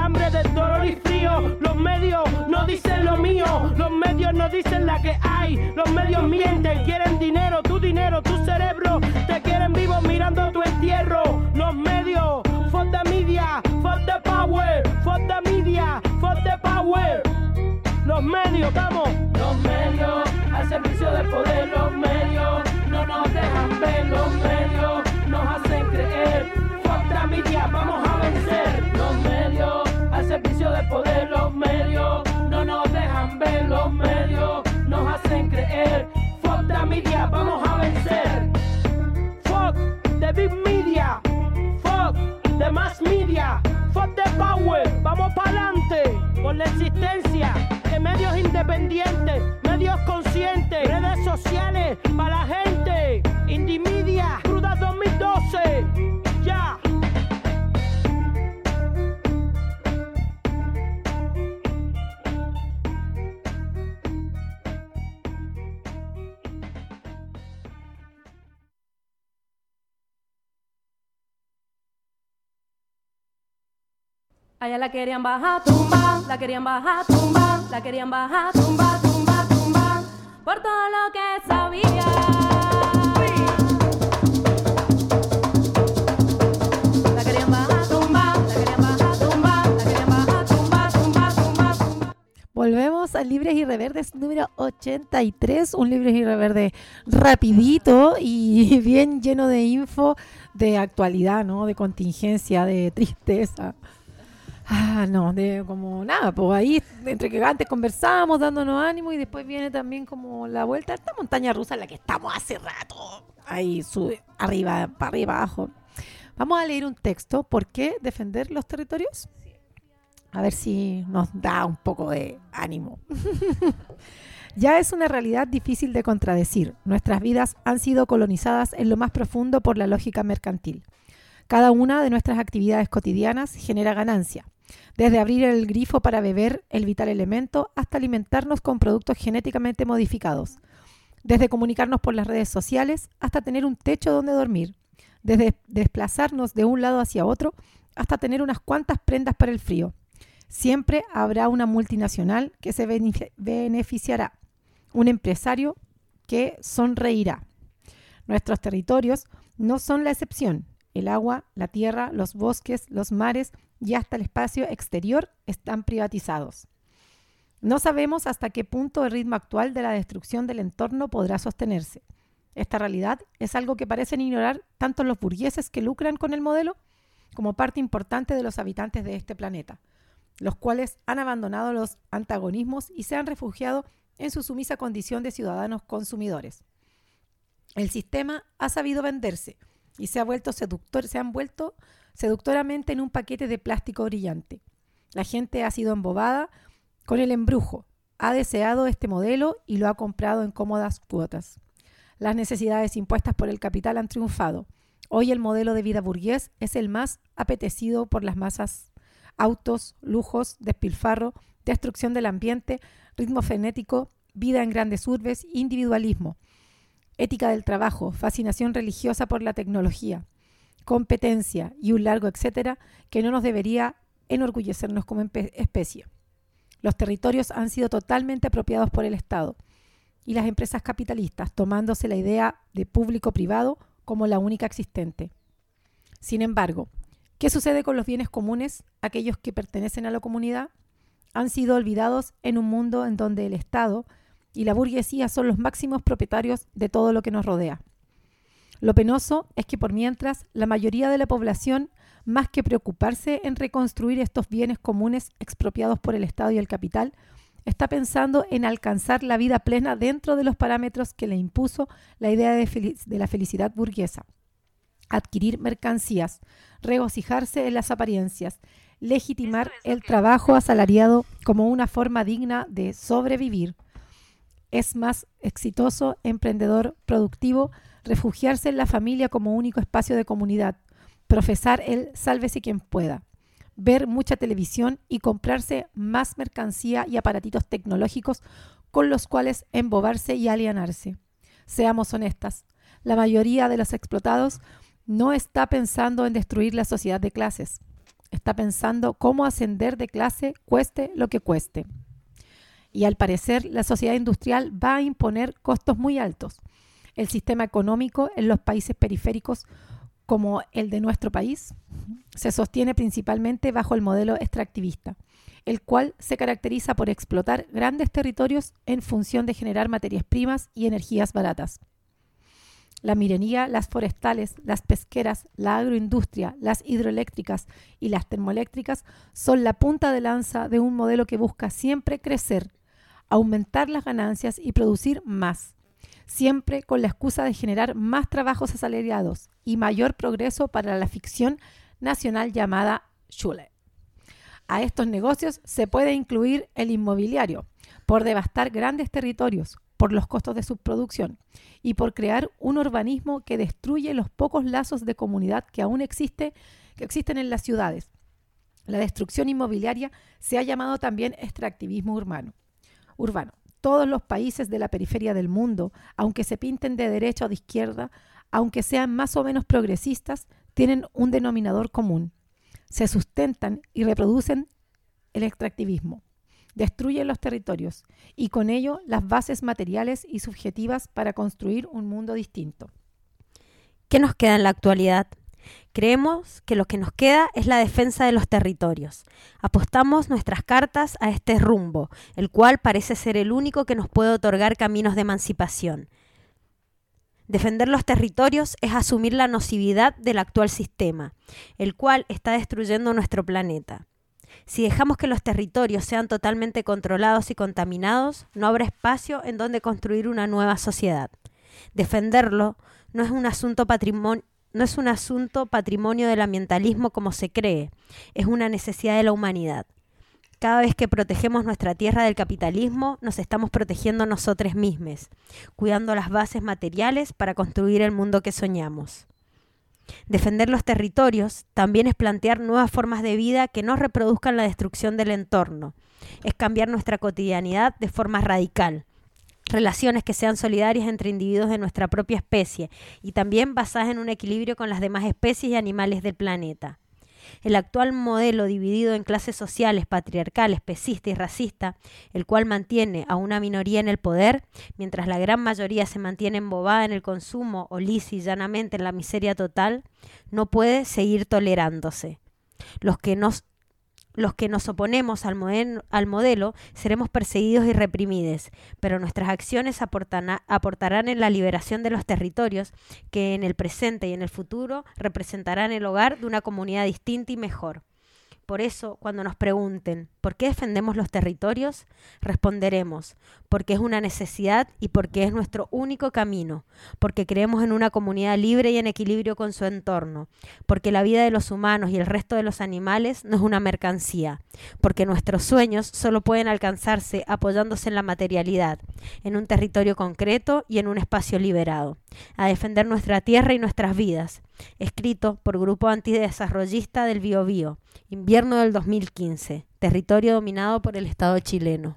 hambre, de dolor y frío. Los medios no dicen lo mío, los medios no dicen la que hay. Los medios mienten, quieren dinero, tu cerebro. Te quieren vivo mirando tu entierro. Los medios, fuck the media, fuck the power, fuck the media, fuck the power. Los medios, vamos. Los medios, al servicio del poder. Los medios no nos dejan ver. Los medios nos hacen creer. Fuck the media, vamos a vencer. Los medios, al servicio del poder. Los medios no nos dejan ver. Los medios nos hacen creer. Fuck the media, vamos a vencer. Fuck the big media. Fuck the mass media. Fuck the power. Vamos pa'lante por la existencia de medios independientes, medios conscientes, redes sociales para la gente. Indie Media, Cruda 2012. Ya. Allá la querían bajar, tumba, la querían bajar, tumba, la querían bajar, tumba, tumba, tumba, por todo lo que sabía. La querían bajar, tumba, la querían bajar, tumba, la querían bajar, tumba, tumba, tumba, tumba. Volvemos a Libres y Reverdes número 83, un Libres y Reverdes rapidito y bien lleno de info, de actualidad, ¿no? De contingencia, de tristeza. No, de como nada, pues ahí entre que antes conversábamos dándonos ánimo y después viene también como la vuelta a esta montaña rusa en la que estamos hace rato. Ahí sube, arriba, para arriba, abajo. Vamos a leer un texto. ¿Por qué defender los territorios? A ver si nos da un poco de ánimo. Ya es una realidad difícil de contradecir. Nuestras vidas han sido colonizadas en lo más profundo por la lógica mercantil. Cada una de nuestras actividades cotidianas genera ganancia. Desde abrir el grifo para beber el vital elemento hasta alimentarnos con productos genéticamente modificados. Desde comunicarnos por las redes sociales hasta tener un techo donde dormir. Desde desplazarnos de un lado hacia otro hasta tener unas cuantas prendas para el frío. Siempre habrá una multinacional que se beneficiará. Un empresario que sonreirá. Nuestros territorios no son la excepción. El agua, la tierra, los bosques, los mares y hasta el espacio exterior están privatizados. No sabemos hasta qué punto el ritmo actual de la destrucción del entorno podrá sostenerse. Esta realidad es algo que parecen ignorar tanto los burgueses que lucran con el modelo como parte importante de los habitantes de este planeta, los cuales han abandonado los antagonismos y se han refugiado en su sumisa condición de ciudadanos consumidores. El sistema ha sabido venderse y se han vuelto seductoramente en un paquete de plástico brillante. La gente ha sido embobada con el embrujo, ha deseado este modelo y lo ha comprado en cómodas cuotas. Las necesidades impuestas por el capital han triunfado. Hoy el modelo de vida burgués es el más apetecido por las masas. Autos, lujos, despilfarro, destrucción del ambiente, ritmo frenético, vida en grandes urbes, individualismo. Ética del trabajo, fascinación religiosa por la tecnología, competencia y un largo etcétera que no nos debería enorgullecernos como especie. Los territorios han sido totalmente apropiados por el Estado y las empresas capitalistas, tomándose la idea de público-privado como la única existente. Sin embargo, ¿qué sucede con los bienes comunes, aquellos que pertenecen a la comunidad? Han sido olvidados en un mundo en donde el Estado y la burguesía son los máximos propietarios de todo lo que nos rodea. Lo penoso es que por mientras la mayoría de la población, más que preocuparse en reconstruir estos bienes comunes expropiados por el Estado y el capital, está pensando en alcanzar la vida plena dentro de los parámetros que le impuso la idea de la felicidad burguesa. Adquirir mercancías, regocijarse en las apariencias, legitimar el trabajo asalariado como una forma digna de sobrevivir. Es más exitoso, emprendedor, productivo, refugiarse en la familia como único espacio de comunidad, profesar el sálvese quien pueda, ver mucha televisión y comprarse más mercancía y aparatitos tecnológicos con los cuales embobarse y alienarse. Seamos honestas, la mayoría de los explotados no está pensando en destruir la sociedad de clases. está pensando cómo ascender de clase cueste lo que cueste. Y al parecer la sociedad industrial va a imponer costos muy altos. El sistema económico en los países periféricos como el de nuestro país se sostiene principalmente bajo el modelo extractivista, el cual se caracteriza por explotar grandes territorios en función de generar materias primas y energías baratas. La minería, las forestales, las pesqueras, la agroindustria, las hidroeléctricas y las termoeléctricas son la punta de lanza de un modelo que busca siempre crecer, aumentar las ganancias y producir más, siempre con la excusa de generar más trabajos asalariados y mayor progreso para la ficción nacional llamada Schule. A estos negocios se puede incluir el inmobiliario, por devastar grandes territorios, por los costos de subproducción y por crear un urbanismo que destruye los pocos lazos de comunidad que aún existen en las ciudades. La destrucción inmobiliaria se ha llamado también extractivismo urbano. Todos los países de la periferia del mundo, aunque se pinten de derecha o de izquierda, aunque sean más o menos progresistas, tienen un denominador común. Se sustentan y reproducen el extractivismo. Destruyen los territorios y con ello las bases materiales y subjetivas para construir un mundo distinto. ¿Qué nos queda en la actualidad? Creemos que lo que nos queda es la defensa de los territorios. Apostamos nuestras cartas a este rumbo, el cual parece ser el único que nos puede otorgar caminos de emancipación. Defender los territorios es asumir la nocividad del actual sistema, el cual está destruyendo nuestro planeta. Si dejamos que los territorios sean totalmente controlados y contaminados, no habrá espacio en donde construir una nueva sociedad. Defenderlo no es un asunto patrimonio del ambientalismo como se cree, es una necesidad de la humanidad. Cada vez que protegemos nuestra tierra del capitalismo, nos estamos protegiendo nosotros mismos, cuidando las bases materiales para construir el mundo que soñamos. Defender los territorios también es plantear nuevas formas de vida que no reproduzcan la destrucción del entorno. Es cambiar nuestra cotidianidad de forma radical. Relaciones que sean solidarias entre individuos de nuestra propia especie y también basadas en un equilibrio con las demás especies y animales del planeta. El actual modelo dividido en clases sociales, patriarcal, especista y racista, el cual mantiene a una minoría en el poder, mientras la gran mayoría se mantiene embobada en el consumo o lisa y llanamente en la miseria total, no puede seguir tolerándose. Los que nos oponemos al modelo seremos perseguidos y reprimidos, pero nuestras acciones aportarán en la liberación de los territorios que en el presente y en el futuro representarán el hogar de una comunidad distinta y mejor. Por eso, cuando nos pregunten ¿por qué defendemos los territorios?, responderemos porque es una necesidad y porque es nuestro único camino, porque creemos en una comunidad libre y en equilibrio con su entorno, porque la vida de los humanos y el resto de los animales no es una mercancía, porque nuestros sueños solo pueden alcanzarse apoyándose en la materialidad, en un territorio concreto y en un espacio liberado, a defender nuestra tierra y nuestras vidas. Escrito por Grupo Antidesarrollista del Biobío, invierno del 2015, territorio dominado por el Estado chileno.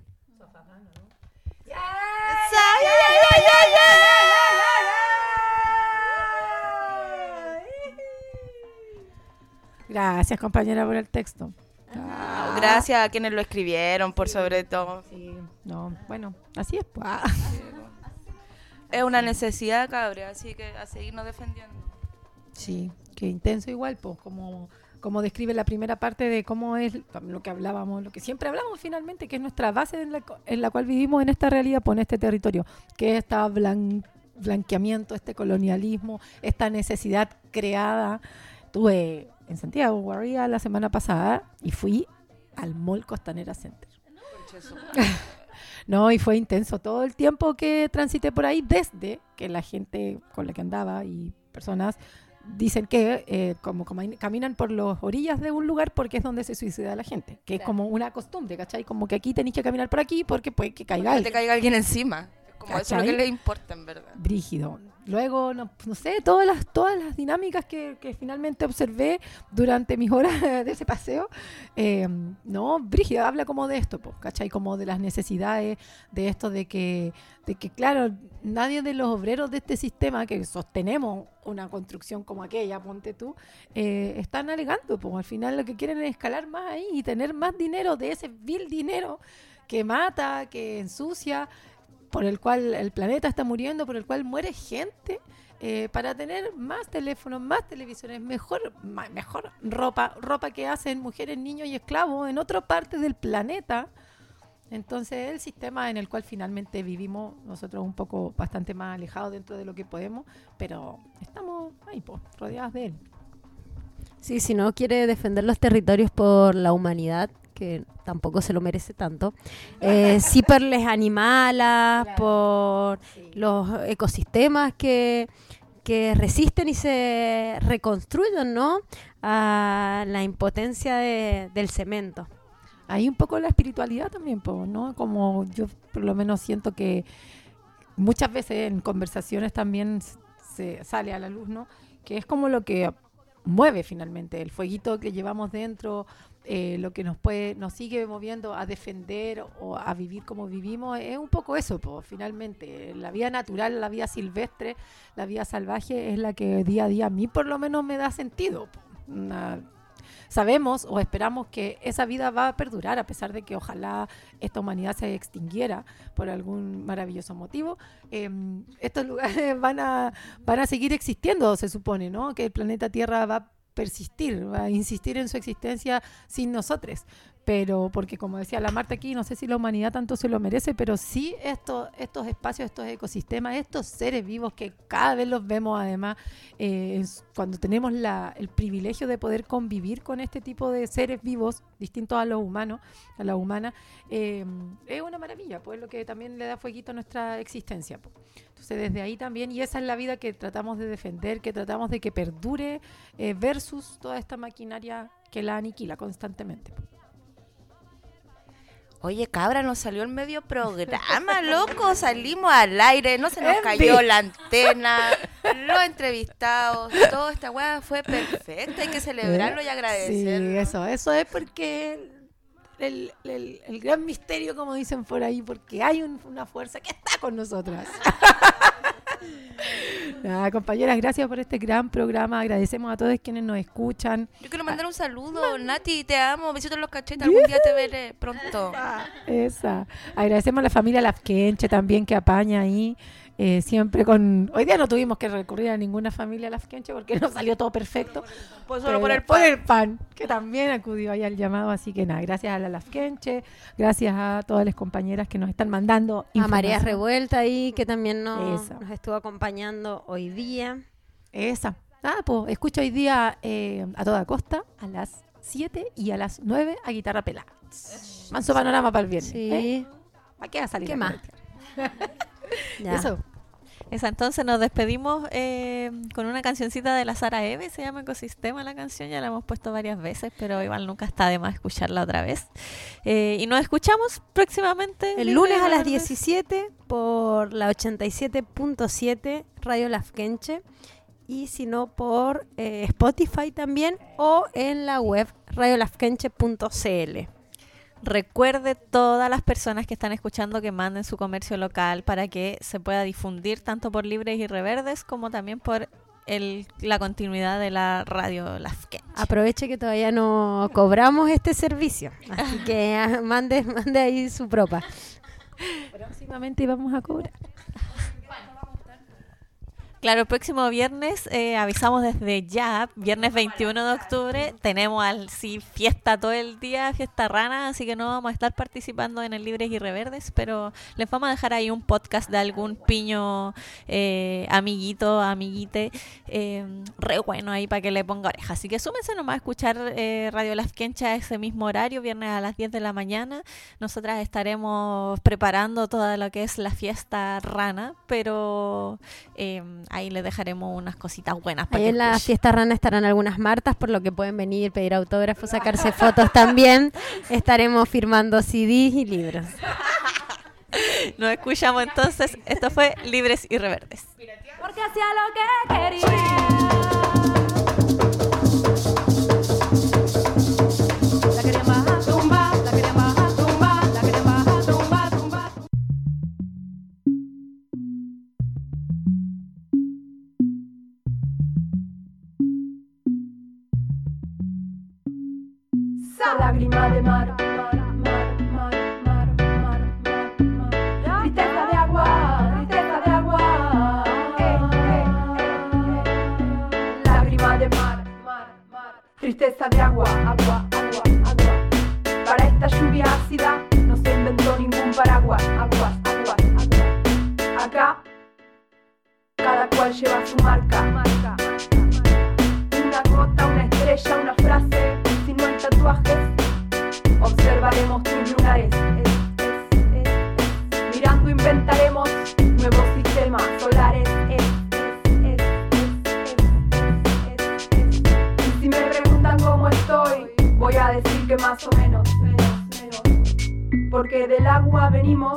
Gracias, compañera, por el texto. Gracias a quienes lo escribieron, por sobre todo. Sí, no, bueno, así es. Es una necesidad, cabrón, así que a seguirnos defendiendo. Sí, qué intenso igual, pues, como describe la primera parte de cómo es lo que hablábamos, lo que siempre hablamos finalmente, que es nuestra base en la cual vivimos en esta realidad, en este territorio, que es este blanqueamiento, este colonialismo, esta necesidad creada. Estuve en Santiago, Guarría, la semana pasada y fui al Mall Costanera Center. No, y fue intenso todo el tiempo que transité por ahí, desde que la gente con la que andaba y personas dicen que como caminan por las orillas de un lugar porque es donde se suicida la gente, que es como una costumbre, ¿cachai? Como que aquí tenéis que caminar por aquí porque puede que caiga alguien. Te caiga alguien encima. Como ¿cachai? eso es lo que les importa, en verdad. Brígido. Luego, no sé, todas las dinámicas que finalmente observé durante mis horas de ese paseo, Brígida habla como de esto, ¿cachai? Como de las necesidades, de esto de que claro, nadie de los obreros de este sistema que sostenemos una construcción como aquella, ponte tú, están alegando, pues al final lo que quieren es escalar más ahí y tener más dinero de ese vil dinero que mata, que ensucia, por el cual el planeta está muriendo, por el cual muere gente, para tener más teléfonos, más televisores, mejor ropa que hacen mujeres, niños y esclavos en otra parte del planeta. Entonces el sistema en el cual finalmente vivimos nosotros un poco bastante más alejados dentro de lo que podemos, pero estamos ahí, rodeados de él. Sí, si no quiere defender los territorios por la humanidad, que tampoco se lo merece tanto, sí por los animales, por los ecosistemas que resisten y se reconstruyen, ¿no? A la impotencia del cemento. Hay un poco la espiritualidad también, ¿no? Como yo por lo menos siento que muchas veces en conversaciones también se sale a la luz, ¿no? Que es como lo que mueve finalmente, el fueguito que llevamos dentro, lo que nos sigue moviendo a defender o a vivir como vivimos, es un poco eso, finalmente. La vida natural, la vida silvestre, la vida salvaje es la que día a día a mí por lo menos me da sentido. Sabemos o esperamos que esa vida va a perdurar, a pesar de que ojalá esta humanidad se extinguiera por algún maravilloso motivo. Estos lugares van a seguir existiendo, se supone, ¿no? Que el planeta Tierra va a persistir, va a insistir en su existencia sin nosotros. Pero porque, como decía la Marta aquí, no sé si la humanidad tanto se lo merece, pero sí estos espacios, estos ecosistemas, estos seres vivos que cada vez los vemos además, cuando tenemos el privilegio de poder convivir con este tipo de seres vivos distintos a los humanos, a la humana, es una maravilla, pues lo que también le da fueguito a nuestra existencia. Entonces desde ahí también, y esa es la vida que tratamos de defender, que tratamos de que perdure, versus toda esta maquinaria que la aniquila constantemente. Oye, cabra, nos salió el medio programa, loco, salimos al aire, no se nos cayó la antena, los entrevistados, toda esta weá fue perfecta, hay que celebrarlo y agradecerlo. Sí, eso es porque el gran misterio, como dicen por ahí, porque hay una fuerza que está con nosotras. Compañeras, gracias por este gran programa. Agradecemos a todos quienes nos escuchan. Yo quiero mandar un saludo, Nati, te amo, besitos en los cachetes, algún día te veré pronto. Esa. Agradecemos a la familia Lafkenche también que apaña ahí. Siempre hoy día no tuvimos que recurrir a ninguna familia Lafkenche porque no salió todo perfecto. Pues solo por el pan, que también acudió ahí al llamado. Así que nada, gracias a la Lafkenche, gracias a todas las compañeras que nos están mandando información. A María Revuelta ahí, que también nos estuvo acompañando hoy día. Esa. Pues escucha hoy día a toda costa a las 7 y a las 9 a Guitarra Pelada. Manso panorama para el viernes. Sí. ¿Para qué va a salir? ¿Qué más? Eso. Entonces nos despedimos con una cancioncita de la Sara Eve, se llama Ecosistema la canción, ya la hemos puesto varias veces, pero igual nunca está de más escucharla otra vez. Y nos escuchamos próximamente. El lunes a las 17 por la 87.7 Radio Lafkenche, y si no por Spotify también, o en la web radiolafkenche.cl. Recuerde todas las personas que están escuchando que manden su comercio local para que se pueda difundir tanto por Libres y Reverdes como también por la continuidad de la radio Lafkenche. Aproveche que todavía no cobramos este servicio, así que mande ahí su propa. Próximamente vamos a cobrar. Claro, el próximo viernes, avisamos desde ya, viernes 21 de octubre, tenemos fiesta todo el día, fiesta rana, así que no vamos a estar participando en el Libres y Reverdes, pero les vamos a dejar ahí un podcast de algún piño amiguito, amiguite, re bueno ahí para que le ponga oreja. Así que súmense nomás a escuchar Radio Lafkenche a ese mismo horario, viernes a las 10 de la mañana. Nosotras estaremos preparando todo lo que es la fiesta rana, pero ahí les dejaremos unas cositas buenas. Ahí en la fiesta rana estarán algunas Martas, por lo que pueden venir, pedir autógrafos, sacarse fotos también. Estaremos firmando CDs y libros. Nos escuchamos entonces. Esto fue Libres y Reverdes. porque hacía lo que quería. La querían bajar, tumba, la querían bajar, tumba, la querían bajar, tumba, tumba. Lágrima de mar, tristeza de agua, tristeza de agua. Lágrima de mar, tristeza de agua, agua, agua, agua. Para esta lluvia ácida no se inventó ningún paraguas, aguas, aguas, aguas. Acá cada cual lleva su marca. Una gota, una estrella, una frase. Si no hay tatuajes, observaremos tus lunares. Mirando inventaremos nuevos sistemas solares. Y si me preguntan cómo estoy, voy a decir que más o menos. Porque del agua venimos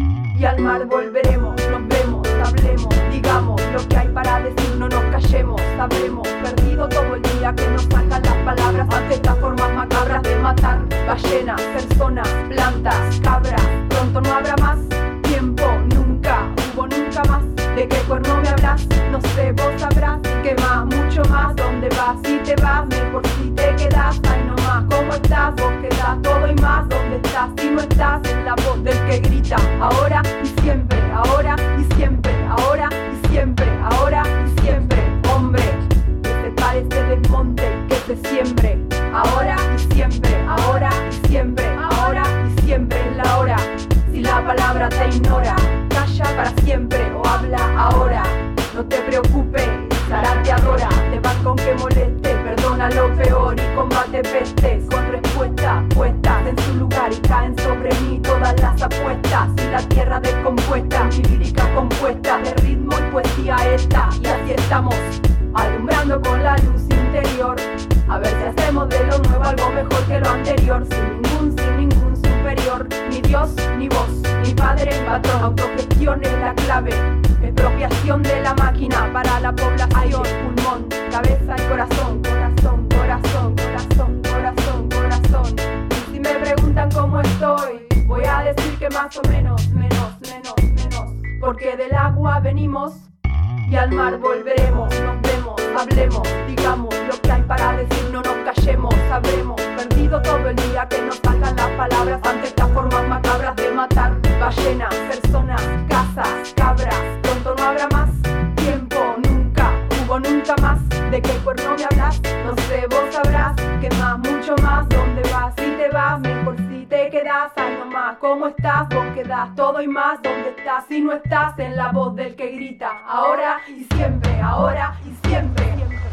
y al mar volveremos. Nos vemos, hablemos, digamos lo que hay para decir, no nos callemos. Habremos perdido todo el día que nos sacan las palabras ante estas formas macabras de matar ballenas, personas, plantas, cabras. Pronto no habrá más tiempo, nunca hubo nunca más. ¿De qué cuerno me hablas? No sé, vos sabrás. ¿Qué más? Mucho más. ¿Dónde vas? Si te vas, mejor si te quedas. Ay, no más. ¿Cómo estás? Vos quedás todo y más. ¿Dónde estás? Si no estás, en la voz del que grita. Ahora y siempre, ahora y siempre, ahora y siempre, ahora y siempre. Hombre, que se pare, se desmonte, que se siembre. Ahora y siempre, ahora y siempre, ahora y siempre es la hora. Si la palabra te ignora, calla para siempre o habla ahora. No te preocupes, Sara te adora. Te vas con que moleste, perdona lo peor y combate pestes. Con respuesta puestas en su lugar y caen sobre mí todas las apuestas. Y la tierra descompuesta, mi lírica compuesta de ritmo y poesía esta. Y así estamos, alumbrando con la luz interior. A ver si hacemos de lo nuevo algo mejor que lo anterior. Sin ningún superior, ni Dios, ni vos, ni padre, ni patrón. Autogestión es la clave, expropiación de la máquina para la población. Aire, pulmón, cabeza y corazón, corazón, corazón, corazón, corazón, corazón. Y si me preguntan cómo estoy, voy a decir que más o menos, menos, menos, menos. Porque del agua venimos y al mar volveremos. Nos vemos, hablemos, digamos lo que hay para decir, no nos callemos. Habremos perdido todo el día que nos salgan las palabras ante estas formas macabras de matar ballenas, personas, casas, cabras. Pronto no habrá más tiempo, nunca hubo nunca más. ¿De qué cuerno me hablas? No sé, vos sabrás. ¿Qué más? Mucho más. ¿Dónde vas? Si te vas, mejor si te quedas. Ay, no más. ¿Cómo estás? Vos quedás todo y más. ¿Dónde estás? Si no estás, en la voz del que grita. Ahora y siempre, ahora y siempre.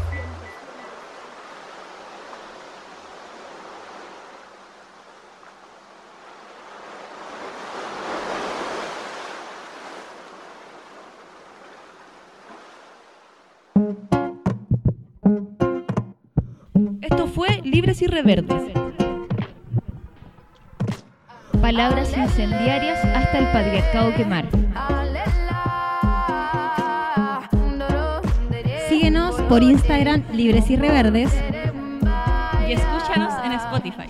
Esto fue Libres y Reverdes. Palabras incendiarias hasta el patriarcado quemar. Síguenos por Instagram Libres y Reverdes y escúchanos en Spotify.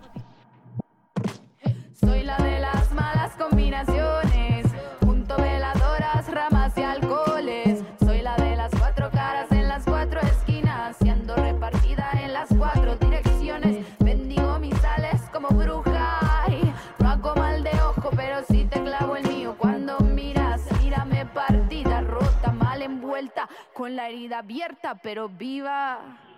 Soy la de las malas combinaciones, junto veladoras, ramas y alcoholes. Soy la de las cuatro caras en las cuatro esquinas, siendo repartida en las cuatro direcciones. Bendigo mis sales como bruja, y no hago mal de ojo, pero sí te clavo el mío. Cuando miras, mírame partida, rota, mal envuelta, con la herida abierta, pero viva.